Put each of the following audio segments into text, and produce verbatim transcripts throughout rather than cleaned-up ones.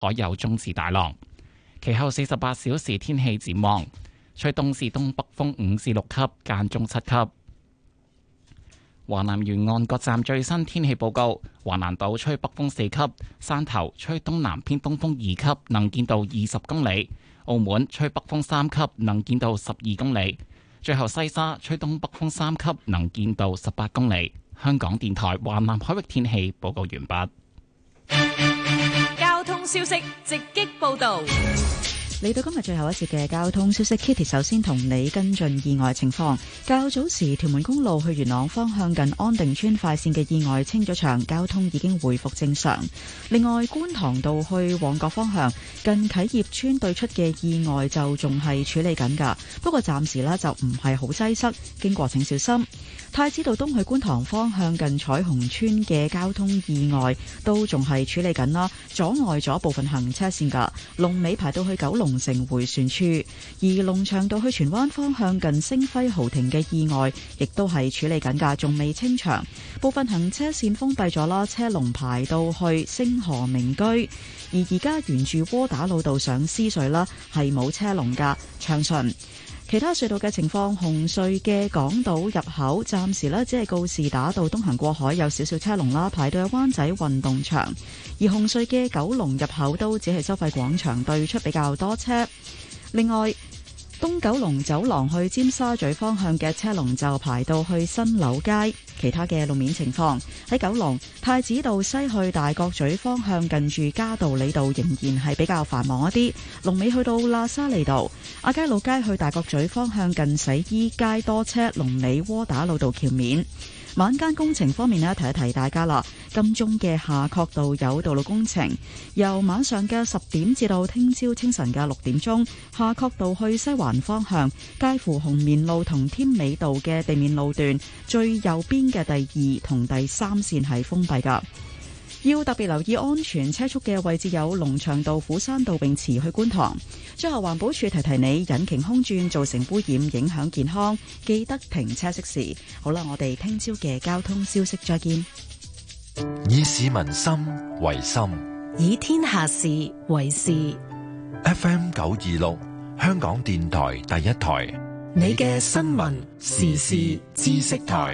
海有中至大浪。其後四十八小時天氣展望，吹東至東北風五至六級，間中七級。華南沿岸各站最新天氣報告：華南島吹北風四級，汕頭吹東南偏東風二級，能見度二十公里；澳門吹北風三級，能見度十二公里。最後西沙吹東北風三級，能見度十八公里。香港電台華南海域天氣報告完畢。 交通消息直擊報道。 嚟到今日最後一節嘅交通消息 ，Kitty 首先同你跟進意外情況。較早時屯門公路去元朗方向近安定村快線嘅意外清咗場，交通已經回復正常。另外，觀塘道去旺角方向近啟業村對出嘅意外就仲係處理緊㗎，不過暫時呢就唔係好擠塞，經過請小心。太子道東去觀塘方向近彩虹村嘅交通意外都仲係處理緊啦，阻礙咗部分行車線㗎，龍尾排到去九龍城迴旋處。而龍翔道去荃灣方向近星輝豪庭嘅意外亦都係處理緊㗎，仲未清場，部分行車線封閉咗啦，車龍排到去星河名居。而而家沿住窩打老道上獅隧啦，係冇車龍㗎，暢順。其他隧道嘅情況，紅隧嘅港島入口暫時呢只係告士打道東行過海有少少車龍啦，排到去灣仔運動場。而紅隧嘅九龍入口都只係收費廣場對出比較多車。另外，東九龍走廊去尖沙咀方向嘅車龍就排到去新柳街。其他嘅路面情況，喺九龍太子道西去大角咀方向近住嘉道理道仍然係比較繁忙一啲，龍尾去到喇沙利道。亞皆老街去大角咀方向近洗衣街多車，龍尾窩打老道橋面。晚間工程方面呢，提一提大家啦。金鐘嘅夏慤道有道路工程，由晚上嘅十點至到聽朝清晨嘅六點鐘，夏慤道去西環方向，介乎紅棉路同添美道嘅地面路段最右邊嘅第二同第三線係封閉噶。要特別留意安全車速嘅位置有龍翔道、虎山道泳池去觀塘。最後環保署提提你，引擎空轉造成污染，影響健康，記得停車熄匙。好啦，我哋聽朝嘅交通消息再見。 以市民心為心， 以天下事為事。 F M 九二六，香港電台第一台， 你嘅新聞時事知識台。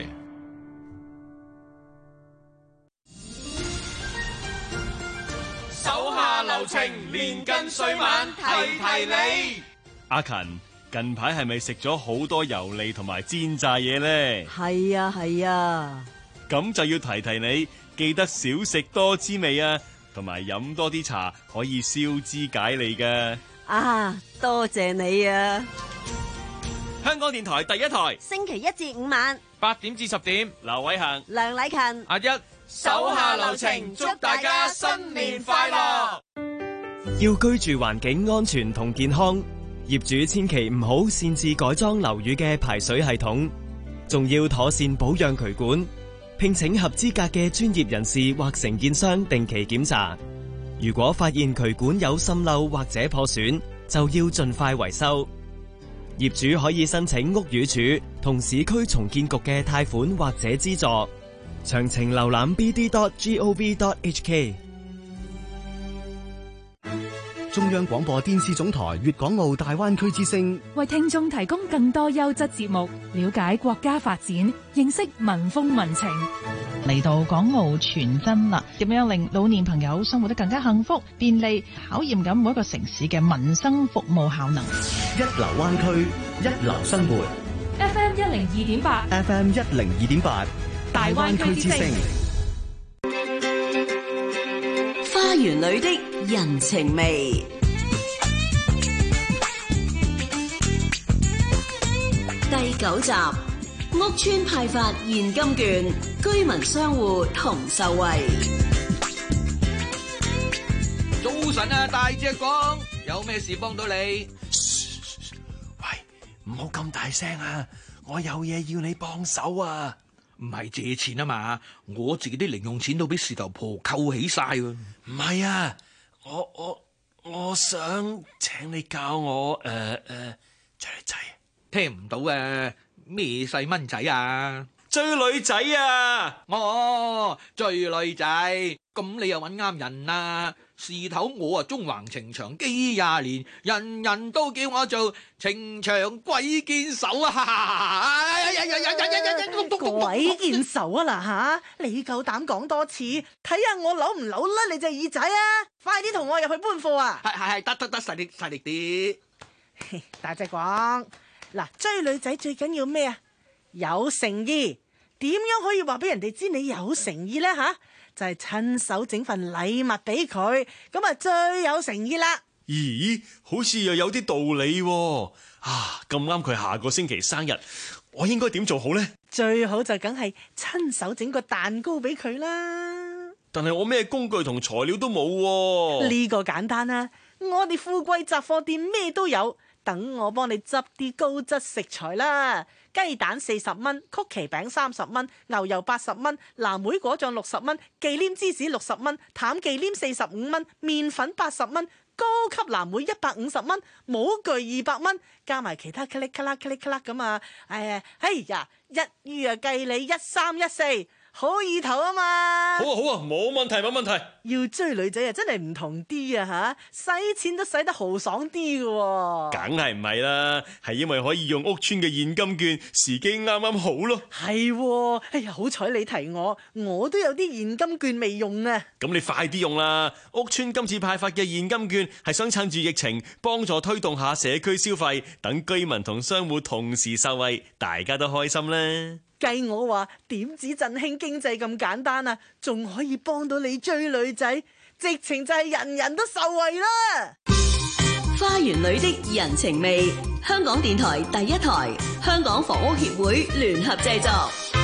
手下留情，年近歲晚提提你。 阿勤，近排係咪食咗好多油膩同埋煎炸嘢呢？ 係啊係啊， 咁就要提提你，記得少食多滋味啊，同埋飲多啲茶，可以消脂解膩㗎。 啊，多謝你啊！ 香港電台第一台， 星期一至五晚八點至十點， 劉偉恒、 梁禮勤、 阿一。手下留情，祝大家新年快樂！ 要居住環境安全同健康，業主千祈唔好擅自改裝樓宇嘅排水系統，仲要妥善保養渠管，聘請合資格嘅專業人士或承建商定期檢查。如果發現渠管有滲漏或者破損，就要盡快維修。業主可以申請屋宇署同市區重建局嘅貸款或者資助。詳情瀏覽 b d dot gov dot h k。 中央廣播電視總台粵港澳大灣區之聲， 為聽眾提供更多優質節目，了解國家發展，認識民風民情。 嚟到港澳傳真啦，點樣令老年朋友生活得更加幸福便利，考驗緊每一個城市嘅民生服務效能。 一流灣區，一流生活。 F M 一零二點八 F M 一零二點八大灣區之聲， 花園裏的人情味。第九集，屋邨派發現金券，居民商戶同受惠。 早晨啊，大隻講，有咩事幫到你？ 喂，唔好咁大聲啊！我有嘢要你幫手啊！ 唔係借錢啊嘛，我自己啲零用錢都俾事頭婆扣起晒喎。 唔係啊，我我我想請你教我誒誒、呃呃、追女仔。 聽唔到啊，咩細蚊仔啊？ 追女仔啊！ 哦，追女仔，咁你又揾啱人啦。 事頭我啊中橫情長幾廿年，人人都叫我做情長鬼見首啊！ 鬼見首啊嗱吓，你夠膽講多次，睇下我扭唔扭甩你隻耳仔啊！快啲同我入去搬貨啊！ 係係係，得得得，細力細力啲。 大隻講嗱，追女仔最緊要咩啊？有誠意。點樣可以話俾人哋知你有誠意呢？吓？就係親手整份禮物俾佢，咁啊最有誠意啦。 咦，好似又有啲道理喎。啊，咁啱佢下個星期生日，我應該點做好呢？ 最好就梗係親手整個蛋糕俾佢啦。 但係我咩工具同材料都冇喎。 呢個簡單啦，我哋富貴雜貨店咩都有，等我幫你執啲高質食材啦。雞蛋四十蚊，曲奇餅三十蚊，牛油八十蚊，藍莓果醬六十蚊，忌廉芝士六十蚊，淡忌廉四十五蚊，麵粉八十蚊，高級藍莓一百五十蚊，模具二百蚊，加埋其他咔哩咔啦咔哩咔啦咁啊！哎呀，哎呀，一於啊計你一三一四。好意頭啊嘛！ 好啊好啊，冇問題冇問題。 要追女仔啊，真係唔同啲啊吓，使錢都使得豪爽啲嘅。 梗係唔係啦，係因為可以用屋村嘅現金券，時機啱啱好咯。 係，哎呀，好彩你提我，我都有啲現金券未用啊。 咁你快啲用啦！屋村今次派發嘅現金券係想趁住疫情，幫助推動下社區消費，等居民同商戶同時受惠，大家都開心啦。 計我話點止振興經濟咁簡單啊，仲可以幫到你追女仔，直情就係人人都受惠啦！ 花園裏的人情味，香港電台第一台，香港房屋協會聯合製作。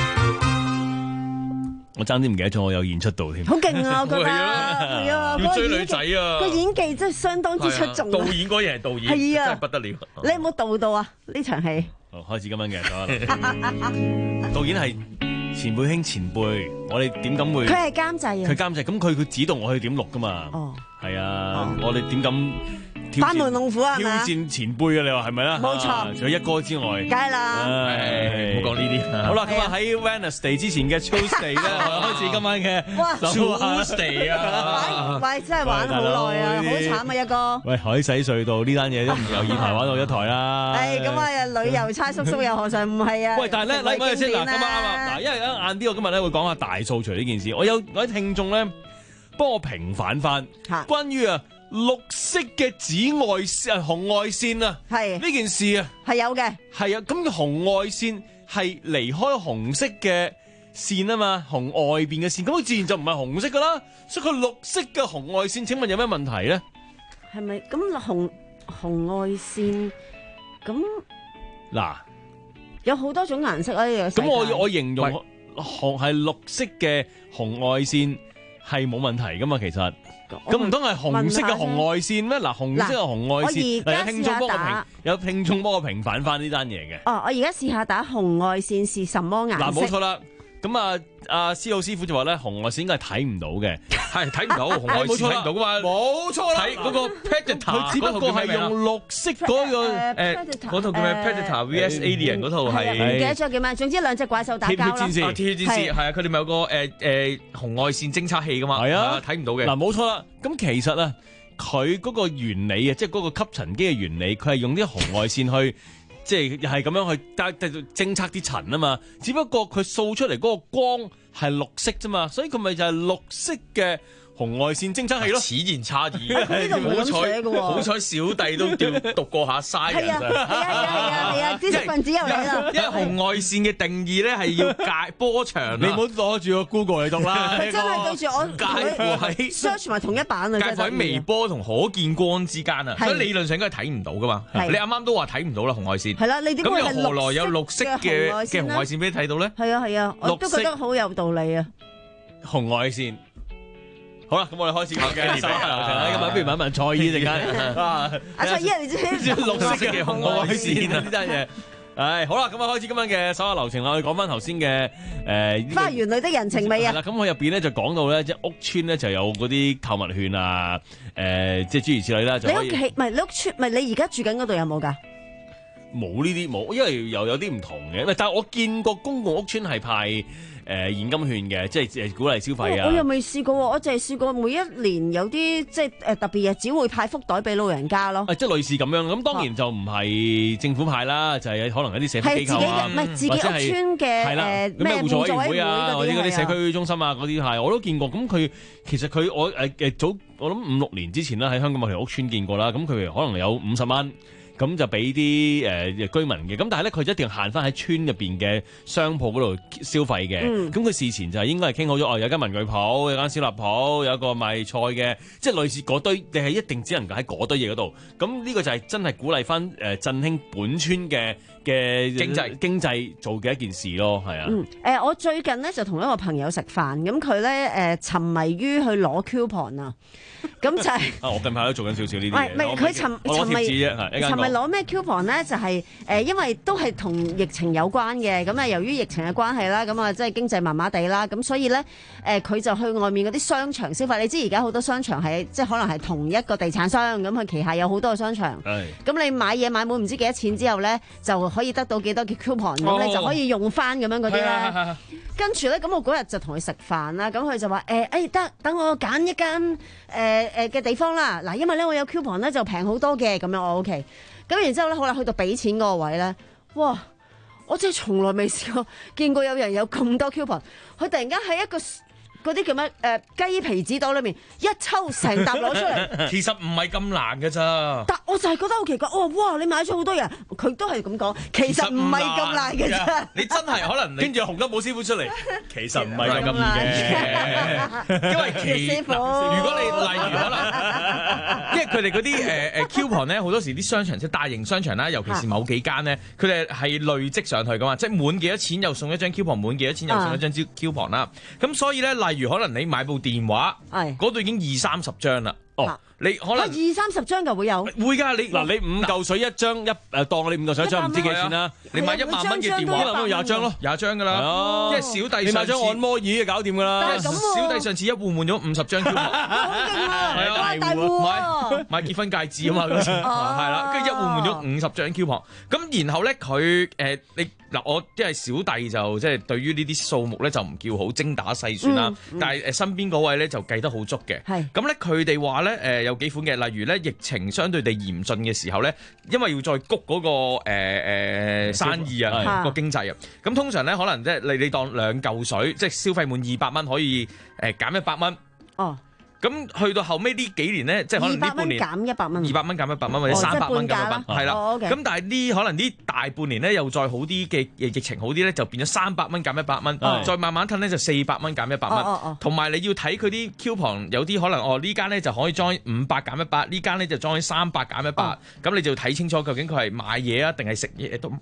我爭啲唔記得咗，我有演出到添。 好勁啊！我覺得係啊， 要追女仔啊！ 個演技真係相當之出眾。 導演嗰人係導演， 係啊， 真係不得了。 你有冇導到啊？呢場戲？ 好，開始今晚嘅導演係前輩兄前輩，我哋點敢會？ 佢係監製啊！ 佢監製，咁佢佢指導我去點錄噶嘛？哦，係啊，我哋點敢？ 班門弄斧啊！ 挑戰前輩啊！你話係咪啦？ 冇錯， 除咗一哥之外， 梗係啦。 唔好講呢啲。 好啦，咁啊喺 Wednesday 之前嘅 Tuesday 咧，開始今晚嘅 Tuesday 啊！ 喂，真係玩好耐啊，好慘啊，一哥。 喂，海洗隧道呢單嘢都唔由二台玩到一台啦。 係咁啊，旅遊差叔叔又何嘗唔係啊？ 喂，但係咧，嚟講先嗱，咁啱啊！嗱，因為晏啲我今日咧會講下大掃除呢件事，我有我啲聽眾咧幫我平反翻關於啊。綠色嘅紫外線、紅外線啊，係呢件事啊， 係有嘅， 係啊，咁紅外線係離開紅色嘅線啊嘛，紅外邊嘅線，咁佢自然就唔係紅色噶啦，所以佢綠色嘅紅外線，請問有咩問題咧？ 係咪咁紅紅外線咁嗱？有好多種顏色啊！呢個咁我我形容紅係綠色嘅紅外線係冇問題噶嘛，其實。咁唔通係紅色嘅紅外線咩？嗱，紅色嘅紅外線，嗱，有聽眾幫我平，有聽眾幫我平反翻呢單嘢嘅。 哦，我而家試下打紅外線是什麼顏色？ 嗱，冇錯啦。咁啊，阿施老師傅就話咧，紅外線應該係睇唔到嘅， 係睇唔到紅外線睇唔到噶嘛，冇錯啦。睇嗰個 Predator， 佢只不過係用綠色嗰個誒嗰套叫咩 Predator V S Alien 嗰套係唔記得咗叫咩？總之兩隻怪獸打交啦。 鐵血戰士，鐵血戰士係啊，佢哋咪有個誒誒紅外線偵測器噶嘛， 係啊， 睇唔到嘅。 嗱，冇錯啦。咁其實啊，佢嗰個原理啊，即係嗰個吸塵機嘅原理，佢係用啲紅外線去。即係又係咁樣去偵測啲塵啊嘛，只不過佢掃出嚟嗰個光係綠色啫嘛，所以佢咪就係綠色嘅紅外線偵測器咯。 此言差矣，好彩好彩小弟都叫讀過下 science。係啊係啊係啊係啊，知識分子又嚟啦。因為紅外線嘅定義咧係要界波長， 你唔好攞住個 Google 嚟讀啦。 佢真係對住我介乎喺 search 埋同一版啊， 介乎喺微波同可見光之間啊，所以理論上應該係睇唔到噶嘛。你啱啱都話睇唔到啦，紅外線。 係啦，你點解係咁又何來有綠色嘅嘅紅外線俾你睇到咧？ 係啊係啊，我都覺得好有道理啊。 紅外線。好啦，咁我哋開始講嘅手下流程啦。咁啊，不如問一問蔡姨陣間。 阿蔡姨，你知唔知綠色嘅紅外線啊？呢單嘢，唉，好啦，咁啊，開始今晚嘅手下流程啦。我哋講翻頭先嘅誒花園裏的人情味啊。 係啦，咁我入邊咧就講到咧，即係屋村咧就有嗰啲購物券啊，誒，即係諸如此類啦。 你屋企唔係你屋村，唔係你而家住緊嗰度有冇㗎？ 冇呢啲冇，因為又有啲唔同嘅。但係我見過公共屋村係派誒現金券嘅，即係鼓勵消費啊。 我又未試過，我淨係試過每一年有啲即係誒特別日子會派福袋俾老人家咯。 啊，即係類似咁樣，咁當然就唔係政府派啦，就係可能一啲社福機構啊， 唔係自己屋村嘅誒咩互助委員會啊，或者嗰啲社區中心啊嗰啲係，我都見過。咁佢其實佢我誒誒早我諗五六年之前啦，喺香港某條屋村見過啦。咁佢可能有五十蚊。咁就俾啲誒居民嘅，咁但係咧佢一定要限翻喺村入邊嘅商鋪嗰度消費嘅。咁佢、嗯、事前就係應該係傾好咗，哦有間文具鋪，有間小立鋪，有一個賣菜嘅，即係類似嗰堆，你係一定只能夠喺嗰堆嘢嗰度。咁呢個就係真係鼓勵翻誒振興本村嘅嘅經濟經濟做嘅一件事咯，係啊。 嗯，呃、我最近咧就同一個朋友食飯，咁佢咧誒沉迷於去攞 coupon 啊，咁就係、是、 啊，我近排都做緊少少呢啲嘢。 唔係佢沉沉迷沉迷攞咩 coupon 咧？就係、是、誒、呃，因為都係同疫情有關嘅，咁啊由於疫情嘅關係啦，咁啊即係經濟麻麻地啦，咁所以咧誒佢就去外面嗰啲商場消費。你知而家好多商場係即係可能係同一個地產商，咁佢旗下有好多個商場。係。咁你買嘢買滿唔知幾多錢之後咧，就可以得到幾多嘅 coupon，咁咧就可以用翻咁樣嗰啲咧。跟住咧，咁我嗰日就同佢食飯啦，咁佢就話誒誒得，等我揀一間誒誒嘅地方啦。嗱，因為咧我有 coupon 咧就平好多嘅，咁樣我 OK。咁然之後咧，好啦，去到俾錢嗰個位咧，哇！我真係從來未試過見過有人有咁多 coupon，佢突然間喺一個嗰啲叫咩誒雞皮紙袋裏面一抽成沓攞出嚟。 其實唔係咁難嘅咋。 但我就係覺得好奇怪，哦哇！你買咗好多嘢，佢都係咁講，其實唔係咁難嘅啫。 你真係可能跟住洪金寶師傅出嚟，其實唔係咁難嘅。 因為其師傅，如果你例如可能，因為佢哋嗰啲誒誒 coupon 咧，好多時啲商場即係大型商場啦，尤其是某幾間咧，佢哋係累積上去噶嘛，即係滿幾多錢又送一張 coupon， 滿幾多錢又送一張 coupon 啦。咁所以咧，例如可能你買部電話，嗰度已經二三十張啦。哦，你可能二三十張就會有， 會㗎。你嗱，你五嚿水一張一誒，當你五嚿水一張，唔知幾錢啦。 你買一萬蚊嘅電話，咁廿張咯，廿張㗎啦。因為小弟你買張按摩椅就搞掂㗎啦。 小弟上次一戶換咗五十張 coupon， 好勁啊！係啊，大戶啊， 買買結婚戒指啊嘛，嗰次係啦，跟住一戶換咗五十張 coupon。咁然後咧，佢誒你嗱，我即係小弟就即係對於呢啲數目咧就唔叫好精打細算啦。但係誒身邊嗰位咧就計得好足嘅。係咁咧，佢哋話咧誒有幾款嘅，例如咧疫情相對地嚴峻嘅時候咧，因為要再谷嗰個誒誒生意啊個經濟啊，咁通常咧可能即係你你當兩嚿水，即係消費滿二百蚊可以誒減一百蚊。哦。咁去到後尾呢幾年咧，即係可能呢半年減一百蚊， 二百蚊減一百蚊或者三百蚊減一百蚊，係啦。 咁、 哦、但係呢可能呢大半年咧又再好啲嘅疫情好啲咧，就變咗三百蚊減一百蚊，哦、再慢慢褪咧就四百蚊減一百蚊。同埋、哦哦、你要睇佢啲 coupon，有啲可能哦呢間咧就可以裝五百減一百，呢間咧就裝三百減一百。咁、哦、你就要睇清楚究竟佢係買嘢啊定係食嘢都。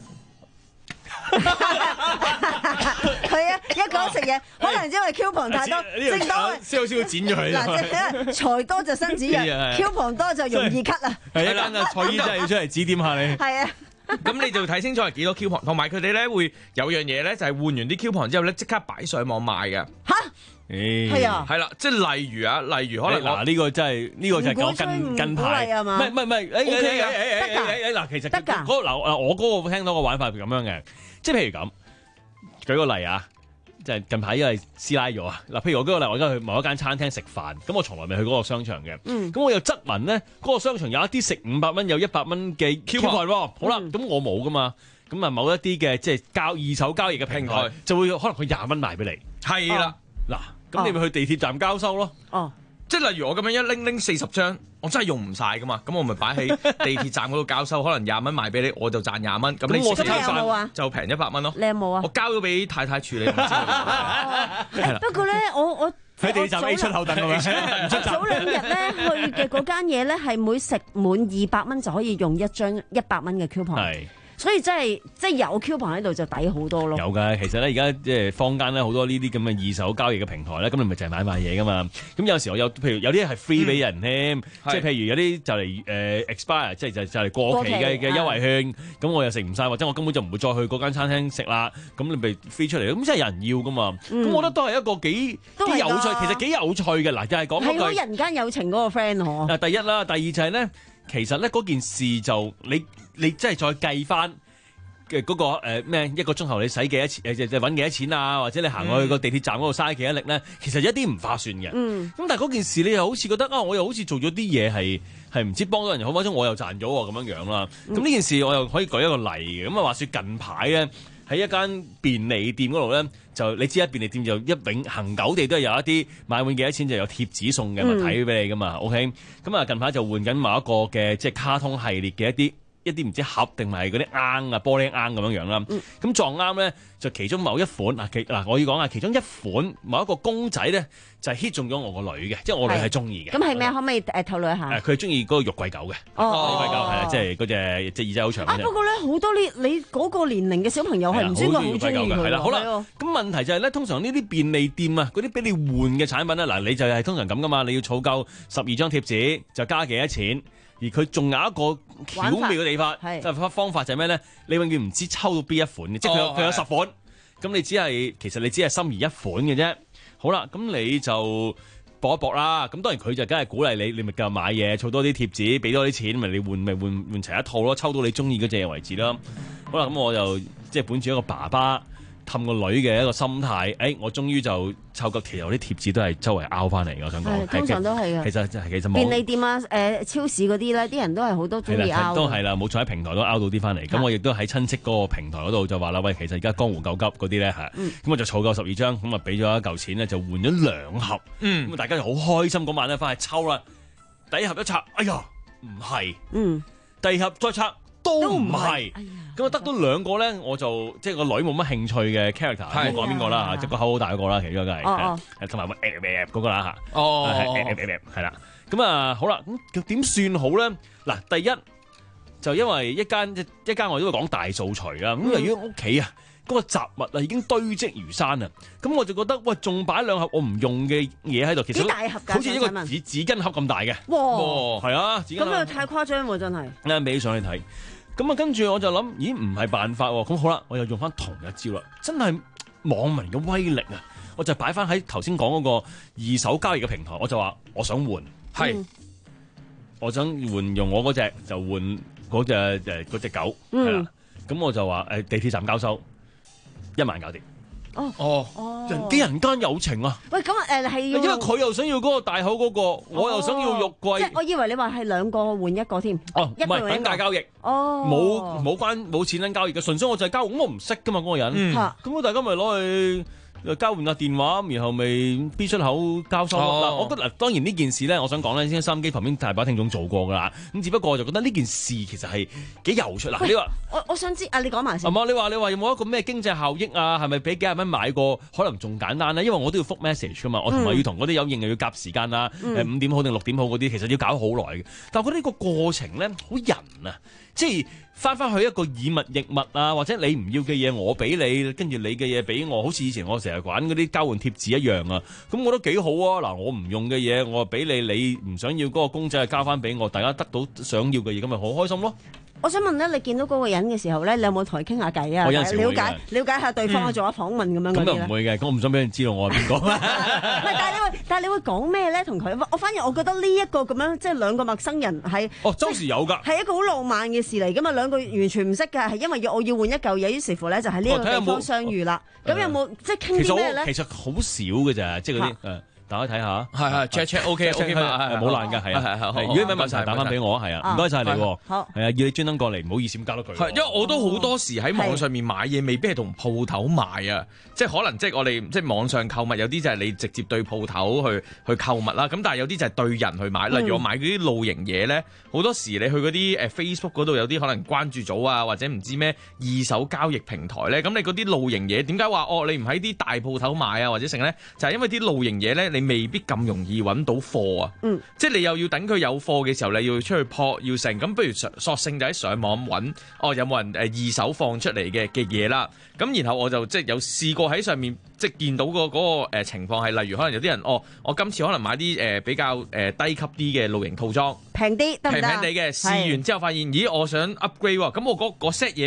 佢啊，一講食嘢，可能因為 coupon 太多，正多燒燒剪咗佢。 嗱，即係財多就身子弱 ，coupon 多就容易咳啊。 係一間啊，蔡醫真係要出嚟指點下你。 係啊。 咁你就睇清楚係幾多 coupon， 同埋佢哋咧會有樣嘢咧，就係換完啲 coupon 之後咧，即刻擺上網賣嘅。嚇！ 係啊， 係啦，即係例如啊，例如可能嗱呢個真係呢個就係講近近排，唔係唔係唔係，誒誒誒誒誒誒嗱，其實嗰嗱嗱我嗰個聽到個玩法係咁樣嘅，即係譬如咁，舉個例啊。就係近排因為師奶咗啊！嗱，譬如我舉個例，我而家去某一間餐廳食飯，咁我從來未去嗰個商場嘅，咁、嗯、我有質問咧，嗰、嗰個商場有一啲食五百蚊有一百蚊嘅 coupon 喎，好啦，咁、嗯、我冇噶嘛，咁啊某一啲嘅即係交二手交易嘅平台就會可能佢廿蚊賣俾你，係啦，嗱，咁你咪去地鐵站交收咯，哦， 即係例如我咁樣一拎拎四十張。我真係用唔晒噶嘛，咁我咪擺喺地鐵站嗰度交收，可能廿蚊賣俾你，我就賺廿蚊。咁你我有就平一百蚊咯。 你有冇啊？ 我交咗俾太太處理。 不過咧，我我喺地鐵站 A 出口等啊嘛。 早兩日咧去嘅嗰間嘢咧，係每食滿二百蚊就可以用一張一百蚊嘅 coupon。係。所以真係即係有 coupon 喺度就抵好多咯。 有㗎，其實咧而家即係坊間咧好多呢啲咁嘅二手交易嘅平台咧，咁你咪就係買賣嘢㗎嘛。咁有時候有譬如有啲係 free 俾人添，即係譬如有啲就嚟誒 expire，即係就就嚟過期嘅嘅優惠券，咁我又食唔晒，或者我根本就唔會再去嗰間餐廳食啦。咁你咪 free 出嚟，咁真係有人要㗎嘛。咁我覺得都係一個幾幾有趣，其實幾有趣嘅。嗱，就係講嗰句係人間有情嗰個 friend 嗬。 嗱，第一啦，第二就係咧，其實咧嗰件事就你你真係再計翻。 嘅嗰個誒咩一個鐘頭你使幾多錢誒就揾幾多錢啊？或者你行去個地鐵站嗰度嘥幾多力咧？其實一啲唔划算嘅。咁、嗯、但係嗰件事你又好似覺得啊，我又好似做咗啲嘢係係唔知幫到人又好，或者我又賺咗喎咁樣樣啦。咁呢、嗯、件事我又可以舉一個例嘅。咁啊話説近排咧喺一間便利店嗰度咧，就你知啦，便利店就一永恆久地都係有一啲買滿幾多錢就有貼紙送嘅物體俾你噶嘛。嗯、OK，咁啊近排就換緊某一個嘅即係卡通系列嘅一啲。一啲唔知盒定係嗰啲罌啊玻璃罌咁樣樣啦，咁、嗯、撞啱咧就其中某一款嗱，其嗱我要講啊，其中一款某一個公仔咧就係 hit 中咗我個女嘅，即係我女係中意嘅。 咁係咩？可唔可以誒透露一下？ 誒，佢係中意嗰個玉桂狗嘅。 哦， 玉桂狗係啊，即係嗰隻隻耳仔好長。 啊，不過咧好多呢，你嗰個年齡嘅小朋友係唔知佢好中意佢。 係啦，好啦，咁問題就係咧，通常呢啲便利店啊，嗰啲俾你換嘅產品咧，嗱你就係通常咁噶嘛，你要儲夠十二張貼紙就加幾多錢。而佢仲有一個巧妙嘅地方，即係方法就係咩咧？你永遠唔知抽到邊一款嘅，即係佢有佢有十款，咁你只係其實你只係心儀一款嘅啫。好啦，咁你就搏一搏啦。咁當然佢就梗係鼓勵你，你咪繼續買嘢，儲多啲貼紙，俾多啲錢，咪你換咪換換齊一套咯，抽到你中意嗰隻嘢為止啦。好啦，咁我就即係本住一個爸爸氹個女嘅一個心態，誒、哎，我終於就湊個條啲貼紙都係周圍拗翻嚟，我想講， 通常都係嘅。 其實其實便利店啊，誒、呃、超市嗰啲咧，啲人都係好多中意拗。 都係啦，冇錯喺平台都拗到啲翻嚟。咁我亦都喺親戚嗰個平台嗰度就話啦，喂，其實而家江湖救急嗰啲咧係，咁、嗯、我就儲夠十二張，咁啊俾咗一嚿錢咧，就換咗兩盒。咁、嗯、大家就好開心嗰晚咧，翻去抽啦。第一盒一拆，哎呀，唔係。嗯。第二盒再拆。都唔係，咁我得到兩個咧，我就即係個女冇乜興趣嘅 character，我講邊個啦，即係個口好大嗰個啦，其中一個係，係同埋乜誒誒嗰個啦嚇，哦，係啦，咁啊好啦，咁點算好咧？嗱，第一就因為一間一間我都會講大掃除啦，咁由於屋企啊嗰個雜物啊已經堆積如山啊，咁我就覺得喂，仲擺兩盒我唔用嘅嘢喺度，其實幾大盒㗎？ 好似一個紙紙巾盒咁大嘅， 哇， 係啊，紙巾盒咁又太誇張喎，真係。 啱俾上去睇。咁啊，跟住我就諗，咦，唔係辦法喎。咁好啦，我又用翻同一招啦。真係網民嘅威力啊！我就擺翻喺頭先講嗰個二手交易嘅平台，我就話我想換，係、嗯，我想換用我嗰隻就換嗰隻誒嗰隻狗，係啦、嗯。咁我就話誒地鐵站交收一萬搞掂。哦哦，人啲人間有情啊！ 喂，咁誒係要， 因為佢又想要嗰個大口嗰個，我又想要玉桂。 即係我以為你話係兩個換一個添。 哦，唔係等價交易。哦，冇冇關冇錢等交易嘅，純粹我就係交換，我唔識噶嘛嗰個人。嗯，咁我大家咪攞去交換下電話，然後咪 B 出口交收咯。嗱，我覺得嗱，當然呢件事咧，我想講咧，先收音機旁邊大把聽眾做過噶啦。咁只不過我就覺得呢件事其實係幾有趣。嗱，你話我我想知啊，你講埋先。 係嘛？你話你話有冇一個咩經濟效益啊？係咪俾幾廿蚊買過可能仲簡單咧？因為我都要覆 message 噶嘛，我同埋要同嗰啲有應又要夾時間啦。誒、嗯、五點好定六點好嗰啲，其實要搞好耐嘅。但係我覺得呢個過程咧，好人啊，即係翻翻去一個以物易物啊，或者你唔要嘅嘢我俾你，跟住你嘅嘢俾我，好似以前我成日玩嗰啲交換貼紙一樣啊。咁我覺得幾好啊。嗱，我唔用嘅嘢我俾你，你唔想要嗰個公仔交翻俾我，大家得到想要嘅嘢，咁咪好開心咯。 我想問咧，你見到嗰個人嘅時候咧，你有冇同佢傾下偈啊？了解了解下對方，做下訪問咁樣嗰啲咧。 咁又唔會嘅，我唔想俾人知道我係邊個。唔係， 但係你會，但係你會講咩咧？同佢，我反而我覺得呢一個咁樣，即係兩個陌生人係。 哦，周時有㗎。係一個好浪漫嘅事嚟㗎嘛，兩個完全唔識㗎，係因為要我要換一嚿嘢，於是乎咧就喺呢個地方相遇啦。咁有冇即係傾啲咩咧？ 其實好少㗎咋，即係嗰啲誒。大家睇下， 係係 check check OK OK 嘛， 冇爛㗎，係啊，如果有咩問題打翻俾我，係啊，唔該晒你，好，係啊，要你專登過嚟，唔好意思咁加多句。 係，因為我都好多時喺網上面買嘢，未必係同鋪頭買啊，即係可能即係我哋即係網上購物，有啲就係你直接對鋪頭去去購物啦。咁但係有啲就係對人去買，例如我買嗰啲露營嘢咧，好多時你去嗰啲誒 Facebook 嗰度有啲可能關注組啊，或者唔知咩二手交易平台咧，咁你嗰啲露營嘢點解話哦你唔喺啲大鋪頭買啊，或者成咧，就係因為啲露營嘢咧。你未必咁容易揾到貨啊！嗯，即係你又要等佢有貨嘅時候，你要出去撲要成咁，不如索性就喺上網揾哦，有冇人誒二手放出嚟嘅嘅嘢啦？咁然後我就即係有試過喺上面即係見到個嗰個誒情況係，例如可能有啲人哦，我今次可能買啲誒比較誒低級啲嘅露營套裝， 平啲，平平地嘅，試完之後發現，咦，我想 upgrade 喎，咁我嗰嗰 set 嘢咪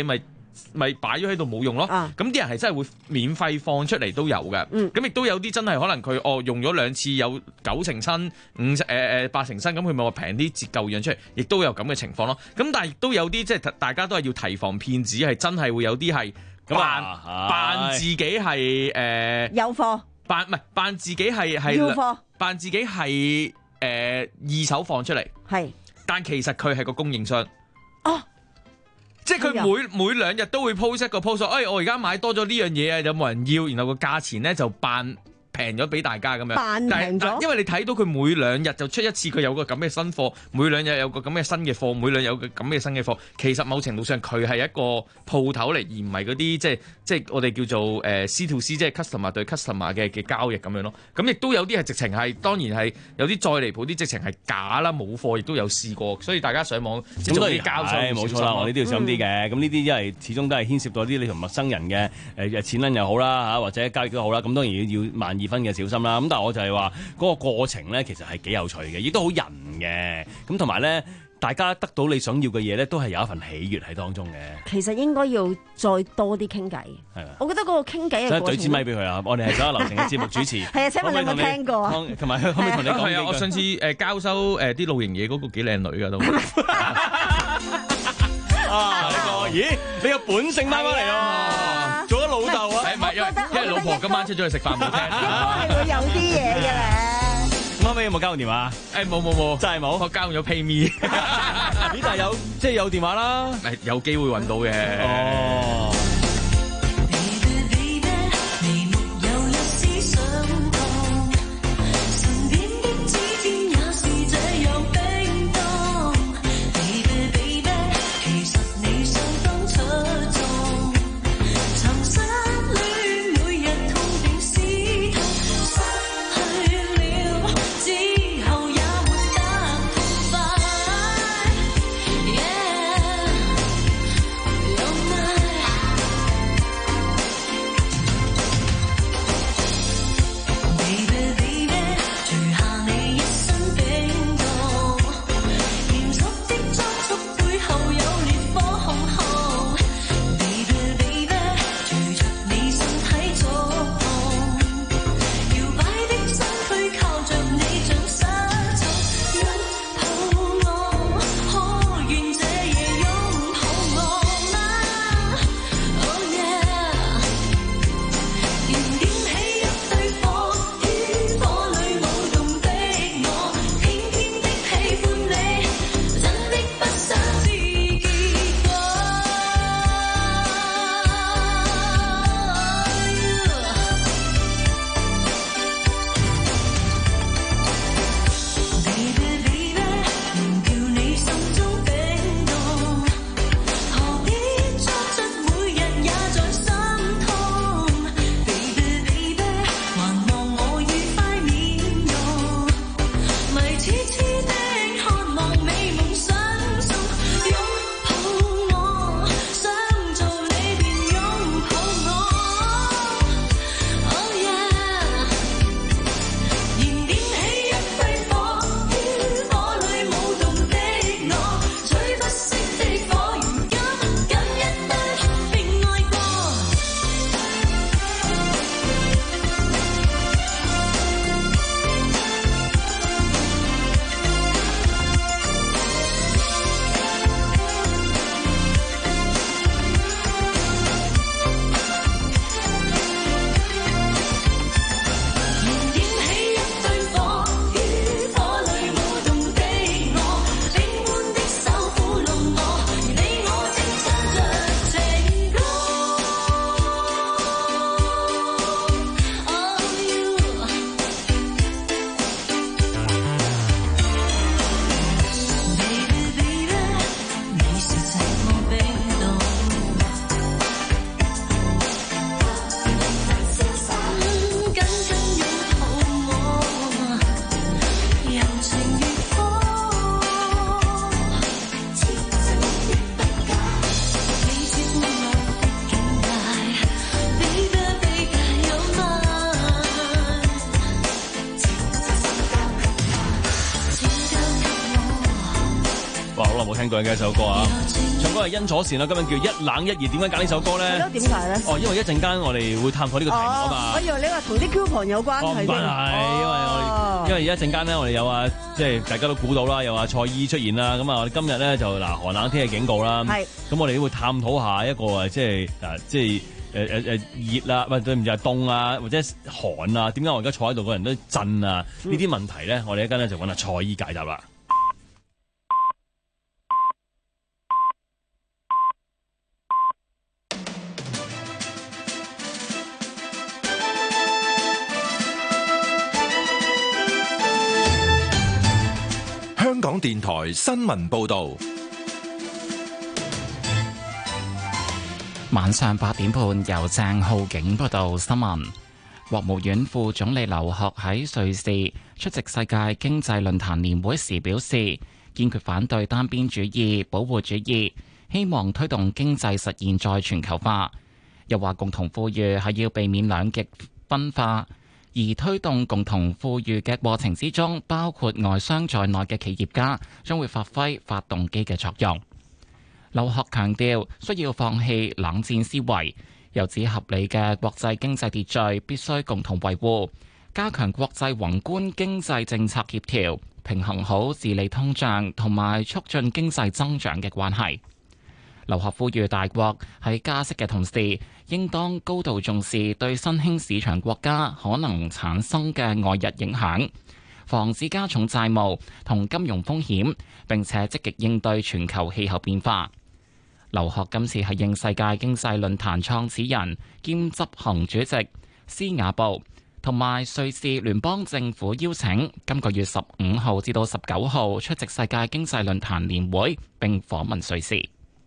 咪擺咗喺度冇用咯。咁啲、啊、人係真係會免費放出嚟都有嘅。咁亦都有啲真係可能佢哦用咗兩次有九成新、五誒誒八成新，咁佢咪話平啲折舊樣出嚟，亦都有咁嘅情況咯。咁但係亦都有啲即係大家都係要提防騙子，係真係會有啲係扮扮自己係誒、呃、 有貨， 扮唔係扮自己係係要貨， 扮自己係誒、呃、二手放出嚟， 係， 但其實佢係個供應商。 哦。 即係佢每每兩日都會 post 一個 post，哎，我而家買多咗呢樣嘢啊，有冇人要？然後個價錢咧就扮平咗俾大家咁樣， 扮平咗。 因為你睇到佢每兩日就出一次，佢有個咁嘅新貨，每兩日有個咁嘅新嘅貨，每兩日有個咁嘅新嘅貨。其實某程度上佢係一個鋪頭嚟，而唔係嗰啲即係即係我哋叫做誒、呃、C to C， 即係 customer 對 customer 嘅嘅交易咁樣咯。咁亦都有啲係直情係，當然係有啲再離譜啲，直情係假啦，冇貨亦都有試過。所以大家上網接觸啲交收， 冇錯啦，我呢啲要小心啲嘅。咁呢啲因為始終都係牽涉到啲你同陌生人嘅誒誒錢銀又好啦嚇，或者交易都好啦。咁當然要要萬二分嘅小心啦。咁但係我就係話嗰個過程咧，其實係幾有趣嘅，亦都好人嘅。咁同埋咧，大家得到你想要嘅嘢咧，都係有一份喜悅喺當中嘅。 其實應該要再多啲傾偈。係啊，我覺得嗰個傾偈嘅過程。 所以舉支咪俾佢啊！我哋係所有流程嘅節目主持。 係啊，請問你有冇聽過啊？ 同埋可唔可以同你講？ 係啊，我上次誒交收誒啲露營嘢嗰個幾靚女㗎都。 啊！呢個咦？你個本性翻返嚟咯，做咗老豆啊！ 唔係因為因為老婆今晚出咗去食飯冇聽。 應該係會有啲嘢嘅咧。 咁後尾有冇交換電話？ 誒冇冇冇， 真係冇。 我交換咗 PayMe。 咦？但係有即係有電話啦。 誒有機會揾到嘅。 哦。 哇，好耐冇聽過嘅一首歌啊！唱歌係殷楚善啦，今日叫一冷一熱，點解揀呢首歌咧？ 係咯，點解咧？ 哦，因為一陣間我哋會探討呢個題目啊嘛。 我以為你話同啲 coupon 有關係。 唔關係，因為我哋因為一陣間咧，我哋有啊，即係大家都估到啦，有啊蔡依出現啦。咁啊，我哋今日咧就嗱寒冷天氣警告啦。係。咁我哋都會探討下一個誒，即係嗱，即係。誒誒誒熱啊，或者唔知係凍啊，或者寒啊，點解我而家坐喺度個人都震啊？呢啲問題咧，我哋一陣咧就揾阿蔡依解答啦。 香港電台新聞報導。 晚上八點半，由鄭浩景報道新聞。國務院副總理劉鶴喺瑞士出席世界經濟論壇年會時表示，堅決反對單邊主義、保護主義，希望推動經濟實現再全球化。又話共同富裕係要避免兩極分化，而推動共同富裕嘅過程之中，包括外商在內嘅企業家將會發揮發動機嘅作用。劉鶴強調需要放棄冷戰思維，又指合理嘅國際經濟秩序必須共同維護，加強國際宏觀經濟政策協調，平衡好治理通脹同埋促進經濟增長嘅關係。劉鶴呼籲大國喺加息嘅同時，應當高度重視對新興市場國家可能產生嘅外溢影響，防止加重債務同金融風險，並且積極應對全球氣候變化。劉鶴今次係應世界經濟論壇創始人兼執行主席施瓦布同埋瑞士聯邦政府邀請，今個月十五號至到十九號出席世界經濟論壇年會並訪問瑞士。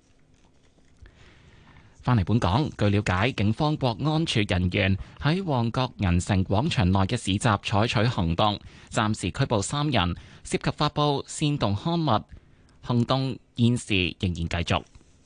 返嚟本港，據了解，警方國安處人員喺旺角銀城廣場內嘅市集採取行動，暫時拘捕三人，涉及發布煽動刊物，行動現時仍然繼續。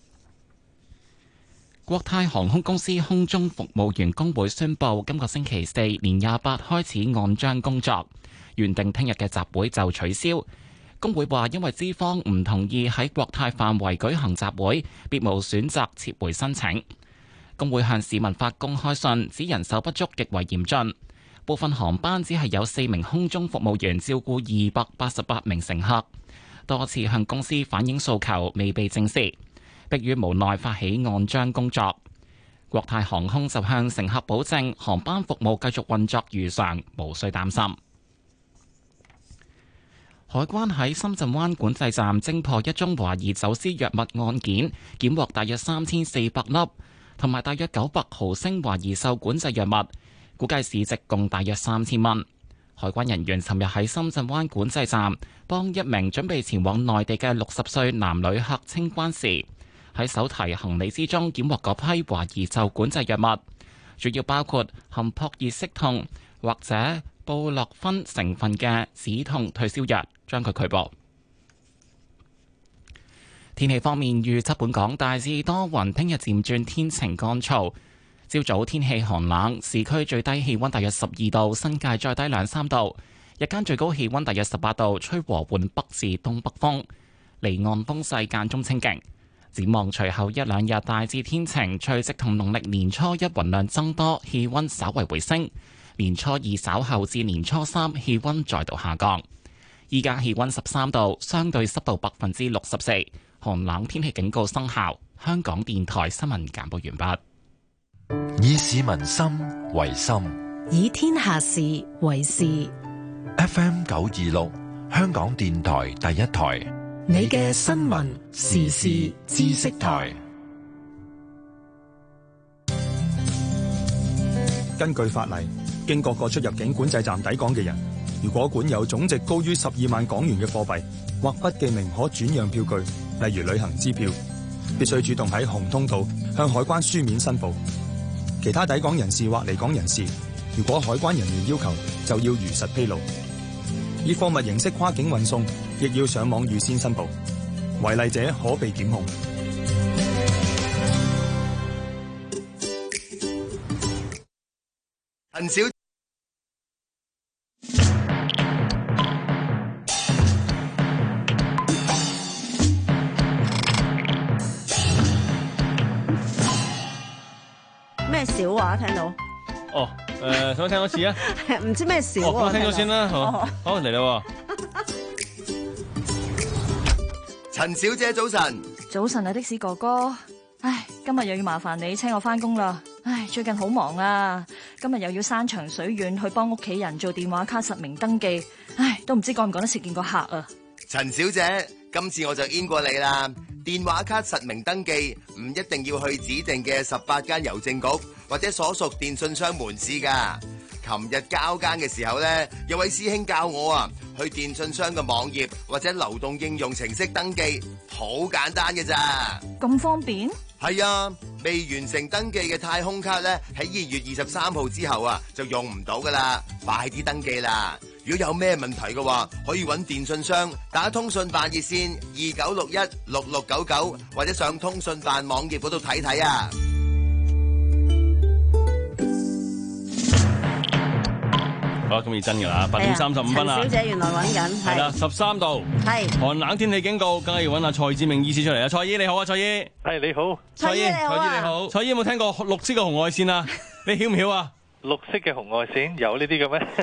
國泰航空公司空中服務員工會宣布，今個星期四年廿八開始按章工作，原定聽日嘅集會就取消。工會話，因為資方唔同意喺國泰範圍舉行集會，別無選擇撤回申請。工會向市民發公開信，指人手不足極為嚴峻，部分航班只係有四名空中服務員照顧二百八十八名乘客，多次向公司反映訴求未被正視，迫於無奈發起按章工作。國泰航空就向乘客保證，航班服務繼續運作如常，無需擔心。海關喺深圳灣管制站偵破一宗懷疑走私藥物案件，檢獲大約三千四百粒，同埋大約九百毫升懷疑受管制藥物，估計市值共大約三千蚊。海關人員尋日喺深圳灣管制站幫一名準備前往內地嘅六十歲男旅客清關時，喺手提行李之中檢獲嗰批懷疑受管制藥物，主要包括含撲熱息痛或者布洛芬成分嘅止痛退燒藥，將佢拘捕。天氣方面，預測本港大致多雲，聽日漸轉天晴乾燥。朝早天氣寒冷，市區最低氣溫大約十二度，新界再低兩三度。日間最高氣溫大約十八度，吹和緩北至東北風，離岸風勢間中清勁。展望隨後一兩日大致天晴，除夕同農曆年初一雲量增多，氣溫稍為回升。年初二稍後至年初三氣溫再度下降。依家氣溫十三度，相對濕度百分之六十四，寒冷天氣警告生效。香港電台新聞簡報完畢。以市民心為心， 以天下事為事。 F M 九二六，香港電台第一台， 你嘅新聞時事知識台。 根據法例，經各個出入境管制站抵港嘅人，如果管有總值高於十二萬港元嘅貨幣或不記名可轉讓票據，例如旅行支票，必須主動喺紅通道向海關書面申報。其他抵港人士或離港人士，如果海關人員要求，就要如實披露。以貨物形式跨境運送，亦要上網預先申報，違例者可被檢控。 陳小小話聽到？ 哦，誒，想聽多次啊？ 唔知咩小我聽咗先啦，好，好嚟啦。 陳小姐早晨， 早晨啊，的士哥哥，唉，今日又要麻煩你車我翻工啦。唉，最近好忙啊，今日又要山長水遠去幫屋企人做電話卡實名登記，唉，都唔知趕唔趕得切見個客啊。 陳小姐，今次我就 in 過你啦。電話卡實名登記唔一定要去指定嘅十八間郵政局或者所屬電信商門市噶。琴日交更嘅時候呢，有位師兄教我啊，去電信商嘅網頁或者流動應用程式登記，好簡單嘅咋。 咁方便？ 係啊，未完成登記嘅太空卡呢，喺二月二十三號之後啊，就用唔到噶啦，快啲登記啦！如果有咩問題嘅話，可以揾電信商打通訊辦熱線二九六一六六九九，或者上通訊辦網頁嗰度睇睇啊！ 好，咁要真噶啦，八點三十五分啦。 陳小姐原來揾緊， 係啦，十三度， 係寒冷天氣警告，梗係要揾阿蔡志明醫師出嚟啊！蔡醫你好啊，蔡醫， 係你好， 蔡醫你好啊， 蔡醫你好，蔡醫有冇聽過綠色嘅紅外線啊？你曉唔曉啊？ 綠色嘅紅外線有呢啲嘅咩？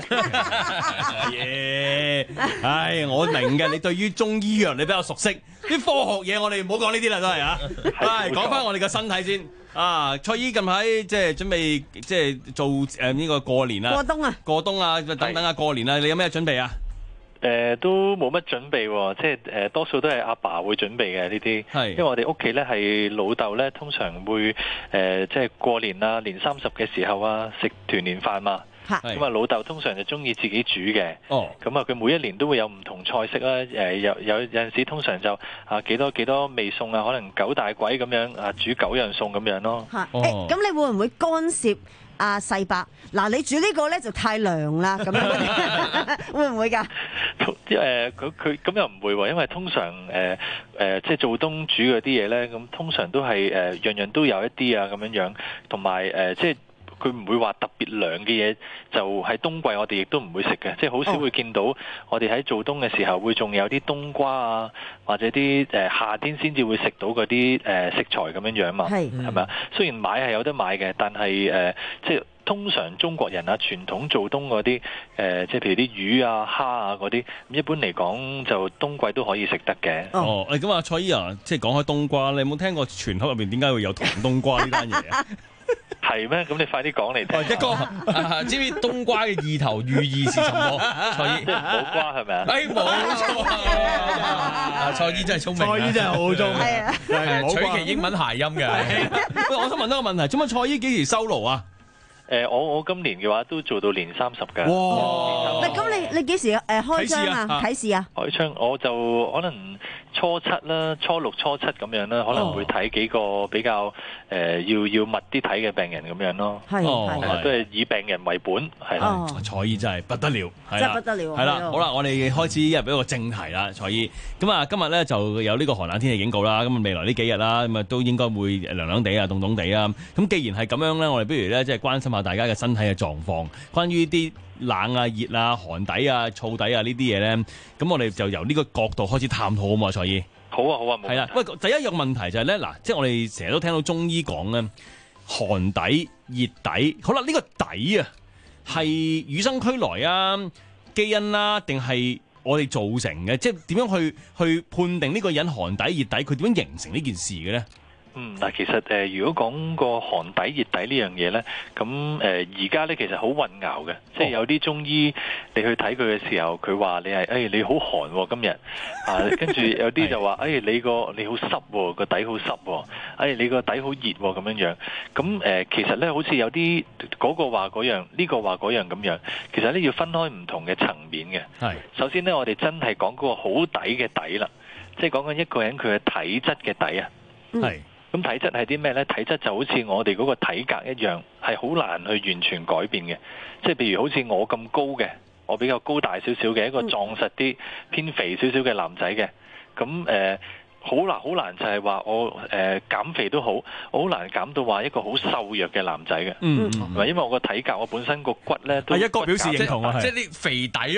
耶！唉，我明嘅，你對於中醫藥你比較熟悉，啲科學嘢我哋唔好講呢啲啦，都係啊。係講翻我哋嘅身體先。啊，蔡醫近排即係準備即係做誒呢個過年啊， 過冬啊， 過冬啊，等等啊，過年啊，你有咩準備啊？ 誒、呃、都冇乜準備喎，即係誒、呃、多數都係阿爸會準備嘅呢啲，因為我哋屋企咧係老豆咧通常會誒、呃、即係過年啊年三十嘅時候啊食團年飯嘛。咁啊，老豆通常就中意自己煮嘅。哦，咁啊，佢每一年都會有唔同菜式啦。誒，有有有陣時通常就啊幾多幾多味餸啊，可能九大簋咁樣啊，煮九樣餸咁樣咯。 嚇！誒，咁你會唔會干涉阿細伯？嗱，你煮呢個咧就太涼啦，咁樣會唔會㗎？ 誒，佢佢咁又唔會喎，因為通常誒誒即係做冬煮嗰啲嘢咧，咁通常都係誒樣樣都有一啲啊咁樣樣，同埋誒即係。佢唔會話特別涼嘅嘢，就喺冬季我哋亦都唔會食嘅，即係好少會見到我哋喺做冬嘅時候會仲有啲冬瓜啊，或者啲誒夏天先至會食到嗰啲誒食材咁樣樣嘛，係咪啊？雖然買係有得買嘅，但係誒即係通常中國人啊傳統做冬嗰啲誒，即係譬如啲魚啊、蝦啊嗰啲，一般嚟講就冬季都可以食得嘅。 哦，咁啊，蔡醫啊，即係講開冬瓜，你有冇聽過全盒入邊點解會有糖冬瓜呢單嘢啊？ 係咩？咁你快啲講嚟聽。 一個知唔知冬瓜嘅意頭寓意是什麼？蔡醫， 即係唔好瓜係咪啊？ 誒，冇錯啊！蔡醫真係聰明， 蔡醫真係好聰明， 係取其英文諧音嘅。 喂，我想問多個問題，做乜蔡醫幾時收爐啊？ 誒，我我今年嘅話都做到年三十㗎。 哇！喂，咁你你幾時誒開張啊？啟示啊？ 開張我就可能初七啦、初六、初七咁樣啦，可能會睇幾個比較誒要要密啲睇嘅病人咁樣咯。係係都係以病人為本，係啦。 蔡醫真係不得了， 真係不得了。 係啦，好啦，我哋開始入一個正題啦，蔡醫。咁啊，今日咧就有呢個寒冷天氣警告啦。咁啊，未來呢幾日啦，咁啊都應該會涼涼地啊、凍凍地啊。咁既然係咁樣咧，我哋不如咧即係關心下大家嘅身體嘅狀況，關於啲冷啊、熱啊、寒底啊、燥底啊呢啲嘢咧，咁我哋就由呢個角度開始探討啊嘛，蔡醫。 好啊，好啊， 係啦。喂，第一個問題就係咧，嗱，即係我哋成日都聽到中醫講咧，寒底、熱底，好啦，呢個底啊係與生俱來啊、基因啦，定係我哋造成嘅？即係點樣去去判定呢個人寒底、熱底，佢點樣形成呢件事嘅咧？ 嗯，嗱，其實誒、呃，如果講個寒底熱底呢樣嘢咧，咁誒而家咧其實好混淆嘅，哦、即係有啲中醫你去睇佢嘅時候，佢話你係誒、哎、你好寒喎、哦、今日啊，跟住有啲就話誒、哎、你個你好濕喎，個底好濕喎，誒你個底好熱喎咁樣樣，咁誒、呃、其實咧好似有啲嗰個話嗰樣，呢、這個話嗰樣咁樣，其實咧要分開唔同嘅層面嘅。係，首先咧我哋真係講嗰個好底嘅底啦，即係講緊一個人佢嘅體質嘅底啊。係。咁體質係啲咩呢？體質就好似我哋嗰個體格一樣，係好難去完全改變嘅。即係譬如好似我咁高嘅，我比較高大少少嘅一個壯實啲、偏肥少少嘅男仔嘅，咁誒好難好難就係話我誒、呃、減肥都好，我好難減到話一個好瘦弱嘅男仔嘅。嗯，因為我個體格我本身個骨呢，都係一個表示認同啊， 即係啲肥底咯。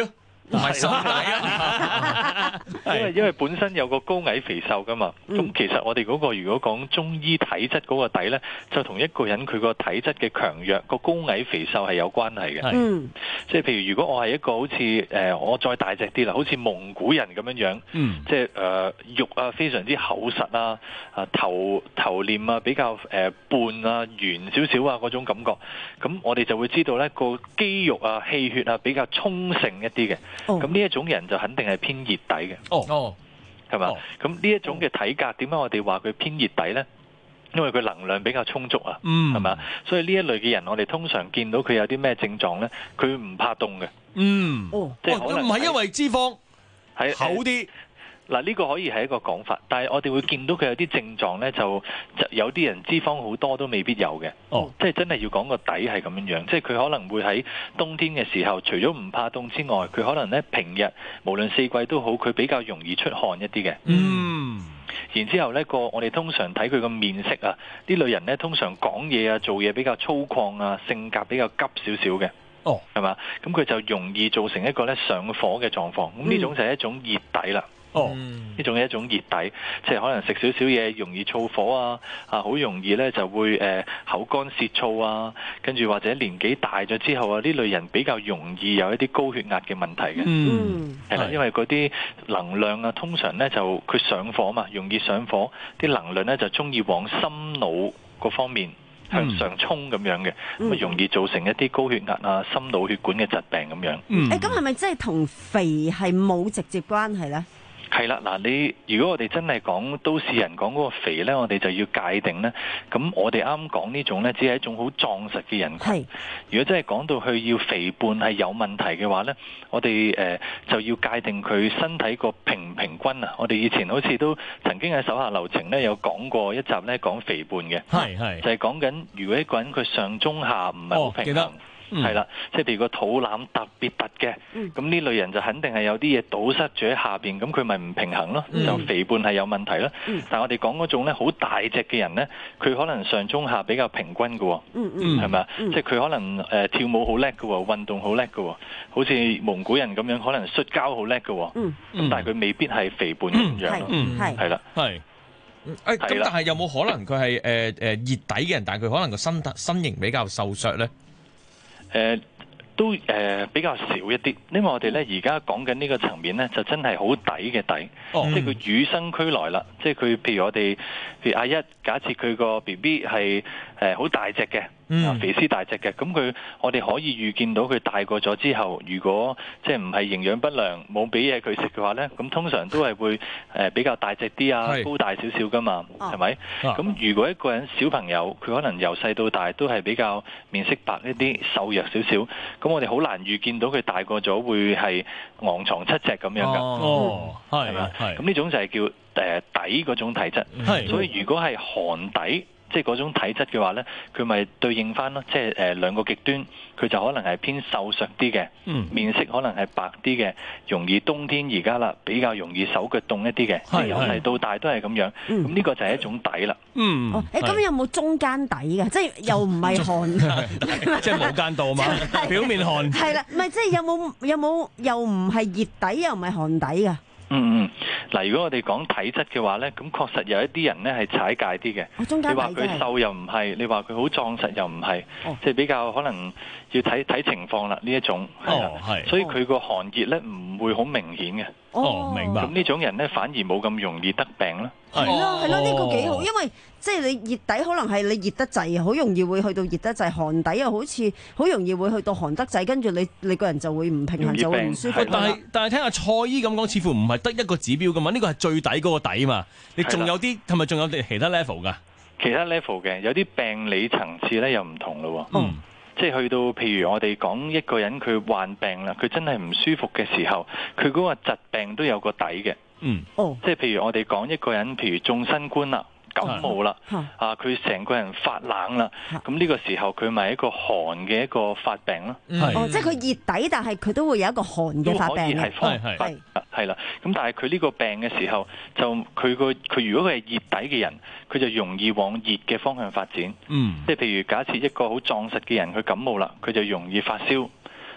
唔係手底啊， 因為因為本身有個高矮肥瘦噶嘛，咁、 嗯、 其實我哋嗰個如果講中醫體質嗰個底呢，就同一個人佢個體質嘅強弱、個高矮肥瘦係有關係嘅。 嗯， 即係譬如如果我係一個好似誒、呃、我再大隻啲啦，好似蒙古人咁樣樣， 嗯， 即係誒、呃、肉啊非常之厚實啊，啊頭頭臉啊比較誒、呃、半啊圓少少啊嗰種感覺，咁我哋就會知道呢個肌肉啊氣血啊比較充盛一啲嘅。咁呢一種人就肯定係偏熱底嘅。 哦哦， 係嘛？咁呢一種嘅體格，點解我哋話佢偏熱底呢？因為佢能量比較充足啊， 嗯， 係嘛？所以呢一類嘅人，我哋通常見到佢有啲咩症狀呢？佢唔怕凍嘅。 嗯， 哦，即係可能唔係因為脂肪係厚啲。 嗱，呢個可以係一個講法，但係我哋會見到佢有啲症狀呢，就就有啲人脂肪好多都未必有嘅。 哦， 即係真係要講個底係咁樣樣，即係佢可能會喺冬天嘅時候，除咗唔怕凍之外，佢可能呢平日無論四季都好，佢比較容易出汗一啲嘅。 嗯。 然之後呢個我哋通常睇佢個面色啊，呢類人呢通常講嘢啊、做嘢比較粗獷啊，性格比較急少少嘅。 哦， 係嘛？咁佢就容易造成一個呢上火嘅狀況。咁呢種就係一種熱底啦。 哦， 呢種係一種熱底，即係可能食少少嘢容易燥火啊，啊好容易咧就會誒、呃、口乾舌燥啊，跟住或者年紀大咗之後啊，呢類人比較容易有一啲高血壓嘅問題嘅。 嗯， 係啦，因為嗰啲能量啊，通常咧就佢上火嘛，容易上火，啲能量咧就中意往心腦嗰方面向上衝咁樣嘅，咁、嗯、啊容易造成一啲高血壓啊、心腦血管嘅疾病咁樣。誒、 嗯，咁係咪真係同肥係冇直接關係咧？ 係啦，嗱你如果我哋真係講都市人講嗰個肥呢，我哋就要界定呢。咁我哋啱講呢種呢，只係一種好壯實嘅人群。如果真係講到去要肥胖係有問題嘅話呢，我哋誒、呃、就要界定佢身體個平唔平均啊。我哋以前好似都曾經喺手下留情呢，有講過一集呢，講肥胖嘅， 係係就係講緊如果一個人佢上中下唔係好平衡。哦係啦，即係譬如個肚腩特別突嘅，咁、嗯、呢類人就肯定係有啲嘢堵塞住喺下邊，咁佢咪唔平衡咯，嗯、就肥胖係有問題咯。嗯、但係我哋講嗰種咧好大隻嘅人咧，佢可能上中下比較平均嘅，係咪啊？即係佢可能誒、呃、跳舞好叻嘅，運動好叻嘅，好似蒙古人咁樣，可能摔跤好叻嘅，咁、嗯、但係佢未必係肥胖咁樣咯。係係啦， 係。誒咁，但係有冇可能佢係誒誒熱底嘅人，但係佢可能個身身形比較瘦削咧？ 誒、呃、都誒、呃、比較少一啲，因為我哋咧而家講緊呢個層面咧，就真係好底嘅底，哦、即係佢與生俱來啦。即係佢譬如我哋，譬如阿一，假設佢個 B B 係誒好大隻嘅，嗯、肥屍大隻嘅，咁佢我哋可以預見到佢大個咗之後，如果即係唔係營養不良，冇俾嘢佢食嘅話咧，咁通常都係會誒比較大隻啲啊，高大少少噶嘛，係咪？咁、啊、如果一個人小朋友，佢可能由細到大都係比較面色白一啲，瘦弱少少，咁我哋好難預見到佢大個咗會係昂藏七隻咁樣噶。 哦，係咪？ 咁呢種就係叫誒底嗰種體質。所以如果係寒底，即係嗰種體質嘅話呢，佢咪對應翻咯，即係誒兩個極端，佢就可能係偏瘦削啲嘅，嗯、面色可能係白啲嘅，容易冬天而家啦，比較容易手腳凍一啲嘅，即係由細到大都係咁樣。咁、嗯、呢個就係一種底啦。嗯， 哦，誒咁有冇中間底嘅？即係又唔係寒， 即係無間道嘛，表面寒。係啦， 唔係即係有冇有冇又唔係熱底又唔係寒底㗎？ 嗯嗯，嗱，如果我哋講體質嘅話咧，咁確實有一啲人咧係踩界啲嘅。你話佢瘦又唔係，你話佢好壯實又唔係，哦、即係比較可能要睇睇情況啦。呢一種係啊，係，所以佢個寒熱咧唔會好明顯嘅。 哦，明白。 咁呢種人咧反而冇咁容易得病啦。 係咯係咯，呢、呢個幾好，因為即係你熱底可能係你熱得滯，好容易會去到熱得滯；寒底又好似好容易會去到寒得滯，跟住你你個人就會唔平衡，就會唔舒服。 但係但係聽阿蔡醫咁講，似乎唔係得一個指標噶嘛？呢個係最底嗰個底嘛？你仲有啲係咪仲有啲其他 level 㗎？ 其他 level 嘅有啲病理層次咧又唔同咯。嗯。即係去到譬如我哋講一個人佢患病啦，佢真係唔舒服嘅時候，佢嗰個疾病都有個底嘅。嗯，哦，即係譬如我哋講一個人，譬如中新冠啦、感冒啦，啊，佢成個人發冷啦，咁呢個時候佢咪一個寒嘅一個發病咯。 哦，即係佢熱底，但係佢都會有一個寒嘅發病嘅。 係係係係啦，咁但係佢呢個病嘅時候，就佢個佢如果佢係熱底嘅人，佢就容易往熱嘅方向發展。嗯，即係譬如假設一個好壯實嘅人，佢感冒啦，佢就容易發燒。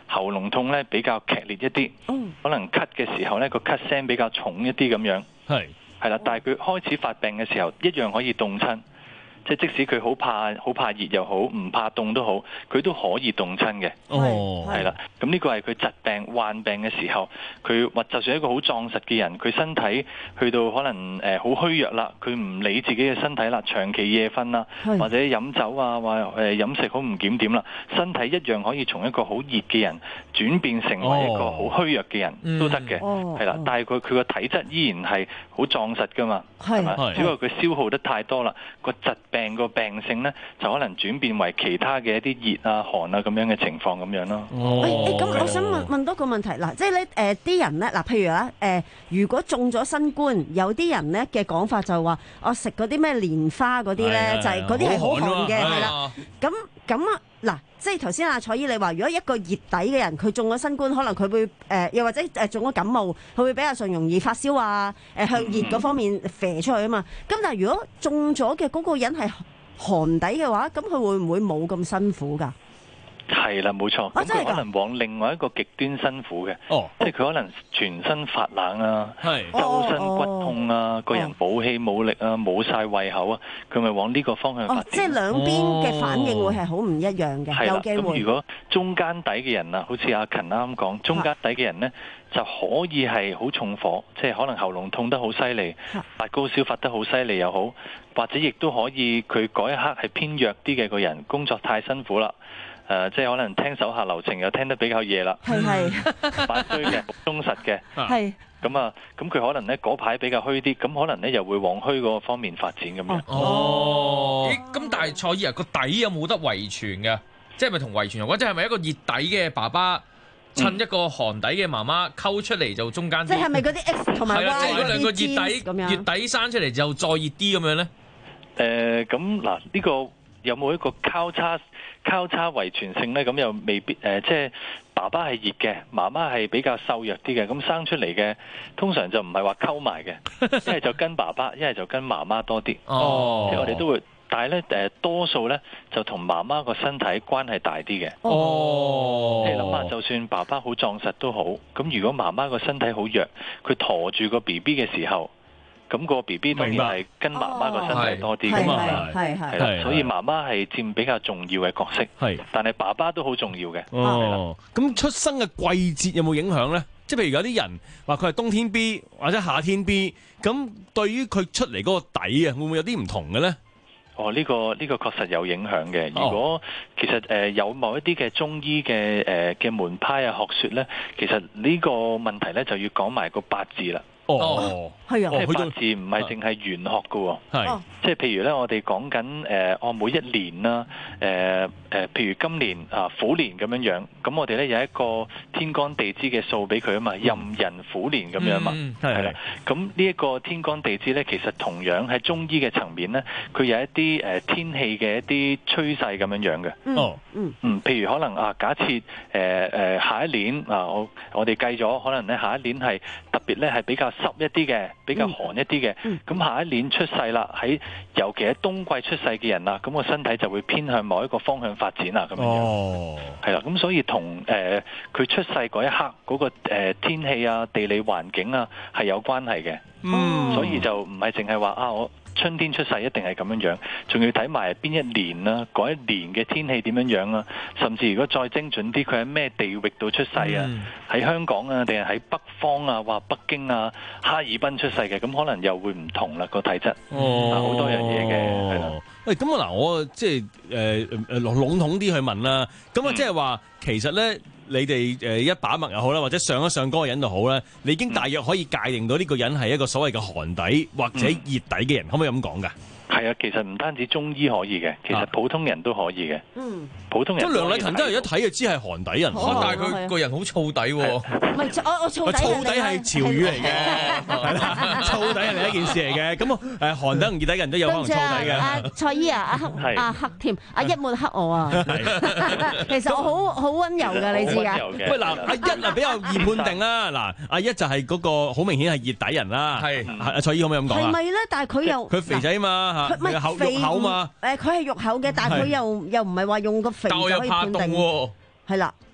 喉嚨痛咧比較劇烈一啲， 嗯、 可能咳嘅時候咧個咳聲比較重一啲咁樣， 係係啦，但係佢開始發病嘅時候一樣可以凍親。即係即使佢好怕好怕熱又好，唔怕凍都好，佢都可以凍親嘅。 哦， 係啦，咁呢個係佢疾病患病嘅時候，佢或就算一個好壯實嘅人，佢身體去到可能誒好虛弱啦，佢唔理自己嘅身體啦，長期夜瞓啦，或者飲酒啊，或誒飲食好唔檢點啦，身體一樣可以從一個好熱嘅人轉變成為一個好虛弱嘅人、哦、都得嘅。係啦、哦，但係佢佢個體質依然係好壯實噶嘛，係嘛？只不過佢消耗得太多啦，個疾病病個病性咧，就可能轉變為其他嘅一啲熱啊、寒啊咁樣嘅情況咁樣咯。 哦，咁、欸欸、我想問問多個問題嗱，即係咧誒啲人咧嗱，譬如啦誒、呃，如果中咗新冠，有啲人咧嘅講法就話，我食嗰啲咩蓮花嗰啲咧，就係嗰啲係好寒嘅，係啦。咁咁啊嗱，即係頭先阿彩姨你話，如果一個熱底嘅人，佢中咗新冠，可能佢會誒、呃，又或者誒中咗感冒，佢會比較上容易發燒啊，誒、呃、向熱嗰方面射出去啊嘛。咁但係如果中咗嘅嗰個人係寒底嘅話，咁佢會唔會冇咁辛苦㗎？ 係啦，冇錯。咁佢可能往另外一個極端辛苦嘅，哦，即係佢可能全身發冷啊，周身骨痛啊，哦、個人冇氣冇力啊，冇晒胃口啊，佢咪往呢個方向發展。哦、即係兩邊嘅反應會係好唔一樣嘅，有機會。咁如果中間底嘅人啊，好似阿勤啱啱講，中間底嘅人呢，就可以係好重火，即係可能喉嚨痛得好犀利，發高燒發得好犀利又好，或者亦都可以佢嗰一刻係偏弱啲嘅個人，工作太辛苦啦。誒、呃，即係可能聽手下留情又聽得比較夜啦，係係，扮衰嘅，忠實嘅，係，咁啊，咁佢可能咧嗰排比較虛啲，咁可能咧又會往虛嗰個方面發展咁樣。 哦，咁、欸、但係蔡姨啊，個底有冇得遺傳嘅？即係咪同遺傳有關？即係咪一個熱底嘅爸爸趁一個寒底嘅媽媽溝出嚟就中間？即係咪嗰啲 X 同埋 Y 嗰啲兩個熱底熱底生出嚟就再熱啲咁樣咧？誒、 呃，咁嗱呢個。有冇一個交叉交叉遺傳性呢？咁又未必誒、呃，即係爸爸係熱嘅，媽媽係比較瘦弱啲嘅，咁生出嚟嘅通常就唔係話溝埋嘅，一係就跟爸爸，一係就跟媽媽多啲。哦，即係我哋都會，但係咧誒，多數咧就同媽媽個身體關係大啲嘅。哦，即係諗下，就算爸爸好壯實都好，咁如果媽媽個身體好弱，佢陀住個 B B 嘅時候。咁個 B B 當然係跟媽媽個身體多啲㗎嘛，係係啦，所以媽媽係佔比較重要嘅角色，係，但係爸爸都好重要嘅。 哦，咁出生嘅季節有冇影響咧？即係譬如有啲人話佢係冬天 B 或者夏天 B，咁對於佢出嚟嗰個底啊，會唔會有啲唔同嘅咧？ 哦，呢個呢個確實有影響嘅。如果其實誒有某一啲嘅中醫嘅誒嘅門派啊學説咧，其實呢個問題咧就要講埋個八字啦。哦，係啊，即係八字唔係淨係玄學㗎喎，係，即係譬如咧，我哋講緊誒，我每一年啦，誒誒，譬如今年啊虎年咁樣樣，咁我哋咧有一個天干地支嘅數俾佢啊嘛，壬寅虎年咁樣嘛，係啦，咁呢一個天干地支咧，其實同樣喺中醫嘅層面咧，佢有一啲誒天氣嘅一啲趨勢咁樣樣嘅，哦，嗯嗯，譬如可能啊，假設誒誒下一年啊，我我哋計咗，可能咧下一年係特別咧係比較濕一啲嘅，比較寒一啲嘅，咁、嗯、下一年出世啦，喺尤其喺冬季出世嘅人啦，咁個身體就會偏向某一個方向發展啦，咁樣樣，係啦，咁所以同誒佢出世嗰一刻嗰、那個誒、呃、天氣啊、地理環境啊係有關係嘅，嗯，所以就唔係淨係話啊我。春天出世一定係咁樣樣，仲要睇埋邊一年啦，嗰一年嘅天氣點樣樣啊，甚至如果再精準啲，佢喺咩地域度出世啊？喺、嗯、香港啊，定係喺北方啊，或北京啊、哈爾濱出世嘅，咁可能又會唔同啦個體質，哦，好多樣嘢嘅，係啦。 喂，咁啊嗱，我即係誒誒籠統啲去問啦，咁啊即係話其實咧。你哋誒一把脈又好啦，或者上一上嗰個人就好啦，你已經大約可以界定到呢個人係一個所謂嘅寒底或者熱底嘅人，嗯、可唔可以咁講㗎？ 係啊，其實唔單止中醫可以嘅，其實普通人都可以嘅。嗯，普通人。即係梁禮勤真係一睇就知係寒底人， 哦、但係佢個人好燥底喎。 唔係，我我燥底。 燥底係潮語嚟嘅，係啦，燥底係另一件事嚟嘅。咁誒寒底同熱底嘅人都有可能燥底嘅。 阿蔡姨啊，阿黑阿黑添，阿一冇黑我啊。其實我好好溫柔㗎，你知㗎。 喂嗱，阿一啊比較易判定啦。嗱，阿一就係嗰個好明顯係熱底人啦。係，阿蔡姨可唔可以咁講啊？ 係咪咧？但係佢又佢肥仔嘛。 佢唔係肥肉口嘛？誒，佢係肉口嘅，但係佢又又唔係話用個肥就可以判定。係啦，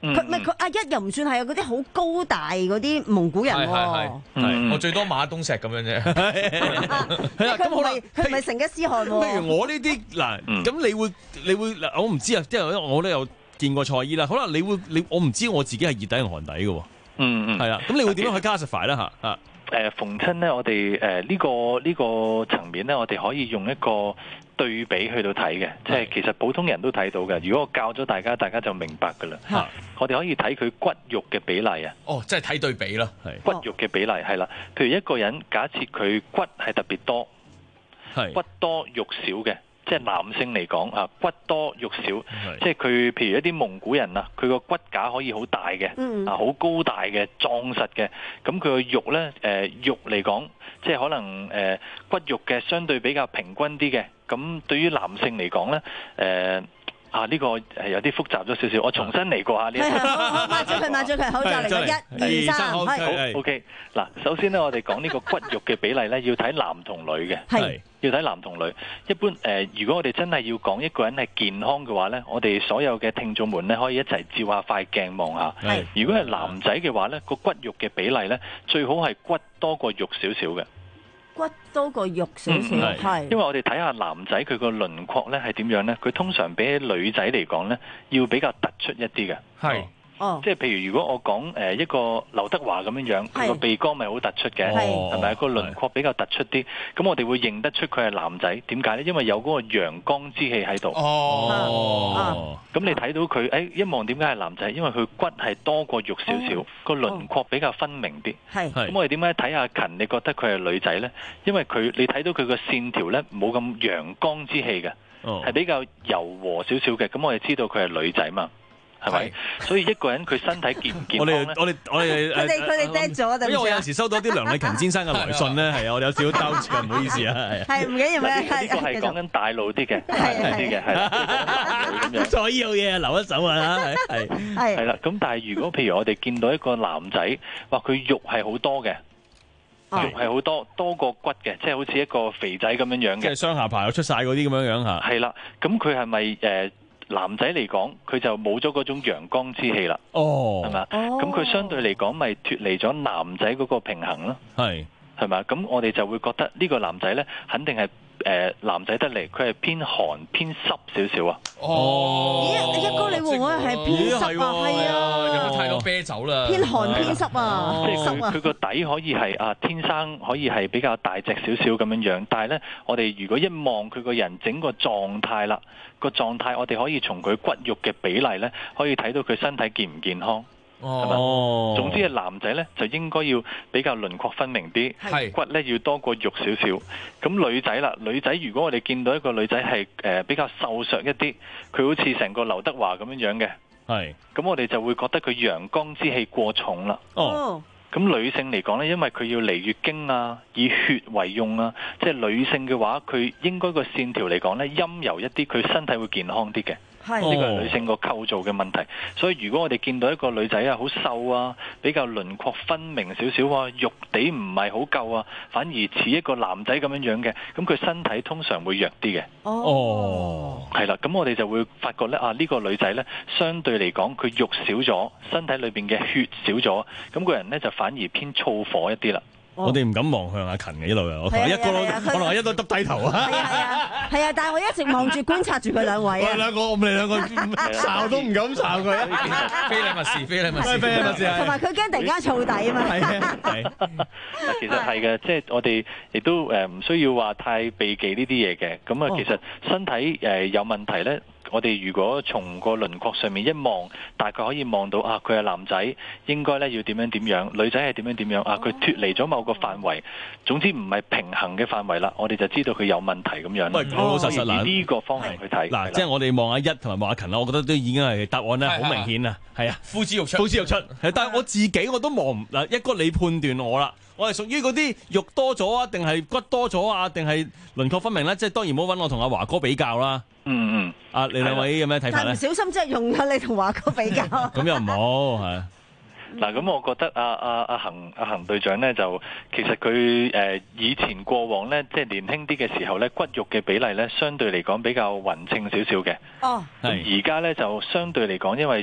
佢唔係佢阿一又唔算係嗰啲好高大嗰啲蒙古人喎。 係係我最多馬東石咁樣啫。係啦，咁好啦， 佢唔係成吉思汗喎。 譬如我呢啲嗱，咁你會你會嗱，我唔知啊，即係我都有見過賽衣啦。好啦，你會你我唔知我自己係熱底定寒底嘅喎。 嗯嗯， 係啦，咁你會點樣去 classify 咧嚇啊？ 誒逢親咧，我哋誒呢個呢、呢個層面咧，我哋可以用一個對比去到睇嘅，即係其實普通人都睇到嘅。如果我教咗大家，大家就明白㗎啦。 啊、 我哋可以睇佢骨肉嘅比例啊。 哦，即係睇對比啦，係骨肉嘅比例係啦。譬如一個人假設佢骨係特別多， 係骨多肉少嘅。即係男性嚟講啊，骨多肉少，即係佢譬如一啲蒙古人啊，佢個骨架可以好大嘅， 嗯、 啊好高大嘅壯實嘅，咁佢個肉咧誒、呃、肉嚟講，即係可能誒、呃、骨肉嘅相對比較平均啲嘅，咁對於男性嚟講咧誒。呃啊！呢、這個係有啲複雜咗少少，我重新嚟過下呢一個。 好，抹咗佢，抹咗佢，口罩嚟嘅，一、二、三， 好。OK，嗱，首先咧，我哋講呢個骨肉嘅比例咧，要睇男同女嘅。係。要睇男同女。一般誒、呃，如果我哋真係要講一個人係健康嘅話咧，我哋所有嘅聽眾們咧，可以一齊照下塊鏡望下。係。如果係男仔嘅話咧，個骨肉嘅比例咧，最好係骨多過肉少少嘅。 骨多過肉少少，係、嗯。 因為我哋睇下男仔佢個輪廓咧係點樣咧，佢通常比起女仔嚟講咧，要比較突出一啲嘅。係。哦，即係譬如如果我講誒一個劉德華咁樣樣，佢個鼻哥咪好突出嘅，係咪個輪廓比較突出啲？咁我哋會認得出佢係男仔，點解咧？因為有嗰個陽剛之氣喺度。哦，咁你睇到佢，誒一望點解係男仔？因為佢骨係多過肉少少，個輪廓比較分明啲。係，咁我哋點解睇阿勤？你覺得佢係女仔咧？因為佢你睇到佢個線條咧冇咁陽剛之氣嘅，係比較柔和少少嘅。咁我哋知道佢係女仔嘛。係咪？所以一個人佢身體健唔健康咧？ 我哋我哋我哋佢哋佢哋 dead 咗， 因為我有時收到啲梁禮勤先生嘅來信咧，係啊，我哋有少少兜住嘅，唔好意思啊，係。 係唔緊要咩？ 呢個係講緊大路啲嘅，大路啲嘅，係啦。咁樣。 所以有嘢留一手啊，係係。係啦，咁但係如果譬如我哋見到一個男仔，話佢肉係好多嘅，肉係好多多過骨嘅，即係好似一個肥仔咁樣樣嘅。 即係雙下巴又出晒嗰啲咁樣樣嚇。 係啦，咁佢係咪誒？男仔嚟講，佢就冇咗嗰種陽剛之氣啦。哦，係嘛？咁佢相對嚟講，咪脫離咗男仔嗰個平衡咯。係，係嘛？咁我哋就會覺得呢個男仔咧，肯定係誒、呃、男仔得嚟，佢係偏寒偏濕少少啊。 哦，咦？一哥你會唔會係偏濕啊？係啊， 有冇太多啤酒啦？ 偏寒偏濕啊， 即係佢佢個底可以係啊，天生可以係比較大隻少少咁樣樣，但係咧，我哋如果一望佢個人整個狀態啦。個狀態，我哋可以從佢骨肉嘅比例咧，可以睇到佢身體健唔健康。哦，總之係男仔咧就應該要比較輪廓分明啲，骨咧要多過肉少少。咁女仔啦，女仔如果我哋見到一個女仔係誒比較瘦削一啲，佢好似成個劉德華咁樣樣嘅，係，咁我哋就會覺得佢陽剛之氣過重啦。哦。咁女性嚟講咧，因為佢要嚟月經啊，以血為用啊，即係女性嘅話，佢應該個線條嚟講咧陰柔一啲，佢身體會健康啲嘅。係呢個係女性個構造嘅問題。所以如果我哋見到一個女仔啊，好瘦啊，比較輪廓分明少少啊，肉地唔係好夠啊，反而似一個男仔咁樣樣嘅，咁佢身體通常會弱啲嘅。哦，係啦，咁我哋就會發覺咧啊，呢個女仔咧相對嚟講佢肉少咗，身體裏邊嘅血少咗，咁個人咧就反而偏燥火一啲啦。 我哋唔敢望向阿勤嘅一路嘅，我同一個我同阿一都耷低頭啊！ 係啊係啊係啊！但係我一直望住觀察住佢兩位啊！ 我哋兩個，我哋兩個睄都唔敢睄佢， 非禮勿視，非禮勿視， 非禮勿視。 同埋佢驚突然間燥底啊嘛！係啊係。其實係嘅，即係我哋亦都誒唔需要話太避忌呢啲嘢嘅。咁啊，其實身體誒有問題咧。我哋如果從個輪廓上面一望，大概可以望到啊，佢係男仔，應該咧要點樣點樣；女仔係點樣點樣啊，佢脫離咗某個範圍，總之唔係平衡嘅範圍啦，我哋就知道佢有問題咁樣。 喂，老老實實嗱， 呢個方向去睇嗱，即係我哋望阿一同埋望阿勤啦，我覺得都已經係答案咧，好明顯啊，係啊， 呼之欲出， 呼之欲出。係，但係我自己我都望唔嗱，一哥你判斷我啦。我係屬於嗰啲肉多咗啊，定係骨多咗啊，定係輪廓分明咧？即係當然唔好揾我同阿華哥比較啦。嗯嗯，啊，你兩位有咩睇法咧？ 但唔小心即係用咗你同華哥比較。 咁又唔好係。 嗱，咁我覺得阿阿阿恒阿恒隊長咧，就其實佢誒、呃、以前過往咧，即係年輕啲嘅時候咧，骨肉嘅比例咧，相對嚟講比較勻稱少少嘅。哦，咁而家咧就相對嚟講，因為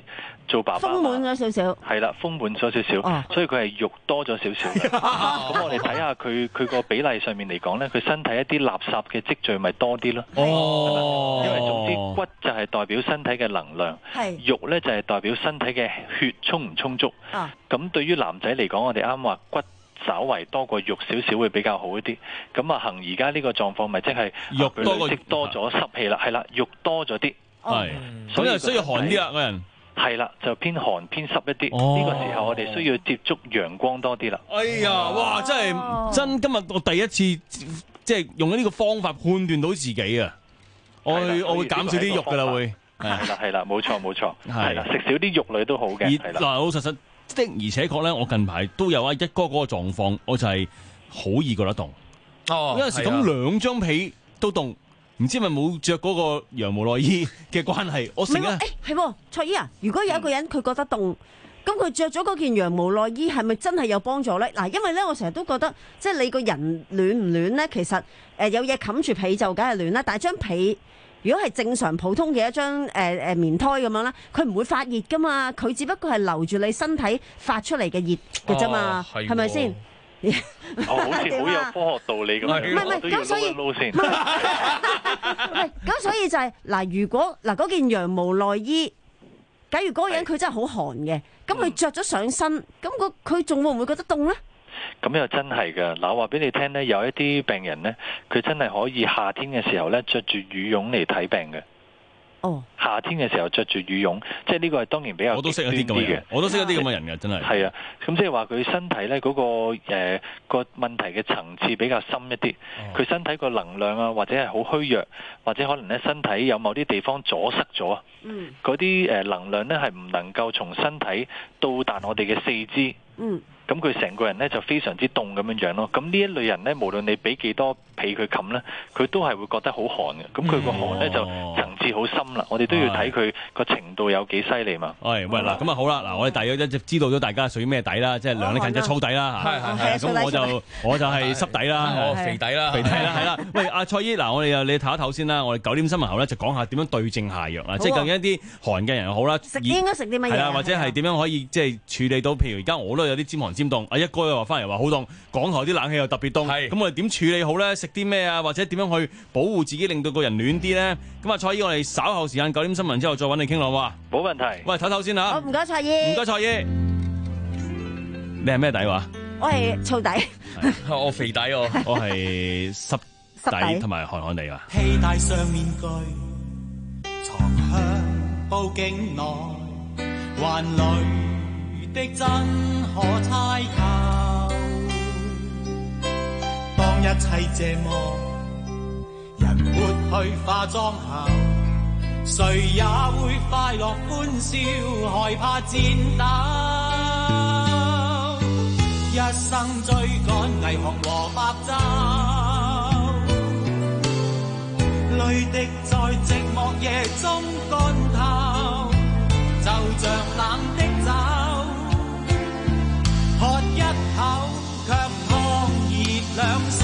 做爸爸豐滿咗少少， 係啦，豐滿咗少少， 哦、 所以佢係肉多咗少少嘅。咁我哋睇下佢佢個比例上面嚟講咧，佢身體一啲垃圾嘅積聚咪多啲咯。 哦， 因為總之骨就係代表身體嘅能量，肉咧就係代表身體嘅血充唔充足。咁、啊、對於男仔嚟講，我哋啱話骨稍為多過肉少少會比較好一啲。咁啊，行而家呢個狀況咪即係肉多過積多咗濕氣啦，係啦，肉多咗啲。 係，所以需要寒啲啊，個人係啦，就偏寒偏濕一啲。呢、哦、個時候我哋需要接觸陽光多啲啦。 哎呀，哇！真係、哦、真，今日我第一次即係用呢個方法判斷到自己啊！我會我會減少啲肉噶啦，會係啦係啦，冇錯冇錯，係啦，食少啲肉類都好嘅。 嗱，老實實的而且確咧，我近排都有啊一哥嗰個狀況，我就係好易覺得凍。哦，有陣時咁兩張被都凍。唔知係咪冇着嗰個羊毛內衣嘅關係？我成日誒係卓姨啊！如果有一個人佢覺得凍，咁佢着咗嗰件羊毛內衣係咪真係有幫助咧？嗱，因為咧我成日都覺得，即係你個人暖唔暖咧，其實誒有嘢冚住被就梗係暖啦。但係張被如果係正常普通嘅一張誒誒棉胎咁樣啦，佢唔會發熱噶嘛，佢只不過係留住你身體發出嚟嘅熱嘅啫嘛，係咪先？ 哦，好似好有科學道理咁樣， 唔係唔係咁，所以撈先。 唔係咁，所以就係嗱，如果嗱嗰件羊毛內衣，假如嗰個人佢真係好寒嘅，咁佢着咗上身，咁個佢仲會唔會覺得凍咧？ 咁又真係㗎，嗱，我話俾你聽咧，有一啲病人咧，佢真係可以夏天嘅時候咧着住羽絨嚟睇病嘅。 哦， 夏天嘅時候着住羽絨，即係呢個係當然比較我都識一啲咁嘅人，我都識一啲咁嘅人嘅，真係。係啊，咁即係話佢身體咧嗰個誒個問題嘅層次比較深一啲，佢、哦、身體個能量啊，或者係好虛弱，或者可能咧身體有某啲地方阻塞咗啊，嗯，嗰啲誒能量咧係唔能夠從身體到達我哋嘅四肢，嗯。咁佢成個人咧就非常之凍咁樣樣咯。咁呢一類人咧，無論你俾幾多被佢冚咧，佢都係會覺得好寒嘅。咁佢個寒咧就層次好深啦。我哋都要睇佢個程度有幾犀利嘛。 喂，喂嗱，咁啊好啦，嗱，我哋大約一直知道咗大家屬於咩底啦，即係量力近即係粗底啦。係係係。咁我就我就係濕底啦， 我肥底啦， 肥底啦，係啦。喂，阿蔡姨，嗱，我哋又你唞一唞先啦。我哋九點新聞後咧就講下點樣對症下藥啦。即係究竟一啲寒嘅人又好啦， 食應該食啲乜嘢？ 係啦，或者係點樣可以即係處理到？譬如而家我都有啲尖寒尖凍，阿一哥又話翻嚟話好凍，港台啲冷氣又特別凍，咁我哋點處理好咧？食啲咩啊？或者點樣去保護自己，令到個人暖啲咧？咁啊，蔡姨，我哋稍後時間九點新聞之後再揾你傾咯，哇！ 冇問題。 喂，唞唞先嚇。 好，唔該蔡姨。 唔該蔡姨。你係咩底話？ 我係粗底。 我肥底我。 我係濕底同埋寒寒地啊。 披戴上面具，藏向報警內，還淚的真可猜透。當一切這麼人抹去化妝後，誰也會快樂歡笑，害怕戰鬥。一生追趕霓虹和白晝，淚滴在寂寞夜中乾透，就像冷的酒，喝一口卻燙熱兩手。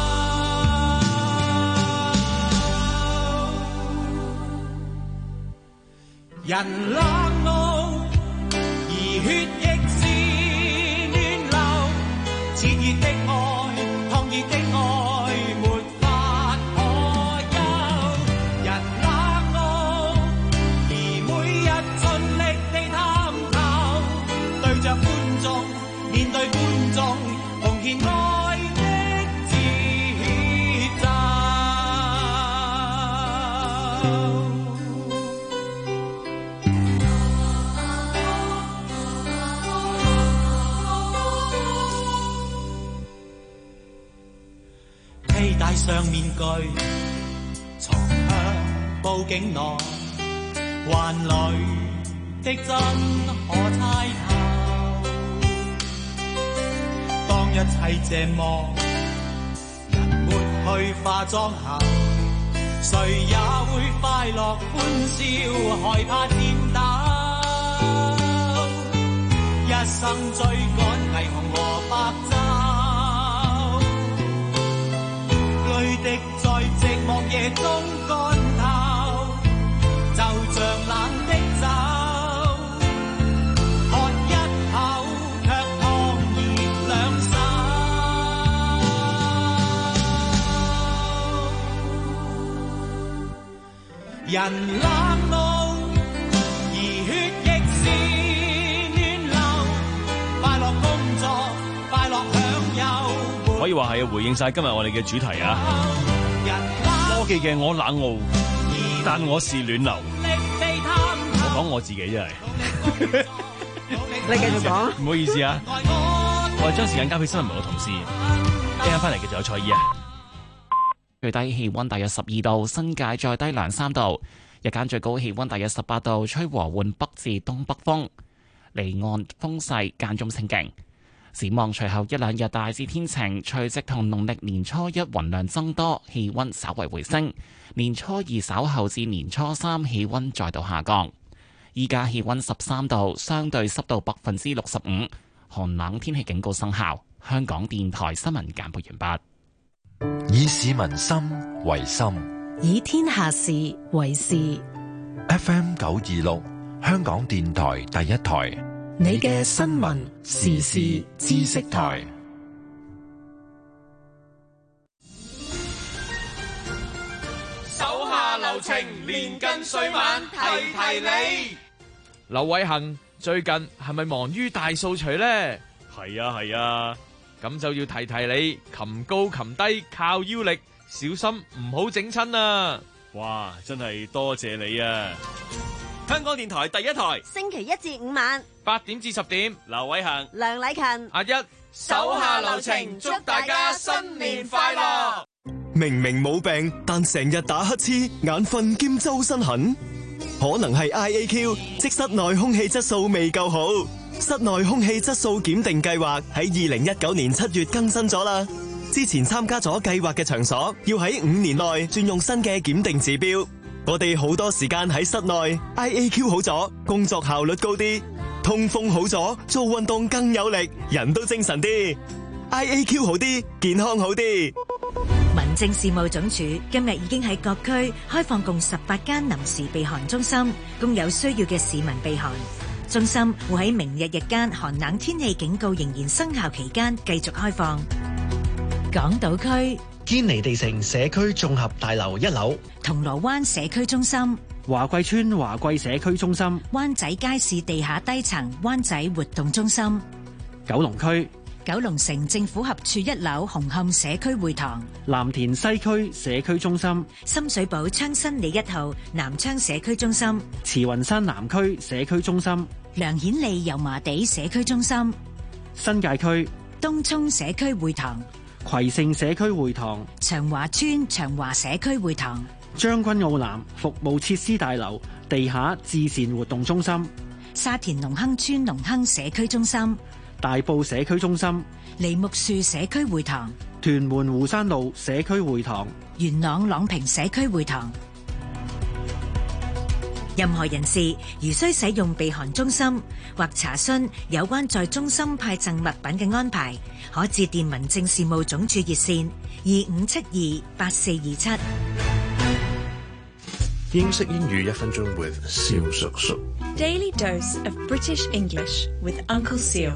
人冷傲，而血液是暖流，熾熱的愛，燙熱的愛，沒法可休。人冷傲，而每日盡力地探求，對着觀眾，面對觀眾，奉獻愛的節奏。披戴上面具，藏向報警內，還淚的真可猜透。當一切這麼人抹去化妝後，誰也會快樂歡笑，害怕戰鬥。一生追趕霓虹和白晝，淚滴在寂寞夜中乾透，就像冷的酒， 人冷怒，而血液是暖流，快樂工作，快樂享有。 可以話係回應晒今日我哋嘅主題啊！科技嘅我冷傲，但我是暖流。我講我自己真係， 你繼續講。 唔好意思啊，我哋將時間交俾新聞部嘅同事，一陣翻嚟嘅就有蔡依啊。 最低氣溫大約十二度，新界再低兩三度。日間最高氣溫大約十八度，吹和緩北至東北風，離岸風勢間中清勁。展望隨後一兩日大致天晴，除夕同農曆年初一雲量增多，氣溫稍為回升。年初二稍後至年初三氣溫再度下降。依家氣溫十三度，相對濕度百分之六十五，寒冷天氣警告生效。香港電台新聞簡報完畢。 以市民心為心， 以天下事為事。 F M 九二六，香港電台第一台， 你嘅新聞時事知識台。 手下留情，年近歲晚，提提你。 劉偉恒最近係咪忙於大掃除呢？ 係啊係啊。 咁就要提提你，擒高擒低靠腰力，小心唔好整親啊！ 哇，真係多謝你啊！香港電台第一台， 星期一至五晚八點至十點， 劉偉恒、 梁禮勤、 阿一， 手下留情，祝大家新年快樂。 明明冇病，但成日打乞嗤、眼瞓兼周身痕，可能係 I A Q， 即室內空氣質素未夠好。室內空氣質素檢定計劃喺二零一九年七月更新咗啦。之前參加咗計劃嘅場所，要喺五年內轉用新嘅檢定指標。我哋好多時間喺室內 ，I A Q 好咗，工作效率高啲；通風好咗，做運動更有力，人都精神啲。I A Q 好啲，健康好啲。 民政事務總署今日已經喺各區開放共十八間臨時避寒中心，供有需要嘅市民避寒。中心會喺明日日間寒冷天氣警告仍然生效期間繼續開放。港島區堅尼地城社區綜合大樓一樓， 銅鑼灣社區中心、 華貴村華貴社區中心、 灣仔街市地下低層灣仔活動中心、 九龍區九龍城政府合署一樓紅磡社區會堂、 藍田西區社區中心、 深水埗昌新里一號南昌社區中心、 慈雲山南區社區中心、 梁顯利油麻地社區中心、 新界區東涌社區會堂、 葵盛社區會堂、 長華村長華社區會堂、 將軍澳南服務設施大樓地下至善活動中心、 沙田隆亨村隆亨社區中心、 大埔社區中心、 梨木樹社區會堂、 屯門湖山路社區會堂、 元朗朗屏社區會堂。任何人士如需使用避寒中心或查詢有關在中心派贈物品嘅安排，可致電民政事務總署熱線二五七二八四二七。 英式英語一分鐘 with 蕭叔叔。 Daily dose of British English with Uncle Seal。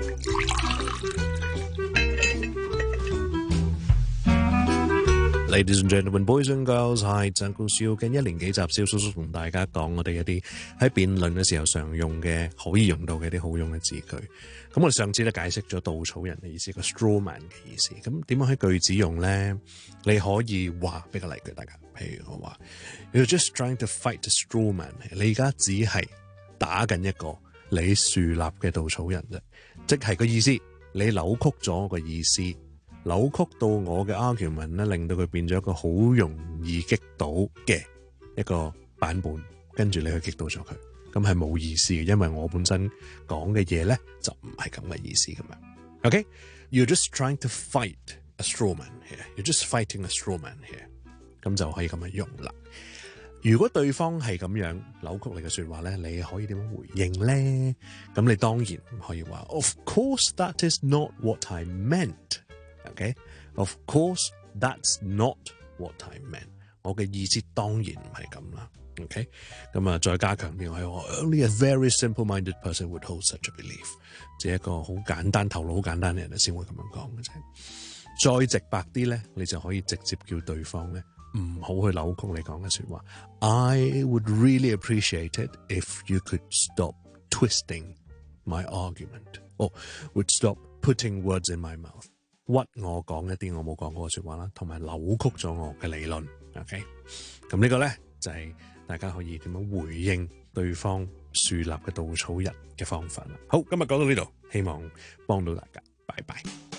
Ladies and gentlemen, boys and girls, hi， Uncle Seal 嘅一連幾集，蕭叔叔同大家講我哋一啲喺辯論嘅時候常用嘅可以用到嘅一啲好用嘅字句。咁我哋上次咧解釋咗稻草人嘅意思，個 straw man 嘅意思。咁點樣喺句子用咧？你可以話俾個例句大家，譬如我話 You're just trying to fight the straw man， 你而家只係打緊一個你樹立嘅稻草人啫，即係個意思，你扭曲咗個意思。扭曲到我嘅 argument 咧，令到佢變咗一個好容易擊倒嘅一個版本，跟住你去擊倒咗佢，咁係冇意思嘅，因為我本身講嘅嘢咧就唔係咁嘅意思咁樣。OK， you're just trying to fight a straw man here. You're just fighting a straw man here. 咁就可以咁樣用啦。如果對方係咁樣扭曲你嘅說話咧，你可以點樣回應咧？咁你當然唔可以話 Of course that is not what I meant。Okay? Of course, that's not what I meant. 我嘅意思當然唔係咁啦。OK? 咁啊，再加強啲，我係話 Only a very simple-minded person would hold such a belief. 即係一個好簡單、頭腦好簡單嘅人先會咁樣講嘅啫。再直白啲咧，你就可以直接叫對方咧唔好去扭曲你講嘅説話。I would really appreciate it if you could stop twisting my argument, or would stop putting words in my mouth。屈我講一啲我冇講過嘅説話啦，同埋扭曲咗我嘅理論。OK， 咁呢個咧就係、是、大家可以點樣回應對方樹立嘅稻草人嘅方法啦。好，今日講到呢度，希望幫到大家，拜拜。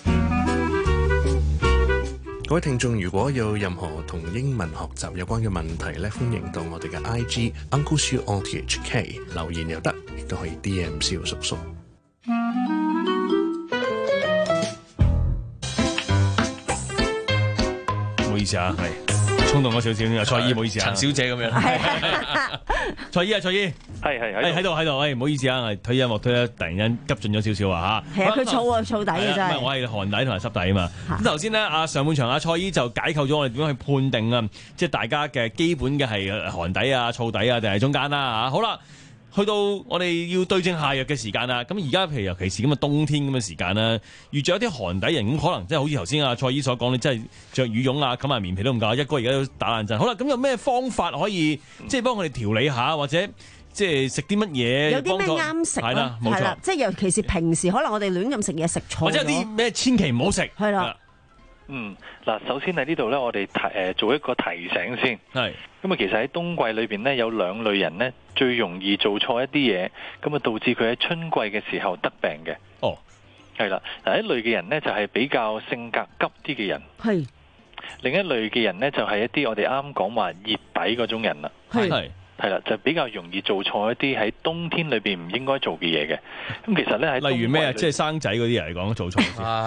各位聽眾，如果有任何同英文學習有關嘅問題咧，歡迎到我哋嘅 I G Uncle Siu O T H K 留言又得，亦都可以 D M 蕭叔叔。 唔好意思啊，係衝動咗少少，蔡姨唔好意思啊，陳小姐咁樣。蔡姨啊，蔡姨， 係係喺喺度喺度，誒唔好意思啊，推音樂推得突然間急進咗少少啊嚇。 係啊，佢燥啊燥底嘅真係。 我係寒底同埋濕底啊嘛。咁頭先咧，阿上半場阿蔡姨就解構咗我哋點樣去判定啊，即係大家嘅基本嘅係寒底啊、燥底啊，定係中間啦嚇。好啦。去到我哋要對症下藥嘅時間啦，咁而家譬如尤其是咁嘅冬天咁嘅時間啦，遇着一啲寒底人咁，可能即係好似頭先阿蔡姨所講，你真係着羽絨啊，冚埋棉被都唔夠，一哥而家都打冷震。好啦，咁有咩方法可以即係幫我哋調理下，或者即係食啲乜嘢？ 有啲咩啱食？係啦，冇錯，即係尤其是平時可能我哋亂咁食嘢食錯， 或者有啲咩千祈唔好食。 係啦。 嗯，嗱，首先喺呢度咧，我哋提誒做一個提醒先。 係。 咁啊，其實喺冬季裏邊咧，有兩類人咧，最容易做錯一啲嘢，咁啊導致佢喺春季嘅時候得病嘅。 哦。係啦，嗱一類嘅人咧就係比較性格急啲嘅人。 係。 另一類嘅人咧就係一啲我哋啱講話熱底嗰種人啦。 係。係。 係啦，就比較容易做錯一啲喺冬天裏邊唔應該做嘅嘢嘅。咁其實咧喺例如咩啊？即係生仔嗰啲人嚟講做錯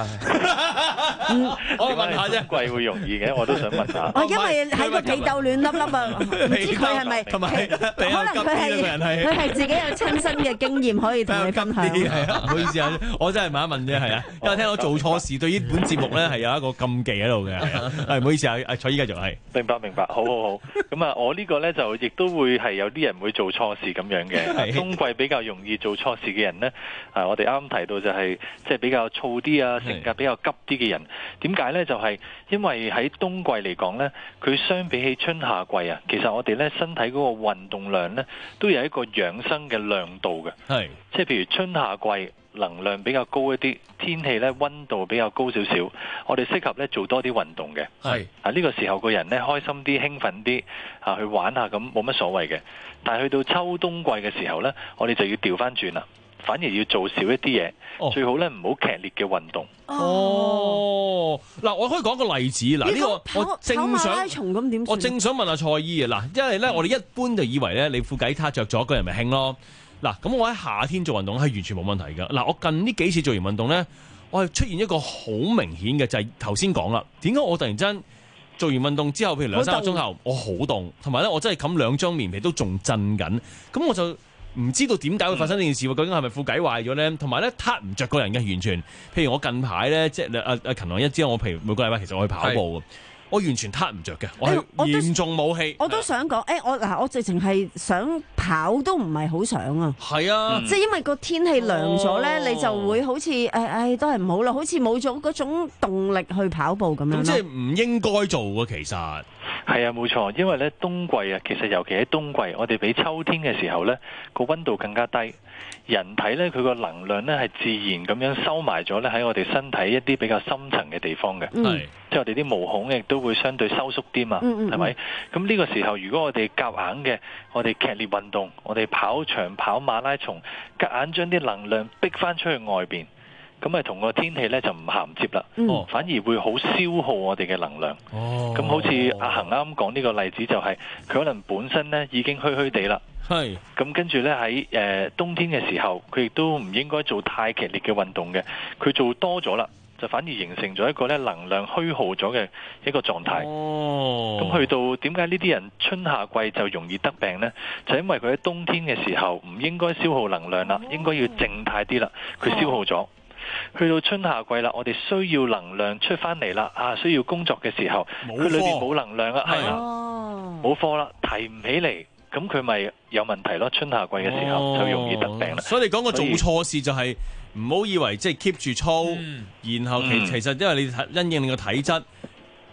我問下啫，季會容易嘅，我都想問下。 哦，因為喺個被竇亂粒粒啊，唔知佢係咪？ 同埋可能佢係佢係自己有親身嘅經驗可以同你分享。 係啊，唔好意思啊，我真係問一問啫，係啊，因為聽到做錯事對呢本節目咧係有一個禁忌喺度嘅，係唔好意思啊，阿蔡姨繼續係。 明白明白，好好好。咁啊，我呢個咧就亦都會。係有啲人會做錯事咁樣嘅，冬季比較容易做錯事嘅人呢，啊，我哋啱啱提到就係即係比較燥啲啊，性格比較急啲嘅人。點解呢？就係、是、因為喺冬季嚟講呢，佢相比起春夏季啊，其實我哋呢身體嗰個運動量呢，都有一個養生嘅亮度嘅。係，即係譬如春夏季。能量比較高一啲，天氣咧溫度比較高少少，我哋適合咧做多啲運動嘅。係啊，呢個時候個人咧開心啲、興奮啲啊，去玩下咁冇乜所謂嘅。但係去到秋冬季嘅時候咧，我哋就要調翻轉啦，反而要做少一啲嘢，哦、最好咧唔好劇烈嘅運動。 哦，嗱，我可以講個例子嗱，呢個我正想我正想問下蔡姨啊，嗱，因為咧我哋一般就以為咧你副吉他着咗個人咪興咯。嗱，咁我喺夏天做運動係完全冇問題㗎。嗱，我近呢幾次做完運動咧，我係出現一個好明顯嘅，就係頭先講啦。點解我突然間做完運動之後，譬如兩三個鐘後，我好凍，同埋咧我真係冚兩張棉被都仲震緊。咁我就唔知道點解會發生呢件事喎？究竟係咪副偈壞咗咧？同埋咧，撻唔着個人嘅完全。譬如我近排咧，即係阿阿勤朗一知我，譬如每個禮拜其實我去跑步。我完全撻唔着嘅，我係嚴重冇氣。 我都想講，誒、欸，我嗱，我直情係想跑都唔係好想啊。 係啊， 即係因為個天氣涼咗咧， 哦、 你就會好似誒誒，都係唔好啦，好似冇咗嗰種動力去跑步咁樣。 咁即係唔應該做嘅，其實係啊，冇錯，因為咧冬季啊，其實尤其喺冬季，我哋比秋天嘅時候咧個溫度更加低。人體咧佢個能量咧係自然咁樣收埋咗咧喺我哋身體一啲比較深層嘅地方嘅， 係即係我哋啲毛孔亦都會相對收縮啲嘛，係咪？咁呢個時候如果我哋夾硬嘅，我哋劇烈運動，我哋跑長跑馬拉松，夾硬將啲能量逼翻出去外邊，咁咪同個天氣咧就唔銜接啦，嗯、反而會好消耗我哋嘅能量。哦，咁好似阿恒啱講呢個例子就係、是、佢可能本身咧已經虛虛地啦。係，咁跟住咧喺誒冬天嘅時候，佢亦都唔應該做太劇烈嘅運動嘅，佢做多咗啦，就反而形成咗一個咧能量虛耗咗嘅一個狀態。哦，咁去到點解呢啲人春夏季就容易得病呢？就因為佢喺冬天嘅時候唔應該消耗能量啦，應該要靜態啲啦，佢消耗咗。去到春夏季啦，我哋需要能量出翻嚟啦，啊，需要工作嘅時候，佢裏邊冇能量啦，係啦，冇貨啦，提唔起嚟。咁佢咪有問題咯？春夏季嘅時候就容易得病啦。 哦、所以你講個做錯事就係唔好以為即係 keep 住操，嗯、然後其、嗯、其實因為你因應你個體質，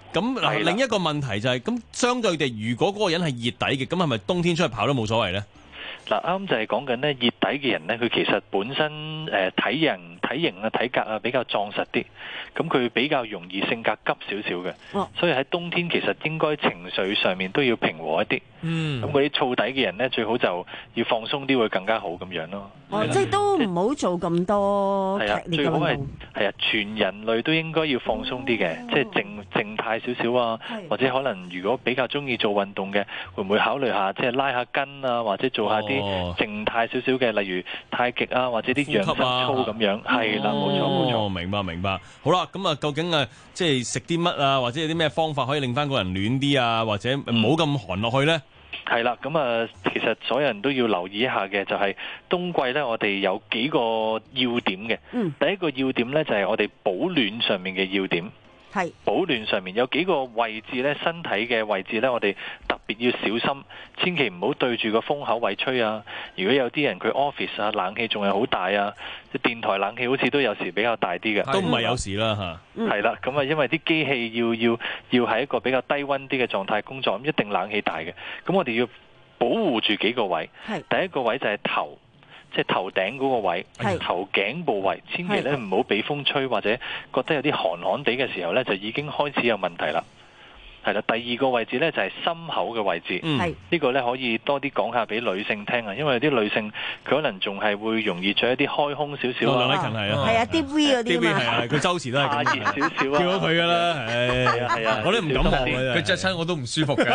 咁嗱，另一個問題就係、是、咁，相對地，如果嗰個人係熱底嘅，咁係咪冬天出去跑都冇所謂咧？ 嗱，啱就係講緊咧熱底嘅人咧，佢其實本身誒、呃、體型、體型啊、體格啊比較壯實啲，咁佢比較容易性格急少少嘅， 哦、 所以喺冬天其實應該情緒上面都要平和一啲。 嗯， 咁嗰啲燥底嘅人咧，最好就要放鬆啲會更加好咁樣咯。 哦，即係都唔好做咁多劇係啊， 烈嘅最好係運動。 係啊，全人類都應該要放鬆啲嘅，即係靜靜態少少啊，或者可能如果比較中意做運動嘅，會唔會考慮下即係拉下筋啊，或者做下啲靜態少少嘅，例如太極啊，或者啲養生操咁樣。係啦，冇錯冇錯。 哦，明白明白。好啦，咁啊，究竟啊，即係食啲乜啊，或者有啲咩方法可以令翻個人暖啲啊，或者唔好咁寒落去咧？ 係啦，咁啊，其實所有人都要留意一下嘅，就係冬季咧，我哋有幾個要點嘅。 嗯。 第一個要點咧，就係我哋保暖上面嘅要點。 係。 保暖上面有幾個位置咧，身體嘅位置咧，我哋特別要小心，千祈唔好對住個風口位吹啊！如果有啲人佢 office 啊，冷氣仲係好大啊，即電台冷氣好似都有時比較大啲嘅， 都唔係有時啦嚇。 係啦，咁啊，因為啲機器要要要喺一個比較低溫啲嘅狀態工作，咁一定冷氣大嘅。咁我哋要保護住幾個位。第一個位就係頭，即係頭頂嗰個位，頭頸部位，千祈咧唔好俾風吹或者覺得有啲寒寒地嘅時候咧，就已經開始有問題啦。係啦，第二個位置咧就係心口嘅位置， 嗯、 呢個咧可以多啲講下俾女性聽啊，因為有啲女性佢可能仲係會容易着一啲開胸少少啊， 梁禮勤係啊， 係啊，deep V 嗰啲嘛， 係啊，佢周時都係下熱少少啊， 叫咗佢噶啦，係啊係啊， 我都唔敢望佢， 佢着親我都唔舒服嘅。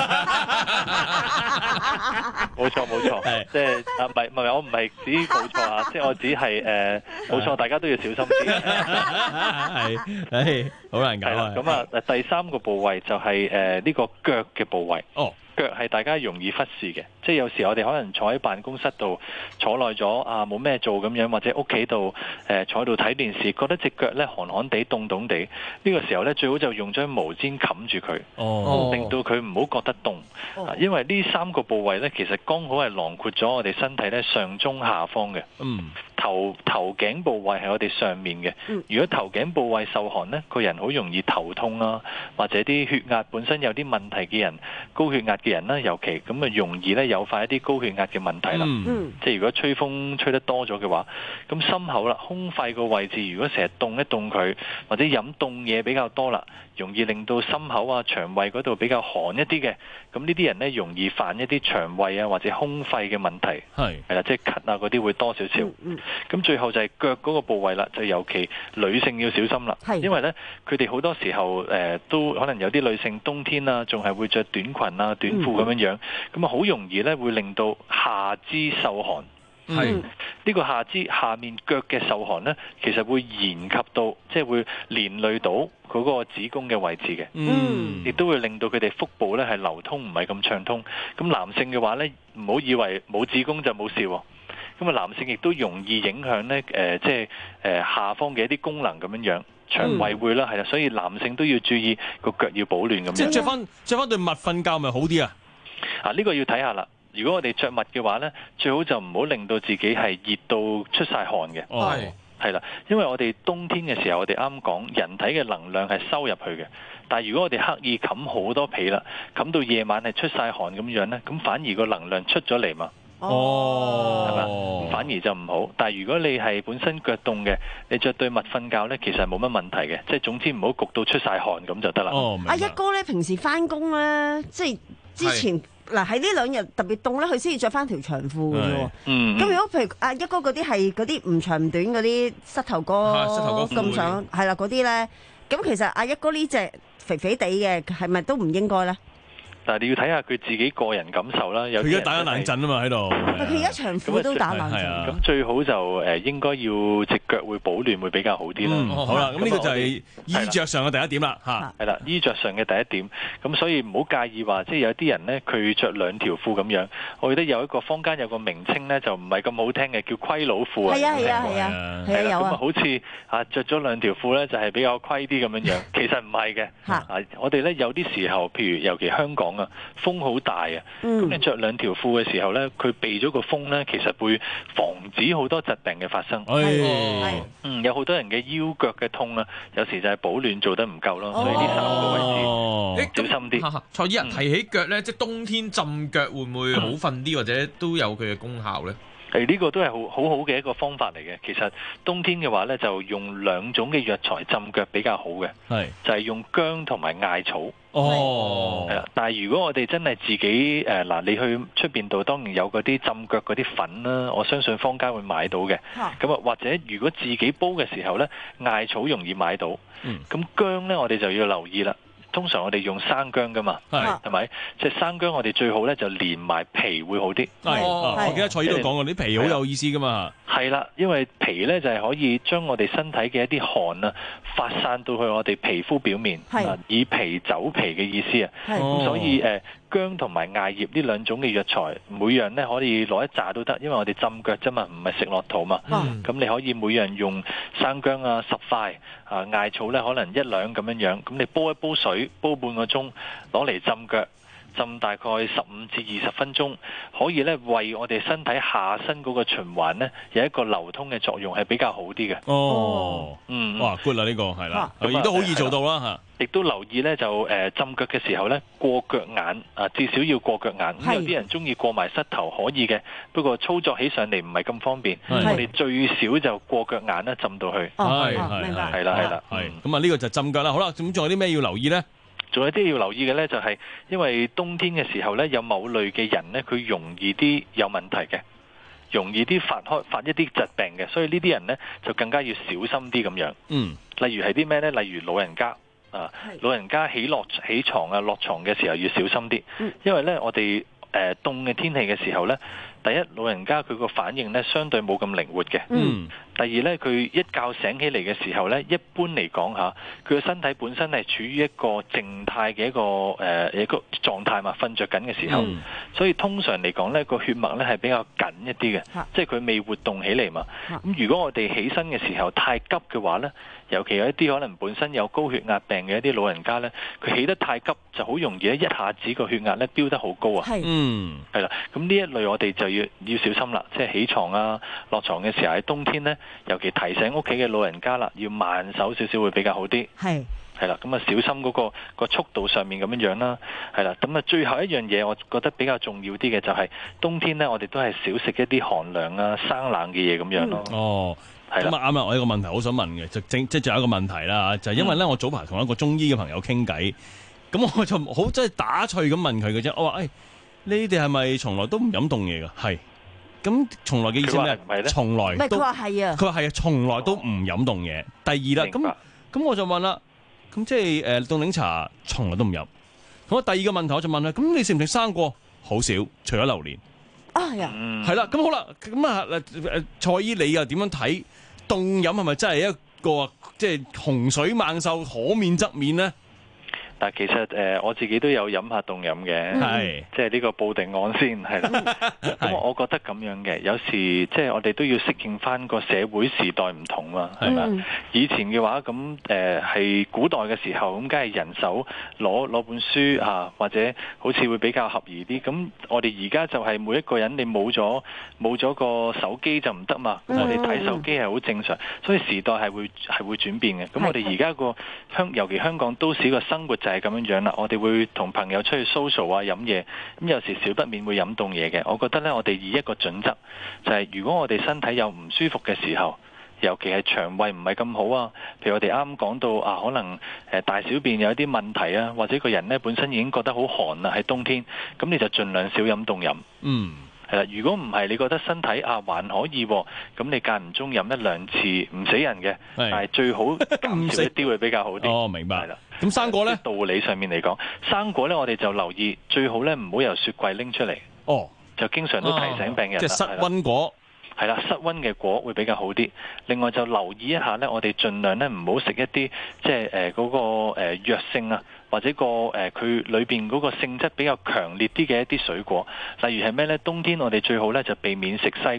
冇錯冇錯，即係啊唔係唔係我唔係指冇錯啊，即係我只係誒冇錯，大家都要小心啲。 係係好難搞啊！ 咁啊，第三個部位就係誒。誒，呢個腳嘅部位， 哦， 腳係大家容易忽視嘅，即係有時我哋可能坐喺辦公室度坐耐咗啊，冇咩做咁樣，或者屋企度誒坐喺度睇電視，覺得隻腳咧寒寒地、凍凍地，呢個時候咧最好就用張毛巾冚住佢， 哦， 令到佢唔好覺得凍， 哦， 因為呢三個部位咧其實剛好係囊括咗我哋身體咧上中下方嘅， 嗯。 頭頭頸部位係我哋上面嘅，如果頭頸部位受寒呢，個人好容易頭痛啦，或者啲血壓本身有啲問題嘅人，高血壓嘅人啦，尤其咁啊容易咧誘發一啲高血壓嘅問題啦。 嗯、 即係如果吹風吹得多咗嘅話，咁心口啦、胸肺個位置，如果成日凍一凍佢，或者飲凍嘢比較多啦，容易令到心口啊、腸胃嗰度比較寒一啲嘅，咁呢啲人呢，容易犯一啲腸胃啊或者胸肺嘅問題。 係係啦，即係咳啊嗰啲會多少少。 嗯咁最後就係腳嗰個部位啦，就尤其女性要小心啦，因為咧佢哋好多時候誒、呃、都可能有啲女性冬天啊，仲係會着短裙啊、短褲咁樣樣，咁啊好容易咧會令到下肢受寒。 係呢、 嗯、個下肢下面腳嘅受寒咧，其實會延及到，即係會連累到嗰個子宮嘅位置嘅。 嗯， 亦都會令到佢哋腹部咧係流通唔係咁暢通。咁男性嘅話咧，唔好以為冇子宮就冇事喎。咁啊，男性亦都容易影響咧，誒、呃，即係誒、呃、下方嘅一啲功能咁樣樣，腸胃會啦，係啦，所以男性都要注意個腳要保暖咁樣。 即係着翻着翻對襪瞓覺咪好啲啊？ 啊，呢、這個要睇下啦。如果我哋着襪嘅話咧，最好就唔好令到自己係熱到出晒汗嘅。 哦， 係啦，因為我哋冬天嘅時候，我哋啱講人體嘅能量係收入去嘅。但係如果我哋刻意冚好多被啦，冚到夜晚係出晒汗咁樣咧，咁反而個能量出咗嚟嘛。 哦， 係嘛？反而就唔好。但係如果你係本身腳凍嘅，你着對襪瞓覺咧，其實冇乜問題嘅。即係總之唔好焗到出晒汗咁就得啦。 哦， 阿一哥咧，平時翻工咧，即係之前嗱喺呢兩日特別凍咧，佢先至着翻條長褲嘅啫。 嗯。 咁如果譬如阿一哥嗰啲係嗰啲唔長唔短嗰啲膝頭哥膝頭哥咁上，係啦嗰啲咧，咁其實阿一哥呢隻肥肥地嘅，係咪都唔應該咧？ 但係你要睇下佢自己個人感受啦。有佢而家打緊冷震啊嘛喺度。 佢而家長褲都打冷震。 咁最好就誒應該要隻腳會保暖會比較好啲啦。 嗯，好啦，咁呢個就係衣着上嘅第一點啦，嚇。 係啦，衣着上嘅第一點。咁所以唔好介意話，即係有啲人咧佢着兩條褲咁樣。我記得有一個坊間有個名稱咧就唔係咁好聽嘅，叫虧佬褲啊。 係啊係啊係啊，係啊有啊。 咁啊好似啊著咗兩條褲咧就係比較虧啲咁樣樣，其實唔係嘅。嚇，我哋咧有啲時候，譬如尤其香港啊，風好大啊，咁、 嗯、 你着兩條褲嘅時候咧，佢避咗個風咧，其實會防止好多疾病嘅發生。 係， 嗯，有好多人嘅腰腳嘅痛啊，有時就係保暖做得唔夠咯，所以呢三個位置、 哦、 小心啲。 蔡醫人提起腳咧，即係冬天浸腳會唔會好瞓啲，或者都有佢嘅功效咧？ 誒呢個都係好好好嘅一個方法嚟嘅。其實冬天嘅話咧，就用兩種嘅藥材浸腳比較好嘅， 係就係用薑同埋艾草。 哦， 係啦。但係如果我哋真係自己誒嗱、呃，你去出邊度當然有嗰啲浸腳嗰啲粉啦，我相信坊間會買到嘅。咁啊，或者如果自己煲嘅時候咧，艾草容易買到。咁、 嗯、 薑咧，我哋就要留意啦。通常我哋用生薑噶嘛，係係咪？即係生薑，我哋最好咧就連埋皮會好啲。 係、哦，我記得蔡醫都講過，啲皮好有意思噶嘛。 係啦，因為皮咧就係可以將我哋身體嘅一啲汗啊發散到去我哋皮膚表面，啊以皮走皮嘅意思啊。咁所以誒薑同埋艾葉呢兩種嘅藥材，每樣咧可以攞一紮都得，因為我哋浸腳啫嘛，唔係食落肚嘛。咁、嗯、你可以每樣用生薑啊十塊，啊艾草咧可能一兩咁樣樣，咁你煲一煲水，煲半個鐘，攞嚟浸腳。浸大概十五至二十分鐘，可以咧為我哋身體下身嗰個循環咧有一個流通嘅作用，係比較好啲嘅。 哦， 嗯， 哇 good 啦呢個係啦，亦都好易做到啦嚇。 亦都留意咧就誒、呃、浸腳嘅時候咧過腳眼啊，至少要過腳眼。有啲人中意過埋膝頭可以嘅，不過操作起上嚟唔係咁方便。我哋最少就過腳眼啦，浸到去。 係係係啦係啦， 係咁啊呢個就浸腳啦。好啦，咁仲有啲咩要留意咧？ 仲有啲要留意嘅呢，就係因為冬天嘅時候呢，有某類嘅人呢，佢容易啲有問題嘅，容易啲發開發一啲疾病嘅，所以呢啲人呢，就更加要小心啲咁樣。 嗯， 例如係啲咩呢？例如老人家啊，老人家起落起床啊、落床嘅時候要小心啲，因為呢，我哋誒凍嘅天氣嘅時候呢，第一老人家佢個反應呢，相對冇咁靈活嘅。 嗯。 第二呢，佢一覺醒起嚟嘅時候呢，一般嚟講嚇，佢個身體本身係處於一個靜態嘅一個誒、呃、一個狀態嘛，瞓着緊嘅時候，嗯、所以通常嚟講呢，個血脈呢係比較緊一啲嘅，即係佢未活動起嚟嘛。咁如果我哋起身嘅時候太急嘅話呢，尤其有一啲可能本身有高血壓病嘅一啲老人家呢，佢起得太急就好容易咧一下子個血壓呢飆得好高啊。 嗯， 係啦，咁呢一類我哋就要要小心啦，即係起床啊、落床嘅時候喺冬天呢。尤其提醒屋企嘅老人家啦，要慢手少少會比較好啲。 係係啦，咁啊小心嗰個個速度上面咁樣樣啦。係啦，咁啊最後一樣嘢，我覺得比較重要啲嘅就係冬天呢，我哋都係少食一啲寒涼啊、生冷嘅嘢咁樣咯。 嗯、哦，係啦，咁啊啱啦，我有一個問題好想問嘅，就正即係仲有一個問題啦，就係、是、因為咧，我早排同一個中醫嘅朋友傾偈，咁我就好即係打趣咁問佢嘅啫。我話誒、哎，你哋係咪從來都唔飲凍嘢㗎？係。咁從來嘅意思咩？從來都， 佢話係啊， 佢話係啊，從來都唔飲凍嘢。第二啦，咁咁我就問啦，咁即係誒凍檸茶從來都唔飲。咁啊第二個問題我就問啦，咁你食唔食生果？好少，除咗榴蓮。 啊係啊， 係啦，咁好啦，咁啊誒蔡醫你又點樣睇凍飲係咪真係一個即係洪水猛獸可免則免呢？ 但其實誒、呃、我自己都有飲下凍飲嘅，係即係呢個報定案先係啦。咁我覺得咁樣嘅，有時即係我哋都要適應翻個社會時代唔同嘛，係咪、嗯？以前嘅話咁誒係古代嘅時候，咁梗係人手攞攞本書啊，或者好似會比較合宜啲。咁我哋而家就係每一個人你冇咗冇咗個手機就唔得嘛。嗯、我哋睇手機係好正常，所以時代係會係會轉變嘅。咁我哋而家個香尤其香港都市個生活就係咁樣樣啦，我哋會同朋友出去 social 啊飲嘢，咁有時少不免會飲凍嘢嘅。我覺得呢，我哋以一個準則，就係、是、如果我哋身體有唔舒服嘅時候，尤其係腸胃唔係咁好啊，譬如我哋啱啱講到啊，可能誒大小便有一啲問題啊，或者個人呢本身已經覺得好寒啦，喺冬天，咁你就盡量少飲凍飲。嗯。係啦，如果唔係你覺得身體啊還可以，咁你間唔中飲一兩次唔死人嘅，但係最好減少一啲會比較好啲。 哦，明白。係啦，咁生果咧？ 道理上面嚟講，生果咧我哋就留意最好咧唔好由雪櫃拎出嚟。 哦， 就經常都提醒病人。 即係室溫果。 係啦，室溫嘅果會比較好啲。另外就留意一下咧，我哋盡量咧唔好食一啲即係誒嗰個誒藥性啊，或者個誒佢裏邊嗰個性質比較強烈啲嘅一啲水果。例如係咩咧？冬天我哋最好咧就避免食西瓜。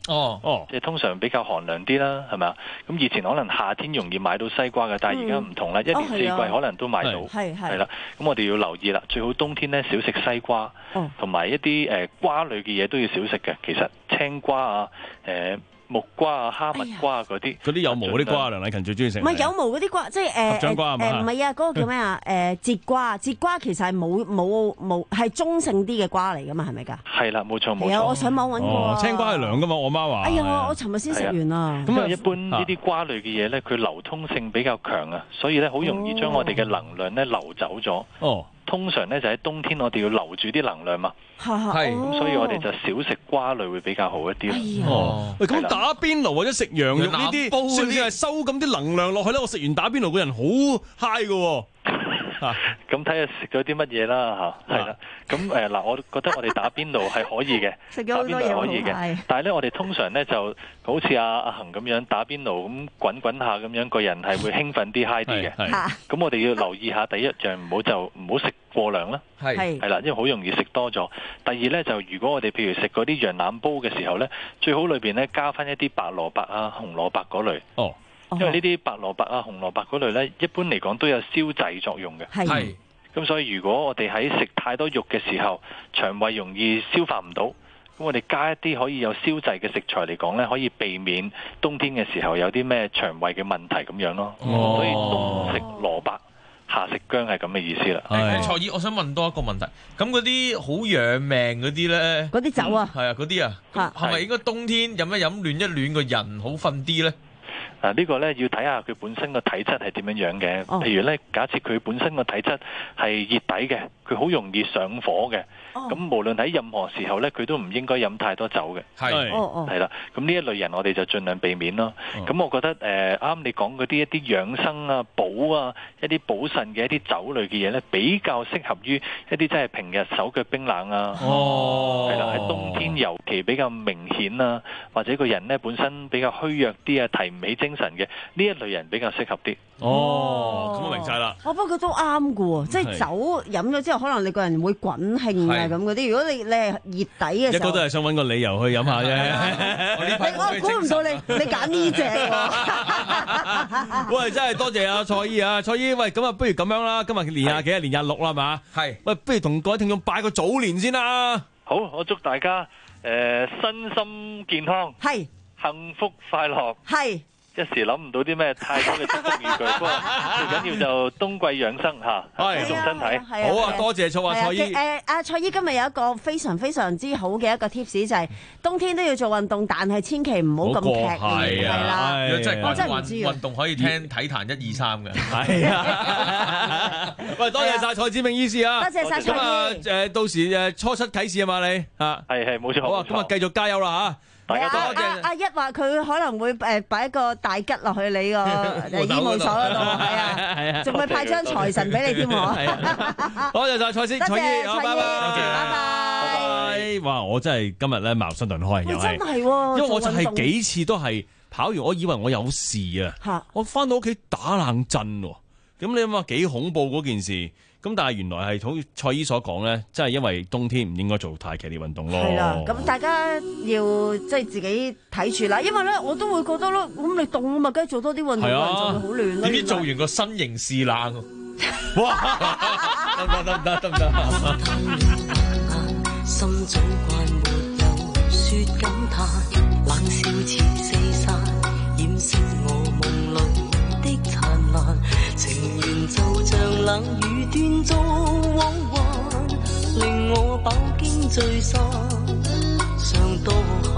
哦哦，即係通常比較寒涼啲啦，係咪啊？咁以前可能夏天容易買到西瓜嘅，但係而家唔同啦，一年四季可能都買到， 係係啦。咁我哋要留意啦，最好冬天咧少食西瓜，同埋一啲誒瓜類嘅嘢都要少食嘅。其實青瓜啊，誒。木瓜啊、哈密瓜啊嗰啲， 嗰啲有毛嗰啲瓜，梁禮勤最中意食。 唔係有毛嗰啲瓜，即係誒合掌瓜係嘛？ 誒唔係啊，嗰個叫咩啊？誒節瓜，節瓜其實係冇冇冇係中性啲嘅瓜嚟噶嘛，係咪㗎？ 係啦，冇錯冇錯。 係啊，我上網揾過啊。 青瓜係涼噶嘛，我媽話。 哎呀，我我尋日先食完啊。 咁啊，一般呢啲瓜類嘅嘢咧，佢流通性比較強啊，所以咧好容易將我哋嘅能量咧流走咗。哦。通常咧就喺冬天，我哋要留住啲能量嘛。係，咁所以我哋就少食瓜類會比較好一啲。 哦，喂，咁打邊爐或者食羊肉呢啲，算唔算係收咁啲能量落去咧？我食完打邊爐個人好 high 㗎。 咁睇下食咗啲乜嘢啦嚇，係啦。咁誒嗱，我覺得我哋打邊爐係可以嘅，打邊爐可以嘅。但係咧，我哋通常咧就好似阿阿恒咁樣打邊爐咁滾滾下咁樣，個人係會興奮啲 high 啲嘅。咁我哋要留意下，第一樣唔好就唔好食過量啦。係係啦，因為好容易食多咗。第二咧就如果我哋譬如食嗰啲羊腩煲嘅時候咧，最好裏邊咧加翻一啲白蘿蔔啊、紅蘿蔔嗰類。哦。因為呢啲白蘿蔔啊、紅蘿蔔嗰類咧，一般嚟講都有消滯作用嘅。係。咁所以如果我哋喺食太多肉嘅時候，腸胃容易消化唔到，咁我哋加一啲可以有消滯嘅食材嚟講咧，可以避免冬天嘅時候有啲咩腸胃嘅問題咁樣咯。哦。所以冬食蘿蔔，夏食薑係咁嘅意思啦。 誒，蔡姨，我想問多一個問題，咁嗰啲好養命嗰啲咧， 嗰啲酒啊， 係啊，嗰啲啊，係咪應該冬天飲一飲暖一暖個人好瞓啲咧？ 嗱、啊這個、呢個咧要睇下佢本身個體質係點樣樣嘅。哦、譬如咧，假設佢本身個體質係熱底嘅，佢好容易上火嘅。咁、哦、無論喺任何時候咧，佢都唔應該飲太多酒嘅。係，係啦。咁呢一類人我哋就盡量避免咯。咁、哦、我覺得誒啱、呃、你講嗰啲一啲養生啊、補啊、一啲補腎嘅一啲酒類嘅嘢咧，比較適合於一啲真係平日手腳冰冷啊。哦，係啦，喺冬天尤其比較明顯啊，或者個人咧本身比較虛弱啲啊，提唔起精神嘅呢一類人比較適合啲。 哦，咁我明晒啦。 我不過都啱㗎喎，即係酒飲咗之後，可能你個人會滾興啊咁嗰啲。如果你你係熱底嘅時候， 一個都係想揾個理由去飲下啫。 我估唔到你你揀呢隻喎。 喂，真係多謝阿蔡姨啊，蔡姨，喂，咁啊，不如咁樣啦，今日年廿幾啊，年廿六啦，係嘛？係。喂，不如同各位聽眾拜個早年先啦。 好，我祝大家誒身心健康，係幸福快樂，係。一時諗唔到啲咩太多嘅祝福語句，不過最緊要就冬季養生嚇，保重身體。 好啊，多謝蔡啊蔡姨。 誒阿蔡姨今日有一個非常非常之好嘅一個 tips，就係冬天都要做運動，但係千祈唔好咁劇烈，係啦。 我真係唔知運動可以聽體壇一二三嘅。 係啊。喂，多謝晒蔡志明醫師啊！ 多謝晒蔡醫。 咁啊誒，到時誒初七啟示啊嘛你啊， 係係冇錯。 好啊，咁啊繼續加油啦嚇！ 大家多謝。阿阿一話佢可能會誒擺一個大吉落去你個醫務所嗰度，係啊，係啊，仲會派張財神俾你添喎。 多謝晒蔡先，蔡姨，好，拜拜， 拜拜。 哇！我真係今日咧茅塞頓開，又係， 真係喎， 因為我就係幾次都係跑完，我以為我有事啊，我翻到屋企打冷震喎。咁你諗下幾恐怖嗰件事？咁但係原來係好似蔡姨所講咧，真係因為冬天唔應該做太劇烈運動咯。 係啦，咁大家要即係自己睇住啦。因為咧，我都會覺得咯，咁你凍啊嘛，梗係做多啲運動，個人就會好暖啦。 點知做完個身形試冷？哇！得唔得？得唔得？得唔得？心早慣沒有說感嘆，冷笑似四散，掩飾我夢裏的燦爛。情緣就像冷雨斷續往還，令我飽經醉散，尚多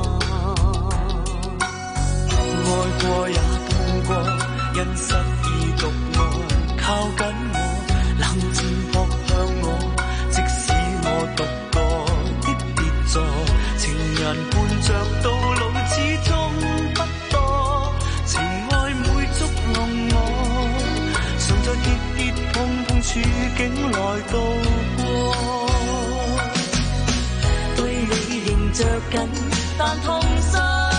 限。愛過也痛過，因失意獨愛靠緊我，冷箭撲向我，即使我獨個的別座，情人伴着到老始終不多，情愛每觸弄我，常在跌跌碰碰處境來渡過，對你仍着緊，但痛心。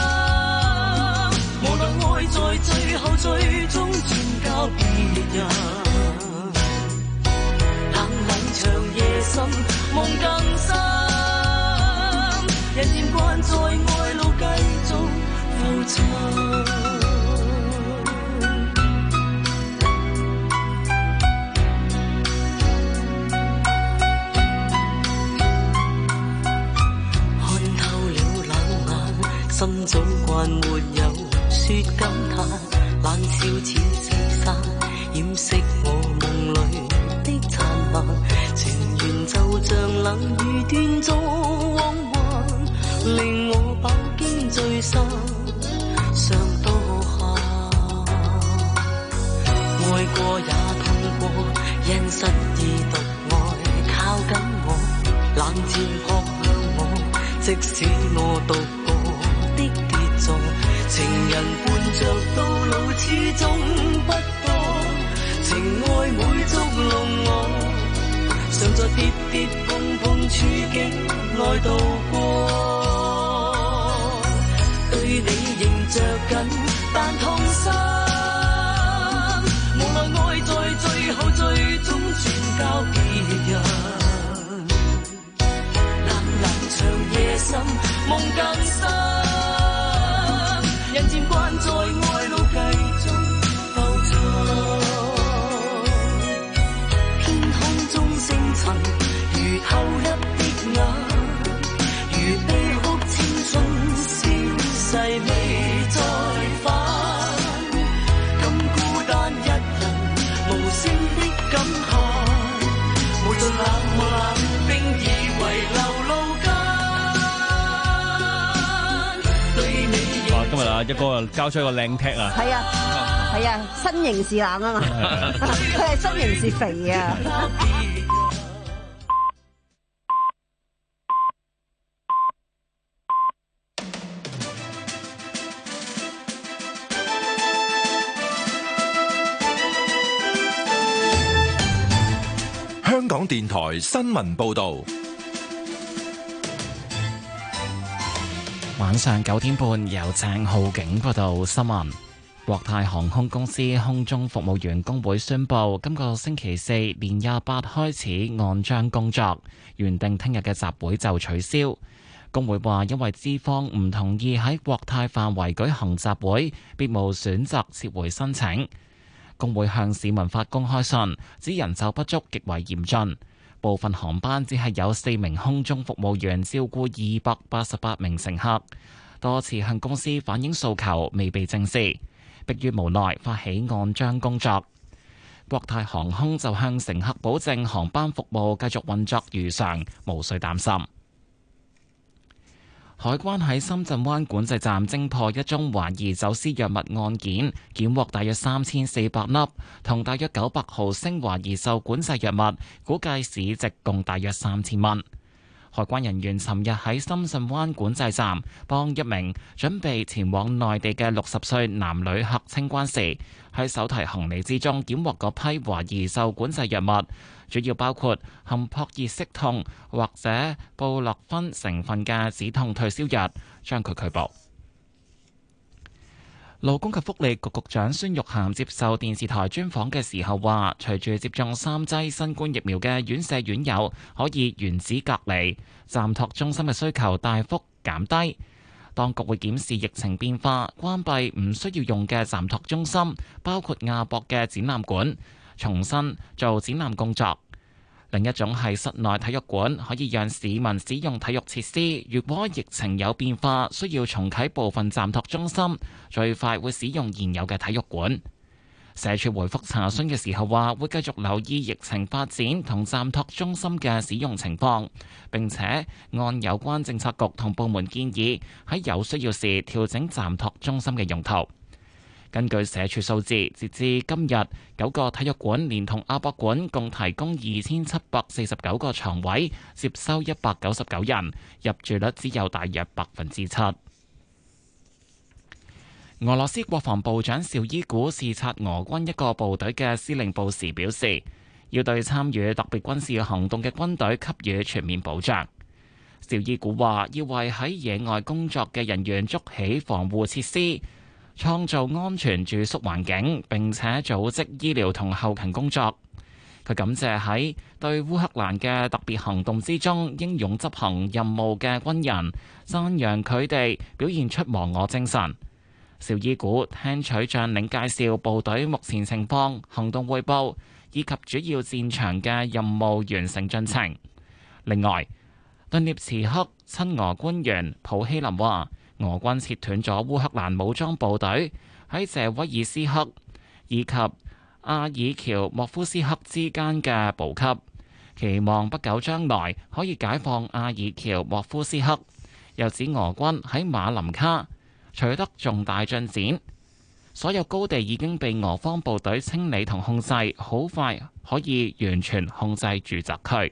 無奈愛在最後最終轉交別人，冷冷長夜深，夢更深，人漸慣在愛路繼續。 還沒有說感嘆，冷笑似四散，掩飾我夢裏的燦爛。情緣就像冷雨斷續往還，令我飽經醉心，傷多下。愛過也痛過，因失意獨愛靠緊我，冷戰撲向我，即使我獨個的跌坐，情人伴着到老始終不多，情愛每捉弄我，常在跌跌碰碰處境內度過，對你仍着緊但痛心，無奈愛在最後最終轉交別人，冷冷長夜深夢更深，人漸慣在愛路繼續浮沉，天空中星塵如後泣的眼，如悲哭青春消逝未再返，咁孤單一人無聲的感嘆，無盡冷漠冷冰以為流露間，對你哇！今日啊，一哥交出一個靚踢啊！ 係啊，係啊，身形是冷啊嘛，佢係身形是肥啊。 香港電台新聞報導， 晚上九點半由鄭浩景報道新聞。國泰航空公司空中服務員工會宣布，今個星期四年廿八開始按章工作，原定聽日嘅集會就取消。工會話，因為資方唔同意喺國泰範圍舉行集會，別無選擇撤回申請。工會向市民發公開信，指人手不足極為嚴峻，部分航班只係有四名空中服務員照顧二百八十八名乘客，多次向公司反映訴求未被正視，迫於無奈發起按章工作。國泰航空就向乘客保證航班服務繼續運作如常，無需擔心。海關喺深圳灣管制站偵破一宗懷疑走私藥物案件，檢獲大約三千四百粒同大約九百毫升懷疑受管制藥物，估計市值共大約三千蚊。海關人員尋日喺深圳灣管制站幫一名準備前往內地嘅六十歲男旅客清關時，喺手提行李之中檢獲嗰批懷疑受管制藥物，主要包括含撲熱息痛或者布洛芬成分嘅止痛退燒藥，將佢拘捕。勞工及福利局局長孫玉菡接受電視台專訪嘅時候話，隨住接種三劑新冠疫苗嘅院舍院友可以原址隔離，暫託中心嘅需求大幅減低。當局會檢視疫情變化，關閉唔需要用嘅暫託中心，包括亞博嘅展覽館，重新做展覽工作。另一種係室內體育館，可以讓市民使用體育設施。如果疫情有變化，需要重啟部分暫託中心，最快會使用現有嘅體育館。社署回覆查詢嘅時候話，會繼續留意疫情發展同暫託中心嘅使用情況，並且按有關政策局同部門建議，喺有需要時調整暫託中心嘅用途。根據社署數字，截至今日，九個體育館連同亞博館共提供二千七百四十九個床位，接收一百九十九人，入住率只有大約百分之七。俄羅斯國防部長紹伊古視察俄軍一個部隊嘅司令部時表示，要對參與特別軍事行動嘅軍隊給予全面保障。紹伊古話，要為喺野外工作嘅人員築起防護設施，創造安全住宿環境，並且組織醫療同後勤工作。佢感謝喺對烏克蘭嘅特別行動之中英勇執行任務嘅軍人，讚揚佢哋表現出忘我精神。紹伊古聽取將領介紹部隊目前情況、行動彙報以及主要戰場嘅任務完成進程。另外，頓涅茨克親俄官員普希林話， 俄軍切斷咗烏克蘭武裝部隊喺謝威爾斯克以及阿爾喬莫夫斯克之間嘅補給，期望不久將來可以解放阿爾喬莫夫斯克。又指俄軍喺馬林卡取得重大進展，所有高地已經被俄方部隊清理同控制，好快可以完全控制住宅區。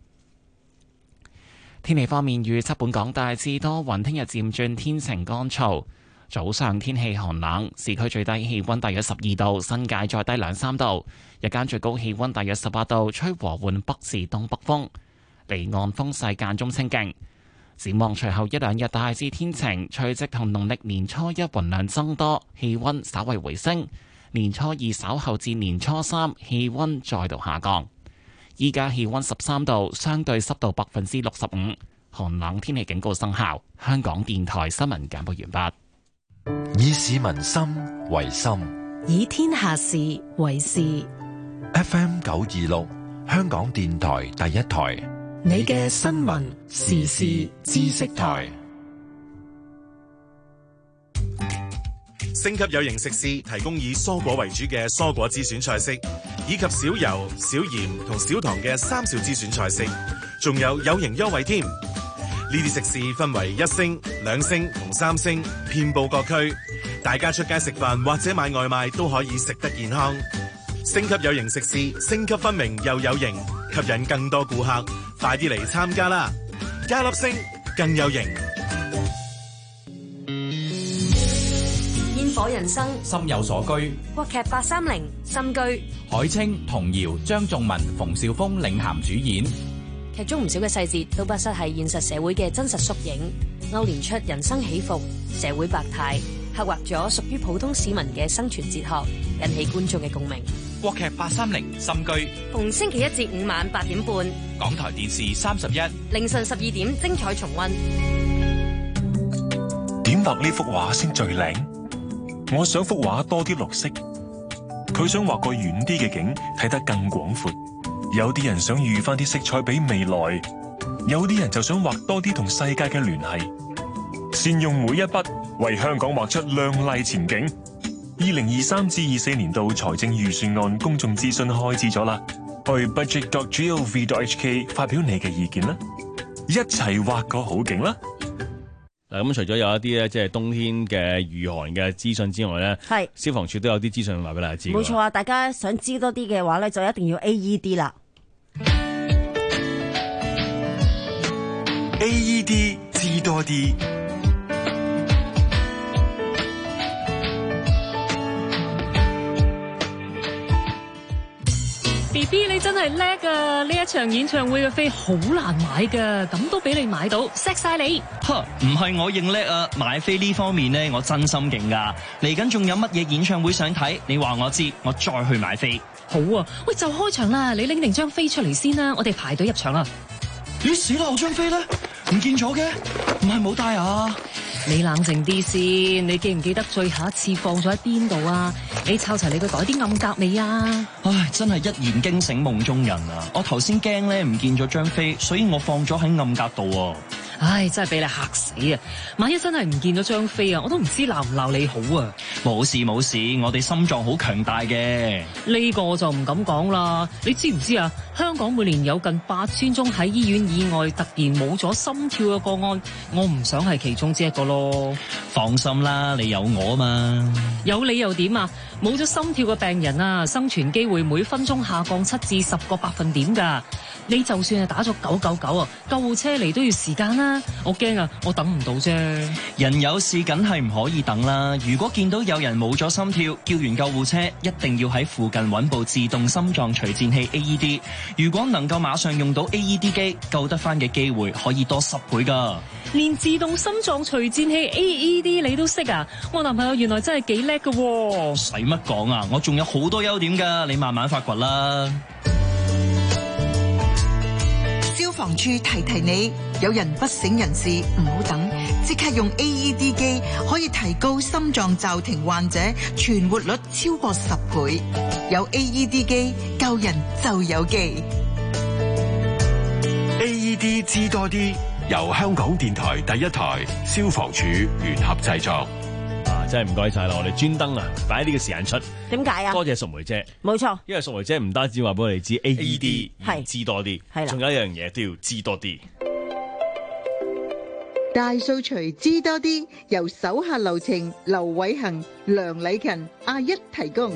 天氣方面預測，本港大致多雲，聽日漸轉天晴乾燥，早上天氣寒冷，市區最低氣溫大約十二度，新界再低兩三度，日間最高氣溫大約十八度，吹和緩北至東北風，離岸風勢間中清勁。展望隨後一兩日大致天晴，除夕同農曆年初一雲量增多，氣溫稍為回升。年初二稍後至年初三氣溫再度下降。依家氣溫十三度，相對濕度百分之六十五，寒冷天氣警告生效。香港電台新聞簡報完畢。以市民心為心， 以天下事為事。 F M 九二六，香港電台第一台。 你嘅新聞時事知識台。 星級有型食肆提供以蔬果為主嘅蔬果之選菜式，以及少油、少鹽同少糖嘅三少之選菜式，仲有有型優惠添。呢啲食肆分為一星、兩星同三星，遍佈各區。大家出街食飯或者買外賣都可以食得健康。星級有型食肆，星級分明又有型，吸引更多顧客。快啲嚟參加啦！加粒星更有型。 煙火人生， 心有所居。 國劇八三零心居， 海清、童瑤、張頌文、馮紹峰領銜主演。 劇中唔少嘅細節都不失係現實社會嘅真實縮影，勾連出人生起伏、社會百態，刻畫咗屬於普通市民嘅生存哲學，引起觀眾嘅共鳴。 國劇八三零心居， 逢星期一至五晚八點半， 港台電視三十一， 凌晨十二點精彩重溫。 點畫呢幅畫先最靚？我想幅畫多啲綠色，佢想畫個遠啲嘅景，睇得更廣闊。有啲人想預翻啲色彩俾未來，有啲人就想畫多啲同世界嘅聯繫。善用每一筆，為香港畫出亮麗前景。二零二三至二四年度財政預算案公眾諮詢開始咗啦，去 budget dot gov dot h k 發表你嘅意見啦，一齊畫個好景啦！ 嗱，咁除咗有一啲咧，即係冬天嘅御寒嘅資訊之外咧，係消防處都有啲資訊話俾大家知。 冇錯啊！大家想知多啲嘅話咧，就一定要 A E D 啦。 A E D 知多啲。 B B 你真係叻啊！呢一場演唱會嘅飛好難買噶，咁都俾你買到，錫晒你。 呵，唔係我認叻啊，買飛呢方面呢，我真心勁噶。嚟緊仲有乜嘢演唱會想睇？你話我知，我再去買飛。 好啊，喂，就開場啦，你拎定張飛出嚟先啦，我哋排隊入場啦。 咦，死啦！我張飛咧唔見咗嘅，唔係冇帶啊？ 你冷靜啲先，你記唔記得最後一次放咗喺邊度啊？你抄齊你個袋啲暗格未啊？ 唉，真係一言驚醒夢中人啊！我頭先驚咧唔見咗張飛，所以我放咗喺暗格度啊。 唉，真係俾你嚇死啊！萬一真係唔見咗張飛啊，我都唔知鬧唔鬧你好啊！ 冇事冇事，我哋心臟好強大嘅。 呢個我就唔敢講啦。你知唔知啊？香港每年有近八千宗喺醫院以外突然冇咗心跳嘅個案，我唔想係其中之一個咯。 放心啦，你有我啊嘛。 有你又點啊？冇咗心跳嘅病人啊，生存機會每分鐘下降七至十個百分點㗎。你就算係打咗九九九啊，救護車嚟都要時間啦。我驚啊，我等唔到啫。 人有事梗係唔可以等啦。如果見到有人冇咗心跳，叫完救護車，一定要喺附近揾部自動心臟除顫器 A E D。如果能夠馬上用到 A E D 機，救得翻嘅機會可以多十倍㗎。 連自動心臟除顫器 A E D 你都識啊？我男朋友原來真係幾叻㗎喎。 使乜講啊？我仲有好多優點㗎，你慢慢發掘啦。 消防處提提你，有人不省人事唔好等，即刻用 A E D 機可以提高心臟驟停患者存活率超過十倍。有 A E D 機救人就有機。 A E D D 知多啲，由香港電台第一台、消防處聯合製作。 啊，真係唔該晒啦！我哋專登啊，擺喺呢個時間出。 點解啊？ 多謝淑梅姐。 冇錯， 因為淑梅姐唔單止話俾我哋知 A E D 係知多啲， 係啦， 仲有一樣嘢都要知多啲。 大掃除知多啲，由手下留情劉偉恒、梁禮勤阿一提供。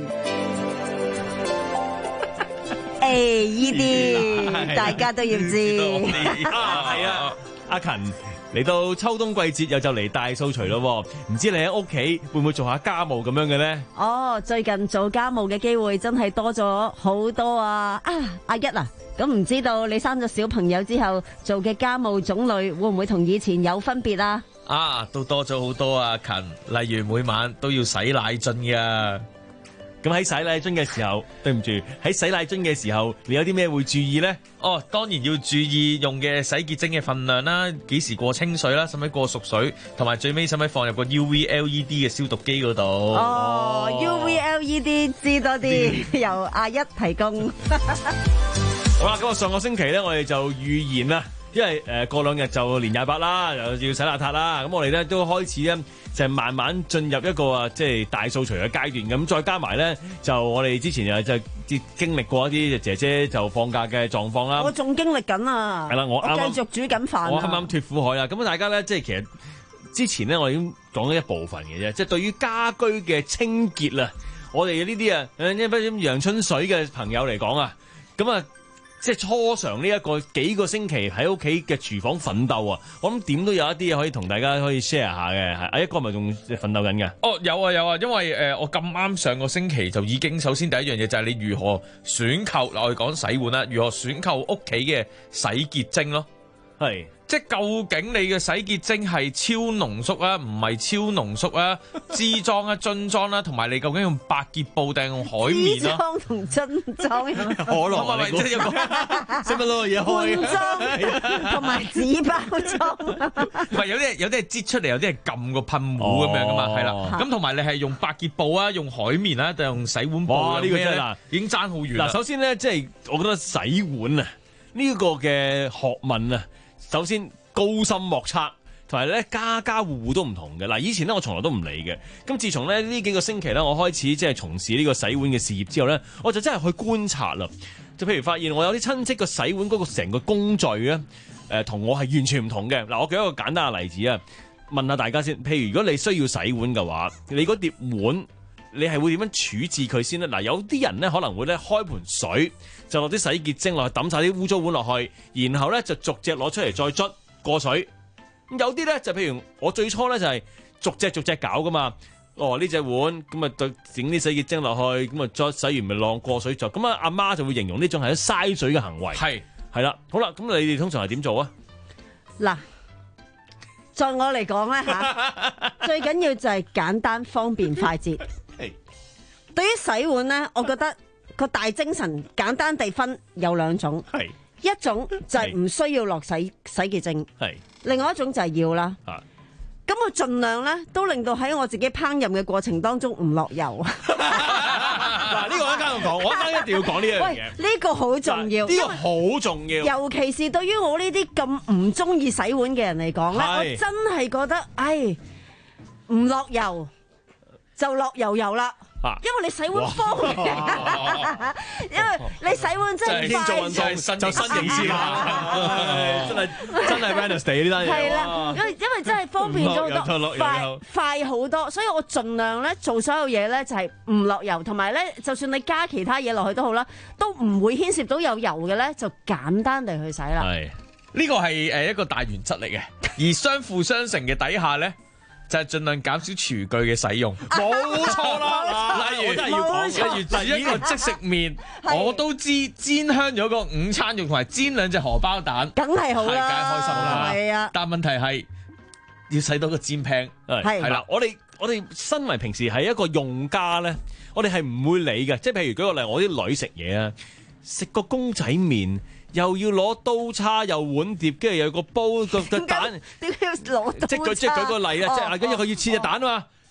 誒，依啲大家都要知。 係啊，阿勤嚟到秋冬季節又就嚟大掃除咯，唔知你喺屋企會唔會做下家務咁樣嘅咧？ 哦，最近做家務嘅機會真係多咗好多啊！啊，阿一啊！咁唔知道你生咗小朋友之後做嘅家務種類會唔會同以前有分別啊？ 啊，都多咗好多啊，勤，例如每晚都要洗奶樽㗎。 咁喺洗奶樽嘅時候，對唔住，喺洗奶樽嘅時候，你有啲咩會注意呢？ 哦，當然要注意用嘅洗潔精嘅份量啦，幾時過清水啦，使唔使過熟水，同埋最尾使唔使放入個 U V L E D 嘅消毒機嗰度。 哦，哦 ，U V L E D 知多啲，由阿一提供。 好啦，咁啊上個星期咧，我哋就預言啦，因為誒、呃、過兩日就年廿八啦，又要洗邋遢啦，咁我哋咧都開始咧就係慢慢進入一個啊即係大掃除嘅階段，咁再加埋咧就我哋之前又就經歷過一啲姐姐就放假嘅狀況啦。 我仲經歷緊啊！ 係啦，我啱啱繼續煮緊飯， 我啱啱脫苦海啦。咁大家咧即係其實之前咧我已經講咗一部分嘅啫，即係對於家居嘅清潔啊，我哋呢啲啊誒一筆陽春水嘅朋友嚟講啊，咁啊。即係初嘗呢一個幾個星期喺屋企嘅廚房奮鬥啊！我諗點都有一啲嘢可以同大家可以 share 下嘅，係阿一哥咪仲奮鬥緊嘅？ 哦，有啊有啊，因為誒、呃、我咁啱上個星期就已經首先第一樣嘢就係你如何選購，嗱我哋講洗碗啦，如何選購屋企嘅洗潔精咯，係。即係究竟你嘅洗潔精係超濃縮啊，唔係超濃縮啊，支裝啊、樽裝啦，同埋你究竟用百潔布定用海綿啊？ 支裝同樽裝有冇？ 可樂啊，即係有個使乜攞個嘢開？ 罐裝同埋紙包裝。 唔係有啲有啲係擠出嚟，有啲係撳個噴壺咁樣噶嘛，係啦。咁同埋你係用百潔布啊，用海綿啊，定用洗碗布啊？ 呢個真係嗱， 已經爭好遠。 嗱，首先咧，即係我覺得洗碗啊呢個嘅學問啊。首先高深莫測，同埋咧家家戶戶都唔同嘅。嗱，以前咧我從來都唔理嘅。咁自從咧呢幾個星期咧，我開始即係從事呢個洗碗嘅事業之後咧，我就真係去觀察啦。就譬如發現我有啲親戚個洗碗嗰個成個工序咧，誒、呃、同我係完全唔同嘅。嗱，我舉一個簡單嘅例子啊，問下大家先。譬如如果你需要洗碗嘅話，你嗰碟碗你係會點樣處置佢先咧？嗱，有啲人咧可能會咧開盆水，就落啲洗潔精落去，抌晒啲污糟碗落去，然後咧就逐隻攞出嚟再捽過水。有啲咧就譬如我最初咧就係逐隻逐隻搞噶嘛。哦，呢隻碗咁啊，就整啲洗潔精落去，咁啊再洗完咪晾過水就。咁啊，阿媽就會形容呢種係啲嘥水嘅行為。係係啦，好啦，咁你哋通常係點做啊？ 嗱，在我嚟講咧嚇，最緊要就係簡單、方便、快捷。對於洗碗咧，我覺得個大精神簡單地分有兩種，係一種就係唔需要落洗洗潔精，係另外一種就係要啦。咁我盡量咧都令到喺我自己烹飪嘅過程當中唔落油。 嗱，呢個一間我講，我一間一定要講呢一樣嘢。 呢個好重要， 呢個好重要。 尤其是對於我呢啲咁唔中意洗碗嘅人嚟講咧，我真係覺得，唉，唔落油就落油油啦。因為你洗碗方便，因為你洗碗真係快， 就新型先啦，真係真係 Wednesday 呢單嘢。係啦， 因為因為真係方便咗好多，快快好多，所以我盡量咧做所有嘢咧就係唔落油，同埋咧就算你加其他嘢落去都好啦，都唔會牽涉到有油嘅咧，就簡單地去洗啦。 係呢個係誒一個大原則嚟嘅，而相輔相成嘅底下咧。就係盡量減少廚具嘅使用， 冇錯啦。 例如， 我真係要講， 例如煮一個即食麵，我都知煎香咗個午餐肉同埋煎兩隻荷包蛋， 梗係好啦， 梗係開心啦。 係啊， 但問題係要洗到個煎 pan， 係係啦。我哋我哋身為平時係一個用家咧，我哋係唔會理嘅。即係譬如舉個例，我啲女食嘢啊，食個公仔麵。又要攞刀叉，又碗碟，跟住又有個煲個個蛋。 點解要攞刀叉？ 即佢即舉個例啊，即係跟住佢要切隻蛋啊嘛。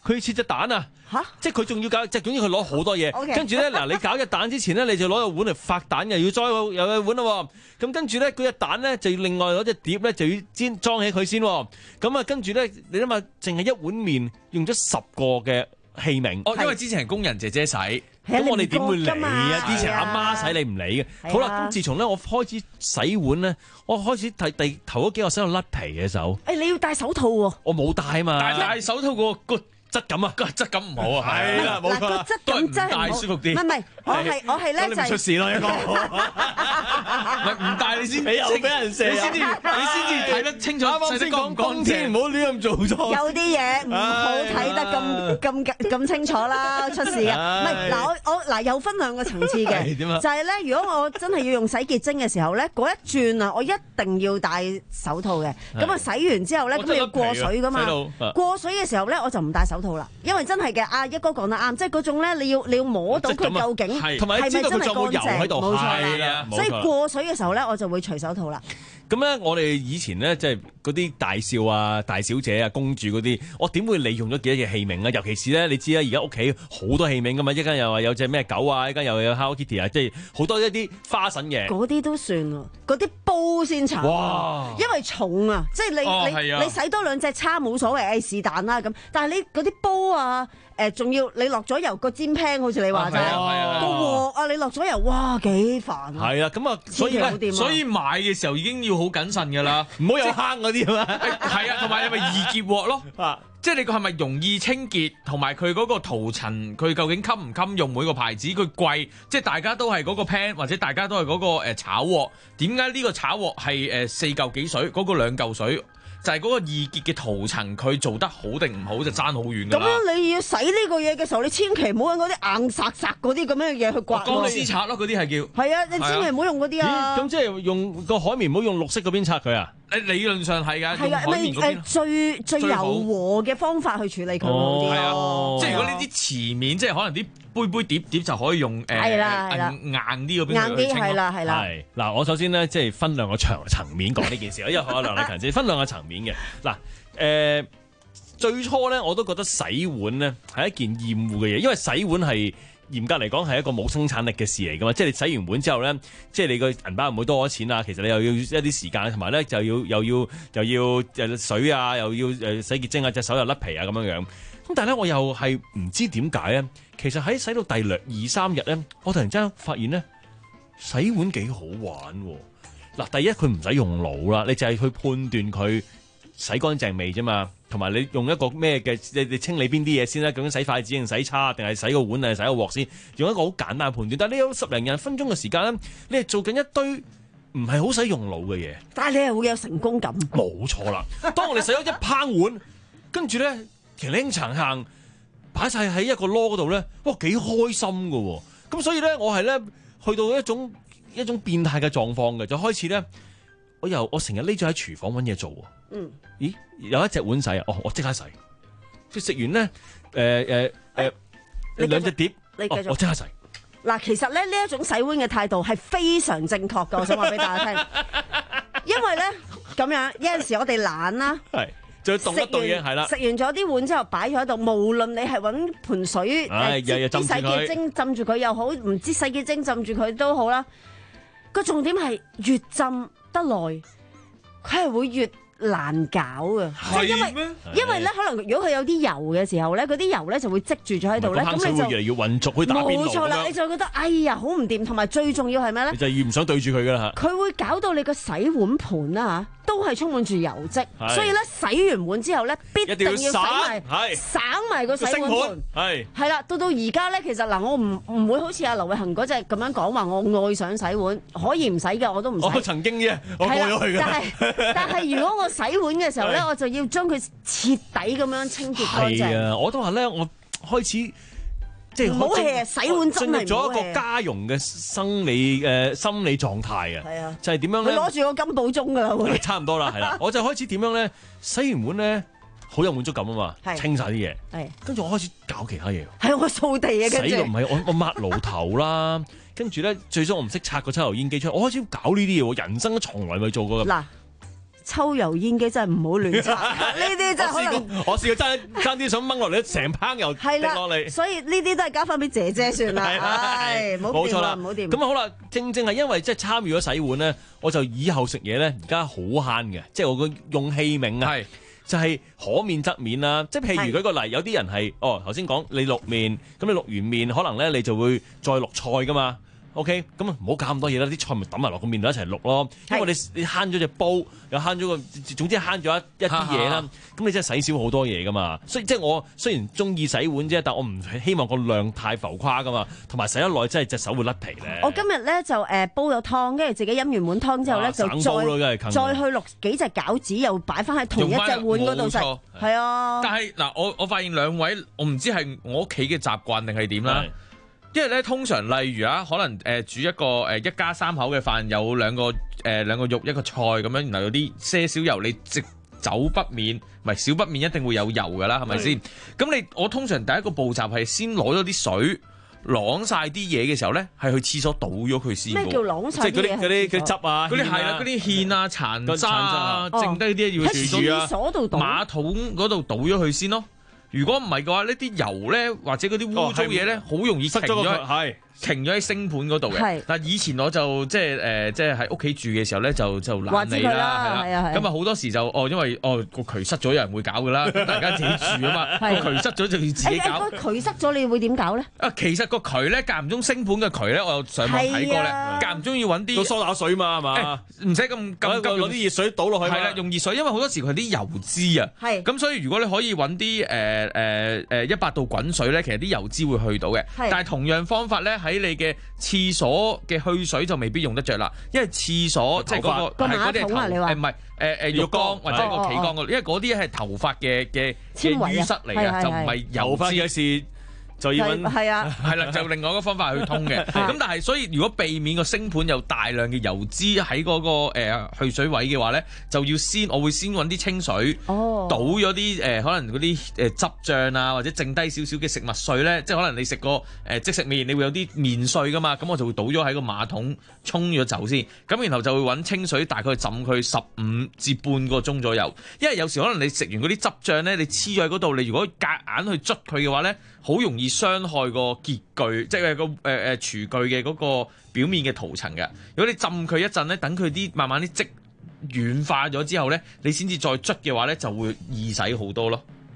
佢切隻蛋啊！嚇！即係佢仲要搞，即係總之佢攞好多嘢。跟住咧，嗱你搞隻蛋之前咧，你就攞個碗嚟發蛋，又要裝又有個碗咯。咁跟住咧，嗰隻蛋咧就要另外攞隻碟咧，就要先裝起佢先。咁啊，跟住咧，你諗下，淨係一碗麵用咗十個嘅器皿。 哦，因為之前係工人姐姐洗，咁我哋點會理啊？之前阿媽洗你唔理嘅。好啦，咁自從咧我開始洗碗咧，我開始睇第頭嗰幾個洗到甩皮嘅手。 誒，你要戴手套喎。 我冇戴嘛。 戴手套個個質感啊，個質感唔好啊，係啦，冇錯啦，都係唔戴舒服啲。 唔係唔係，我係我係咧就係出事咯，一個唔係唔戴你先， 你又俾人射， 你先至你先至睇得清楚。啱啱先講乾淨， 唔好亂咁做錯。 有啲嘢唔好睇得咁咁咁清楚啦，出事啊！唔係嗱，我我嗱有分兩個層次嘅，就係咧，如果我真係要用洗潔精嘅時候咧，嗰一轉啊，我一定要戴手套嘅。咁啊，洗完之後咧，咁你要過水噶嘛？過水嘅時候咧，我就唔戴手套啦，因為真係嘅，阿一哥講得啱，即係嗰種咧，你要你要摸到佢究竟係咪真係乾淨，冇錯啦。所以過水嘅時候咧，我就會除手套啦。 咁咧，我哋以前咧，即係嗰啲大少啊、大小姐啊、公主嗰啲，我點會利用咗幾多嘅器皿啊？尤其是咧，你知啦，而家屋企好多器皿噶嘛，一間又話有隻咩狗啊，一間又有 Hello Kitty 啊，即係好多一啲花神嘢。 嗰啲都算喎，嗰啲煲先慘。哇！因為重啊，即係你、哦、你、啊、你洗多兩隻叉冇所謂，誒是但啦咁。但係你嗰啲煲啊，誒仲要你落咗油個煎 pan，好似你話齋個鑊啊，你落咗油，哇幾煩啊！ 係啊，咁啊，所以咧， 所以買嘅時候已經要好謹慎㗎啦， 唔好有坑嗰啲啊嘛。 係啊，同埋係咪易潔鑊咯？啊，即係你個係咪容易清潔，同埋佢嗰個塗層，佢究竟襟唔襟用？每個牌子佢貴，即係大家都係嗰個 pan，或者大家都係嗰個誒炒鑊。點解呢個炒鑊係誒四嚿幾水，嗰個兩嚿水？就係嗰個易潔嘅塗層，佢做得好定唔好就爭好遠㗎啦。咁樣你要洗呢個嘢嘅時候，你千祈唔好揾嗰啲硬殺殺嗰啲咁樣嘅嘢去刮。 鋼絲刷咯，嗰啲係叫。 係啊，你千祈唔好用嗰啲啊。 咁即係用個海綿唔好用綠色嗰邊擦佢啊？ 理論上係㗎， 係啊，咪誒最最柔和嘅方法去處理佢好啲。 係啊，即係如果呢啲瓷面，即係可能啲杯杯碟碟就可以用誒硬啲嗰邊硬啲係啦係啦。 係嗱，我首先咧即係分兩個長層面講呢件事，因為我梁麗勤姐分兩個層面嘅嗱誒。最初咧我都覺得洗碗咧係一件厭惡嘅嘢，因為洗碗係嚴格嚟講係一個冇生產力嘅事嚟噶嘛，即係你洗完碗之後咧，即係你個銀包唔會多咗錢啊，其實你又要一啲時間，同埋咧就要又要又要誒水啊，又要誒洗潔精啊，隻手又甩皮啊咁樣樣。咁但係咧我又係唔知點解咧，其實喺洗到第兩二三日咧，我突然之間發現咧洗碗幾好玩喎。嗱，第一佢唔使用腦啦，你就係去判斷佢洗乾淨未啫嘛。同埋你用一個咩嘅，你你清理邊啲嘢先咧？究竟洗筷子定洗叉，定係洗個碗定係洗個鑊先？用一個好簡單嘅判斷。但係你有十零廿分鐘嘅時間咧，你係做緊一堆唔係好使用腦嘅嘢。 但係你係會有成功感。 冇錯啦！當我哋洗咗一烹碗，跟住咧其實拎長行擺晒喺一個籮嗰度咧，哇幾開心㗎喎！咁所以咧，我係咧去到一種一種變態嘅狀況嘅，就開始咧，我又我成日匿咗喺廚房揾嘢做喎。嗯，咦，有一隻碗洗啊！哦，我即刻洗。佢食完咧，誒誒誒，兩隻碟， 你繼續， 我即刻洗。 嗱，其實咧呢一種洗碗嘅態度係非常正確嘅，我想話俾大家聽。因為咧咁樣有陣時我哋懶啦， 係，就動一動嘢係啦。 食完咗啲碗之後擺咗喺度，無論你係揾盆水誒，啲洗潔精浸住佢又好，唔知洗潔精浸住佢都好啦。個重點係越浸得耐，佢係會越難搞啊！即係因為因為咧，可能如果佢有啲油嘅時候咧，嗰啲油咧就會積住咗喺度咧，咁你就越嚟越混濁，去打邊爐。 冇錯啦，你就覺得哎呀好唔掂，同埋最重要係咩咧？ 你就越唔想對住佢噶啦嚇。 佢會搞到你個洗碗盤啦嚇，都係充滿住油跡，所以咧洗完碗之後咧，必定要洗埋，省埋個洗碗盤。係係啦，到到而家咧，其實嗱，我唔唔會好似阿劉偉恒嗰隻咁樣講話，我愛上洗碗，可以唔洗嘅我都唔洗。 我曾經啫，我過咗去嘅。 但係但係如果我洗碗嘅時候咧，我就要將佢徹底咁樣清潔乾淨。 係啊，我都話咧，我開始即係唔好 hea 洗碗真係唔好 hea。 進入咗一個家用嘅生理誒、呃、心理狀態啊。 係啊， 就係點樣咧？ 佢攞住個金寶鐘㗎啦，會差唔多啦，係啦。我就開始點樣咧？洗完碗咧，好有滿足感啊嘛，清晒啲嘢。係，跟住我開始搞其他嘢。係我掃地啊，跟住洗唔係我我抹爐頭啦，跟住咧最終我唔識拆個抽油煙機出嚟，我開始搞呢啲嘢喎。人生都從來未做過。嗱。 抽油煙機真係唔好亂插，呢啲真係可能我試過爭爭啲想掹落嚟，成烹油滴落嚟。 所以呢啲都係交翻俾姐姐算啦。係，冇掂啦，唔好掂。 咁啊好啦，正正係因為即係參與咗洗碗咧，我就以後食嘢咧而家好慳嘅，即係我個用器皿啊，就係可免則免啦。即係譬如舉個例，有啲人係哦頭先講你淥麵，咁你淥完麵可能咧你就會再淥菜噶嘛。OK，咁啊唔好搞咁多嘢啦，啲菜咪揼埋落個麵度一齊淥咯。因為你你慳咗隻煲，又慳咗個，總之慳咗一一啲嘢啦。咁你真係使少好多嘢噶嘛。所以即係我雖然中意洗碗啫，但我唔希望個量太浮誇噶嘛。同埋洗得耐真係隻手會甩皮咧。 我今日咧就誒煲咗湯，跟住自己飲完碗湯之後咧就再再去淥幾隻餃子，又擺翻喺同一隻碗嗰度食。係啊。 但係嗱，我我發現兩位，我唔知係我屋企嘅習慣定係點啦。因為咧，通常例如啊，可能誒、呃、煮一個誒、呃、一家三口嘅飯，有兩個誒、呃、兩個肉一個菜咁樣，然後有啲些少油，你直走不免，唔係少不免一定會有油噶啦，係咪先？咁你我通常第一個步驟係先攞咗啲水，啷晒啲嘢嘅時候咧，係去廁所倒咗佢先。 咩叫啷晒啲嘢？ 即係嗰啲嗰啲嗰啲汁啊， 嗰啲係啦，嗰啲芡啊、殘渣啊，剩低啲要喺廁所度倒， 馬桶嗰度倒咗佢先咯。如果唔係嘅話，呢啲油咧或者嗰啲污糟嘢咧，好、哦、容易停咗，係停咗喺星盤嗰度嘅。但係以前我就即係誒，即係喺屋企住嘅時候咧，就就懶理啦，係啦。咁啊好多時就哦，因為哦個渠塞咗，有人會搞㗎啦。大家自己住啊嘛，個渠塞咗就要自己搞。 個、欸、渠塞咗，你會點搞咧？ 啊，其實個渠咧間唔中星盤嘅渠咧，我有上網睇過咧，間唔中要揾啲蘇打水嘛，係嘛？ 唔使咁咁急， 攞啲熱水倒落去。 係啦，用熱水，因為好多時佢啲油脂啊。係。咁所以如果你可以揾啲誒誒誒一百度滾水咧，其實啲油脂會去到嘅。但係同樣方法咧，喺你嘅廁所嘅去水就未必用得着啦，因為廁所即係嗰個係嗰啲頭誒唔係誒誒浴缸或者個企缸嗰度，因為嗰啲係頭髮嘅嘅嘅淤塞嚟嘅，就唔係油髮嘅事。就要揾係啊， 係啦，就另外一個方法去通嘅。咁但係所以如果避免個星盤有大量嘅油脂喺嗰、嗰個、呃、去水位嘅話咧，就要先我會先揾啲清水，哦、倒咗啲誒可能嗰啲誒汁醬啊，或者剩低少少嘅食物碎咧，即係可能你食個誒即食麵，你會有啲麵碎噶嘛，咁我就會倒咗喺個馬桶沖咗走先，咁然後就會揾清水大概浸佢十五至半個鐘左右，因為有時可能你食完嗰啲汁醬咧，你黐咗喺嗰度，你如果夾硬去捽佢嘅話咧，好容易傷害個潔具，即係個誒誒廚具嘅嗰個表面嘅塗層嘅。如果你浸佢一陣咧，等佢啲慢慢啲積軟化咗之後咧，你先至再捽嘅話咧，就會易洗好多咯。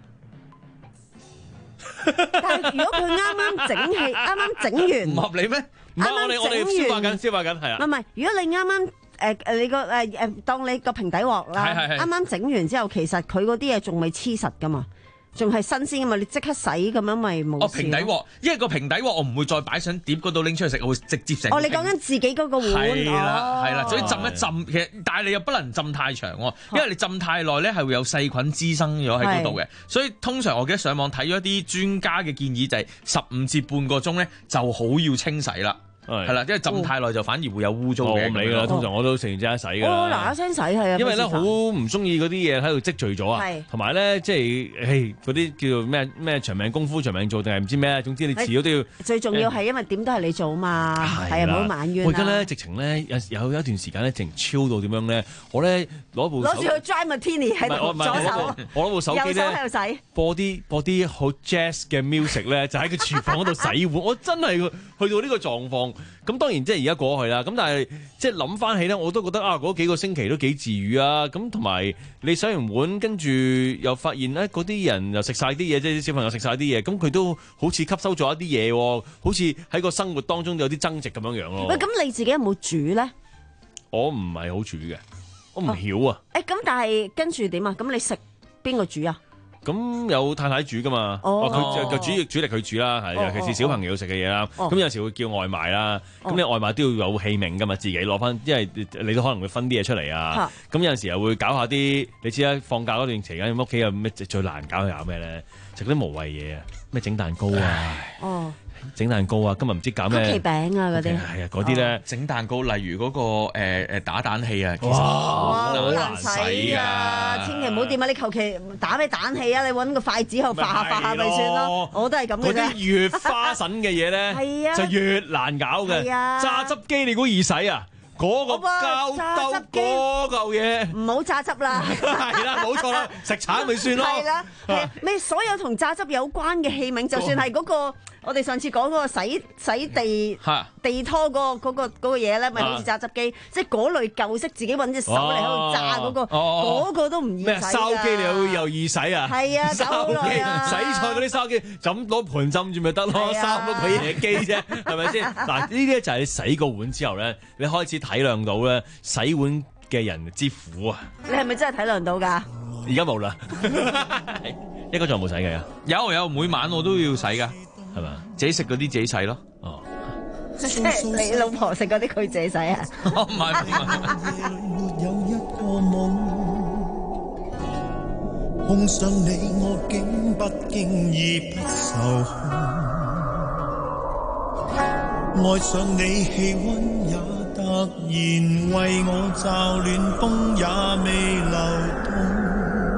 但係如果佢啱啱整氣，啱啱整完， 唔合理咩？ 唔係我哋我哋消化緊，消化緊係啊。 唔係，如果你啱啱誒誒你個誒誒當你個平底鑊啦，啱啱整完之後，其實佢嗰啲嘢仲未黐實噶嘛。仲係新鮮㗎嘛？你即刻洗咁樣咪冇事。 哦，平底鑊，因為個平底鑊我唔會再擺上碟嗰度拎出去食，我會直接成。 哦，你講緊自己嗰個碗。 係啦，係啦， 哦、 所以浸一浸，其實但係你又不能浸太長喎，因為你浸太耐咧係會有細菌滋生咗喺嗰度嘅。所以通常我記得上網睇咗一啲專家嘅建議就係十五至半個鐘咧就好要清洗啦。係啦，因為浸太耐就反而會有污糟嘅。我唔理㗎啦，通常我都食完即刻洗㗎。 哦，嗱一聲洗係啊。 因為咧好唔中意嗰啲嘢喺度積聚咗啊，同埋咧即係誒嗰啲叫做咩咩長命功夫長命做定係唔知咩，總之你遲早都要。 最重要係因為點都係你做嘛，係啊，唔好埋怨啦。 我而家咧直情咧有有一段時間咧，直情超到點樣咧，我咧攞部攞住個 Dry Martini 喺度左手， 我攞部手機咧喺度洗， 播啲播啲好 jazz 嘅 music 咧，就喺個廚房嗰度洗碗，我真係去到呢個狀況。咁當然即係而家過去啦，咁但係即係諗翻起咧，我都覺得啊，嗰幾個星期都幾治癒啊！咁同埋你洗完碗，跟住又發現咧，嗰啲人又食晒啲嘢，即係啲小朋友食晒啲嘢，咁佢都好似吸收咗一啲嘢，好似喺個生活當中有啲增值咁樣樣咯。 喂，咁你自己有冇煮咧？ 我唔係好煮嘅，我唔曉啊。 誒、哦，咁、欸、但係跟住點啊？咁你食邊個煮啊？ 咁有太太煮噶嘛？哦，佢就主要主力佢煮啦，係尤其是小朋友食嘅嘢啦。咁、哦、有時會叫外賣啦。咁、哦、你外賣都要有器皿噶嘛，自己攞翻，因為你都可能會分啲嘢出嚟啊。咁有陣時又會搞下啲，你知啦，放假嗰段期間，屋企有咩最難搞係搞咩咧？食啲無謂嘢啊，咩整蛋糕啊。哦。整蛋糕啊！今日唔知搞咩曲奇餅啊嗰啲， 係啊嗰啲咧整蛋糕，例如嗰、嗰個誒誒、呃、打蛋器啊，其實好難洗啊！千祈唔好掂啊！你求其打咩蛋器啊？你揾個筷子喺度發下發下咪算咯。我都係咁嘅啫。 嗰啲越花神嘅嘢咧，就越難搞嘅。 啊、 榨汁機你估易洗啊？ 嗰個膠兜嗰嚿嘢， 唔好榨汁啦。 係啦，冇錯啦，食橙咪算咯。 係啦，係咪所有同榨汁有關嘅器皿，就算係嗰個我哋上次講嗰個洗洗地地拖嗰個嗰個嗰個嘢咧，咪好似榨汁機，即係嗰類舊式自己揾隻手嚟喺度榨嗰個，嗰個都唔易洗㗎。 咩筲箕你又又易洗啊？ 係啊， 筲箕洗菜嗰啲筲箕，就咁攞盆浸住咪得咯，三乜鬼嘢機啫，係咪先？嗱，呢啲就係你洗個碗之後咧，你開始體諒到咧洗碗嘅人之苦啊！ 你係咪真係體諒到㗎？ 而家冇啦，一個仲有冇洗嘅？ 有有，每晚我都要洗㗎， 係咪？ 自己食嗰啲自己洗咯。 哦， 即係你老婆食嗰啲佢自己洗啊？ 唔係唔係。有一個夢，碰上你我竟不經意不受控。愛上你氣溫也突然為我驟暖，風也未流動。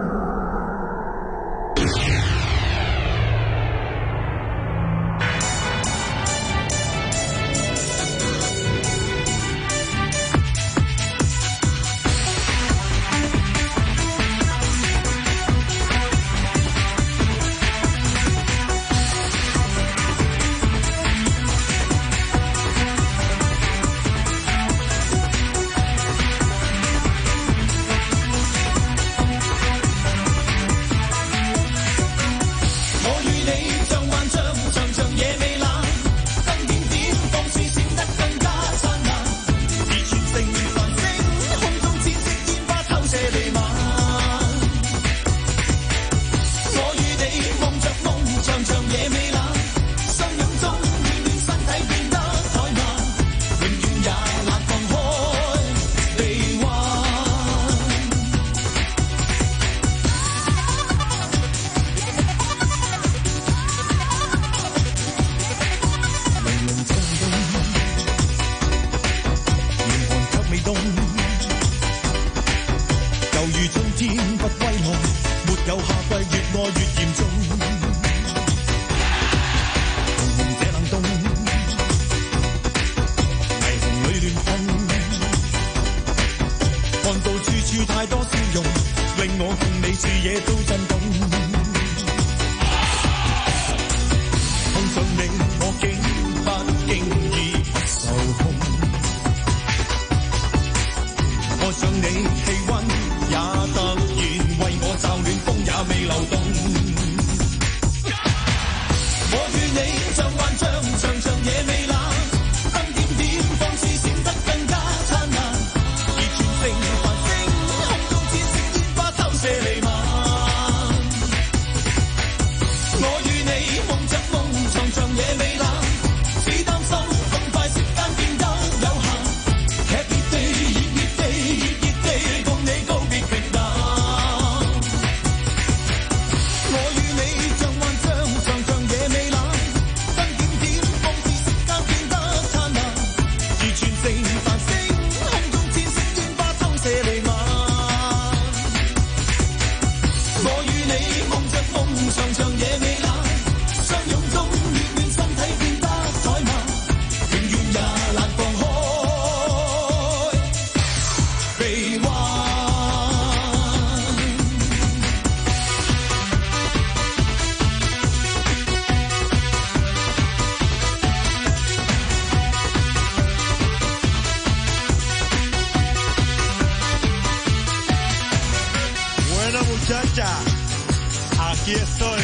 Aquí estoy.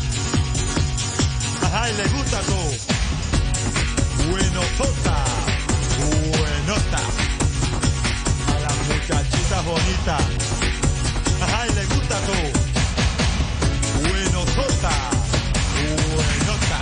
Ajá, y le gusta todo. Buenotota, buenota. A la muchachita bonita. Ajá, y le gusta todo. Buenotota, buenota.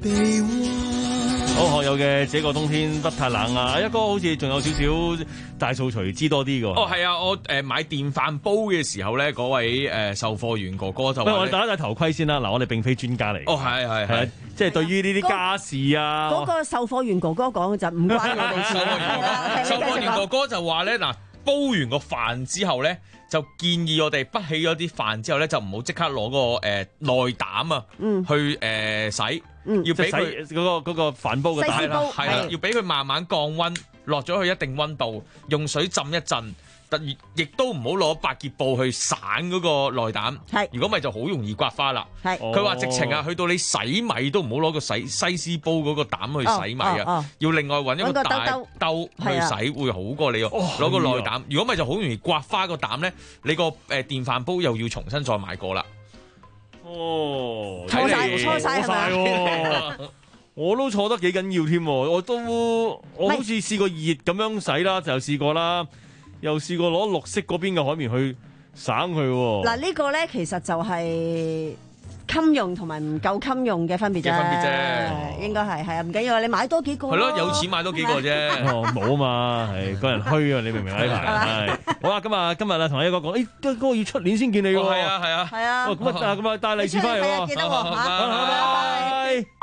臂彎。 好學友嘅這個冬天不太冷啊！一哥好似仲有少少大掃除知多啲㗎。 哦，係啊，我誒買電飯煲嘅時候咧，嗰位誒售貨員哥哥就話： 我哋戴一戴頭盔先啦。嗱，我哋並非專家嚟。 哦，係係係， 即係對於呢啲家事啊。 嗰個售貨員哥哥講嘅就唔關我哋事。 售貨員哥哥就話咧，嗱，煲完個飯之後咧，就建議我哋潷起咗啲飯之後咧，就唔好即刻攞個誒內膽啊，去誒洗。 嗯、 要俾佢嗰個嗰個飯煲嘅底啦， 係啦，要俾佢慢慢降溫，落咗去一定溫度，用水浸一陣，突亦都唔好攞百潔布去散嗰個內膽，如果咪就好容易刮花啦。佢話直情啊，去到你洗米都唔好攞個洗西施煲嗰個膽去洗米啊，哦哦哦、要另外揾一個大兜去洗，會好過你攞個內膽。如果咪就好容易刮花個膽咧，你個誒電飯煲又要重新再買過啦。 哦， 錯晒錯晒係咪？ 我都錯得幾緊要添，我都我好似試過熱咁樣洗啦，就試過啦，又試過攞綠色嗰邊嘅海綿去省佢。 嗱，呢個咧其實就係襟用同埋唔夠襟用嘅分別啫， 分別啫， 應該係係啊，唔緊要，你買多幾個。 係咯，有錢買多幾個啫。 哦，冇啊嘛，係個人虛啊，你明唔明啊？呢排係好啊，今日今日啊，同阿一哥講，誒，哥哥要出年先見你喎。 係啊係啊係啊。 咁啊咁啊帶利是翻嚟喎。 記得喎， 拜拜。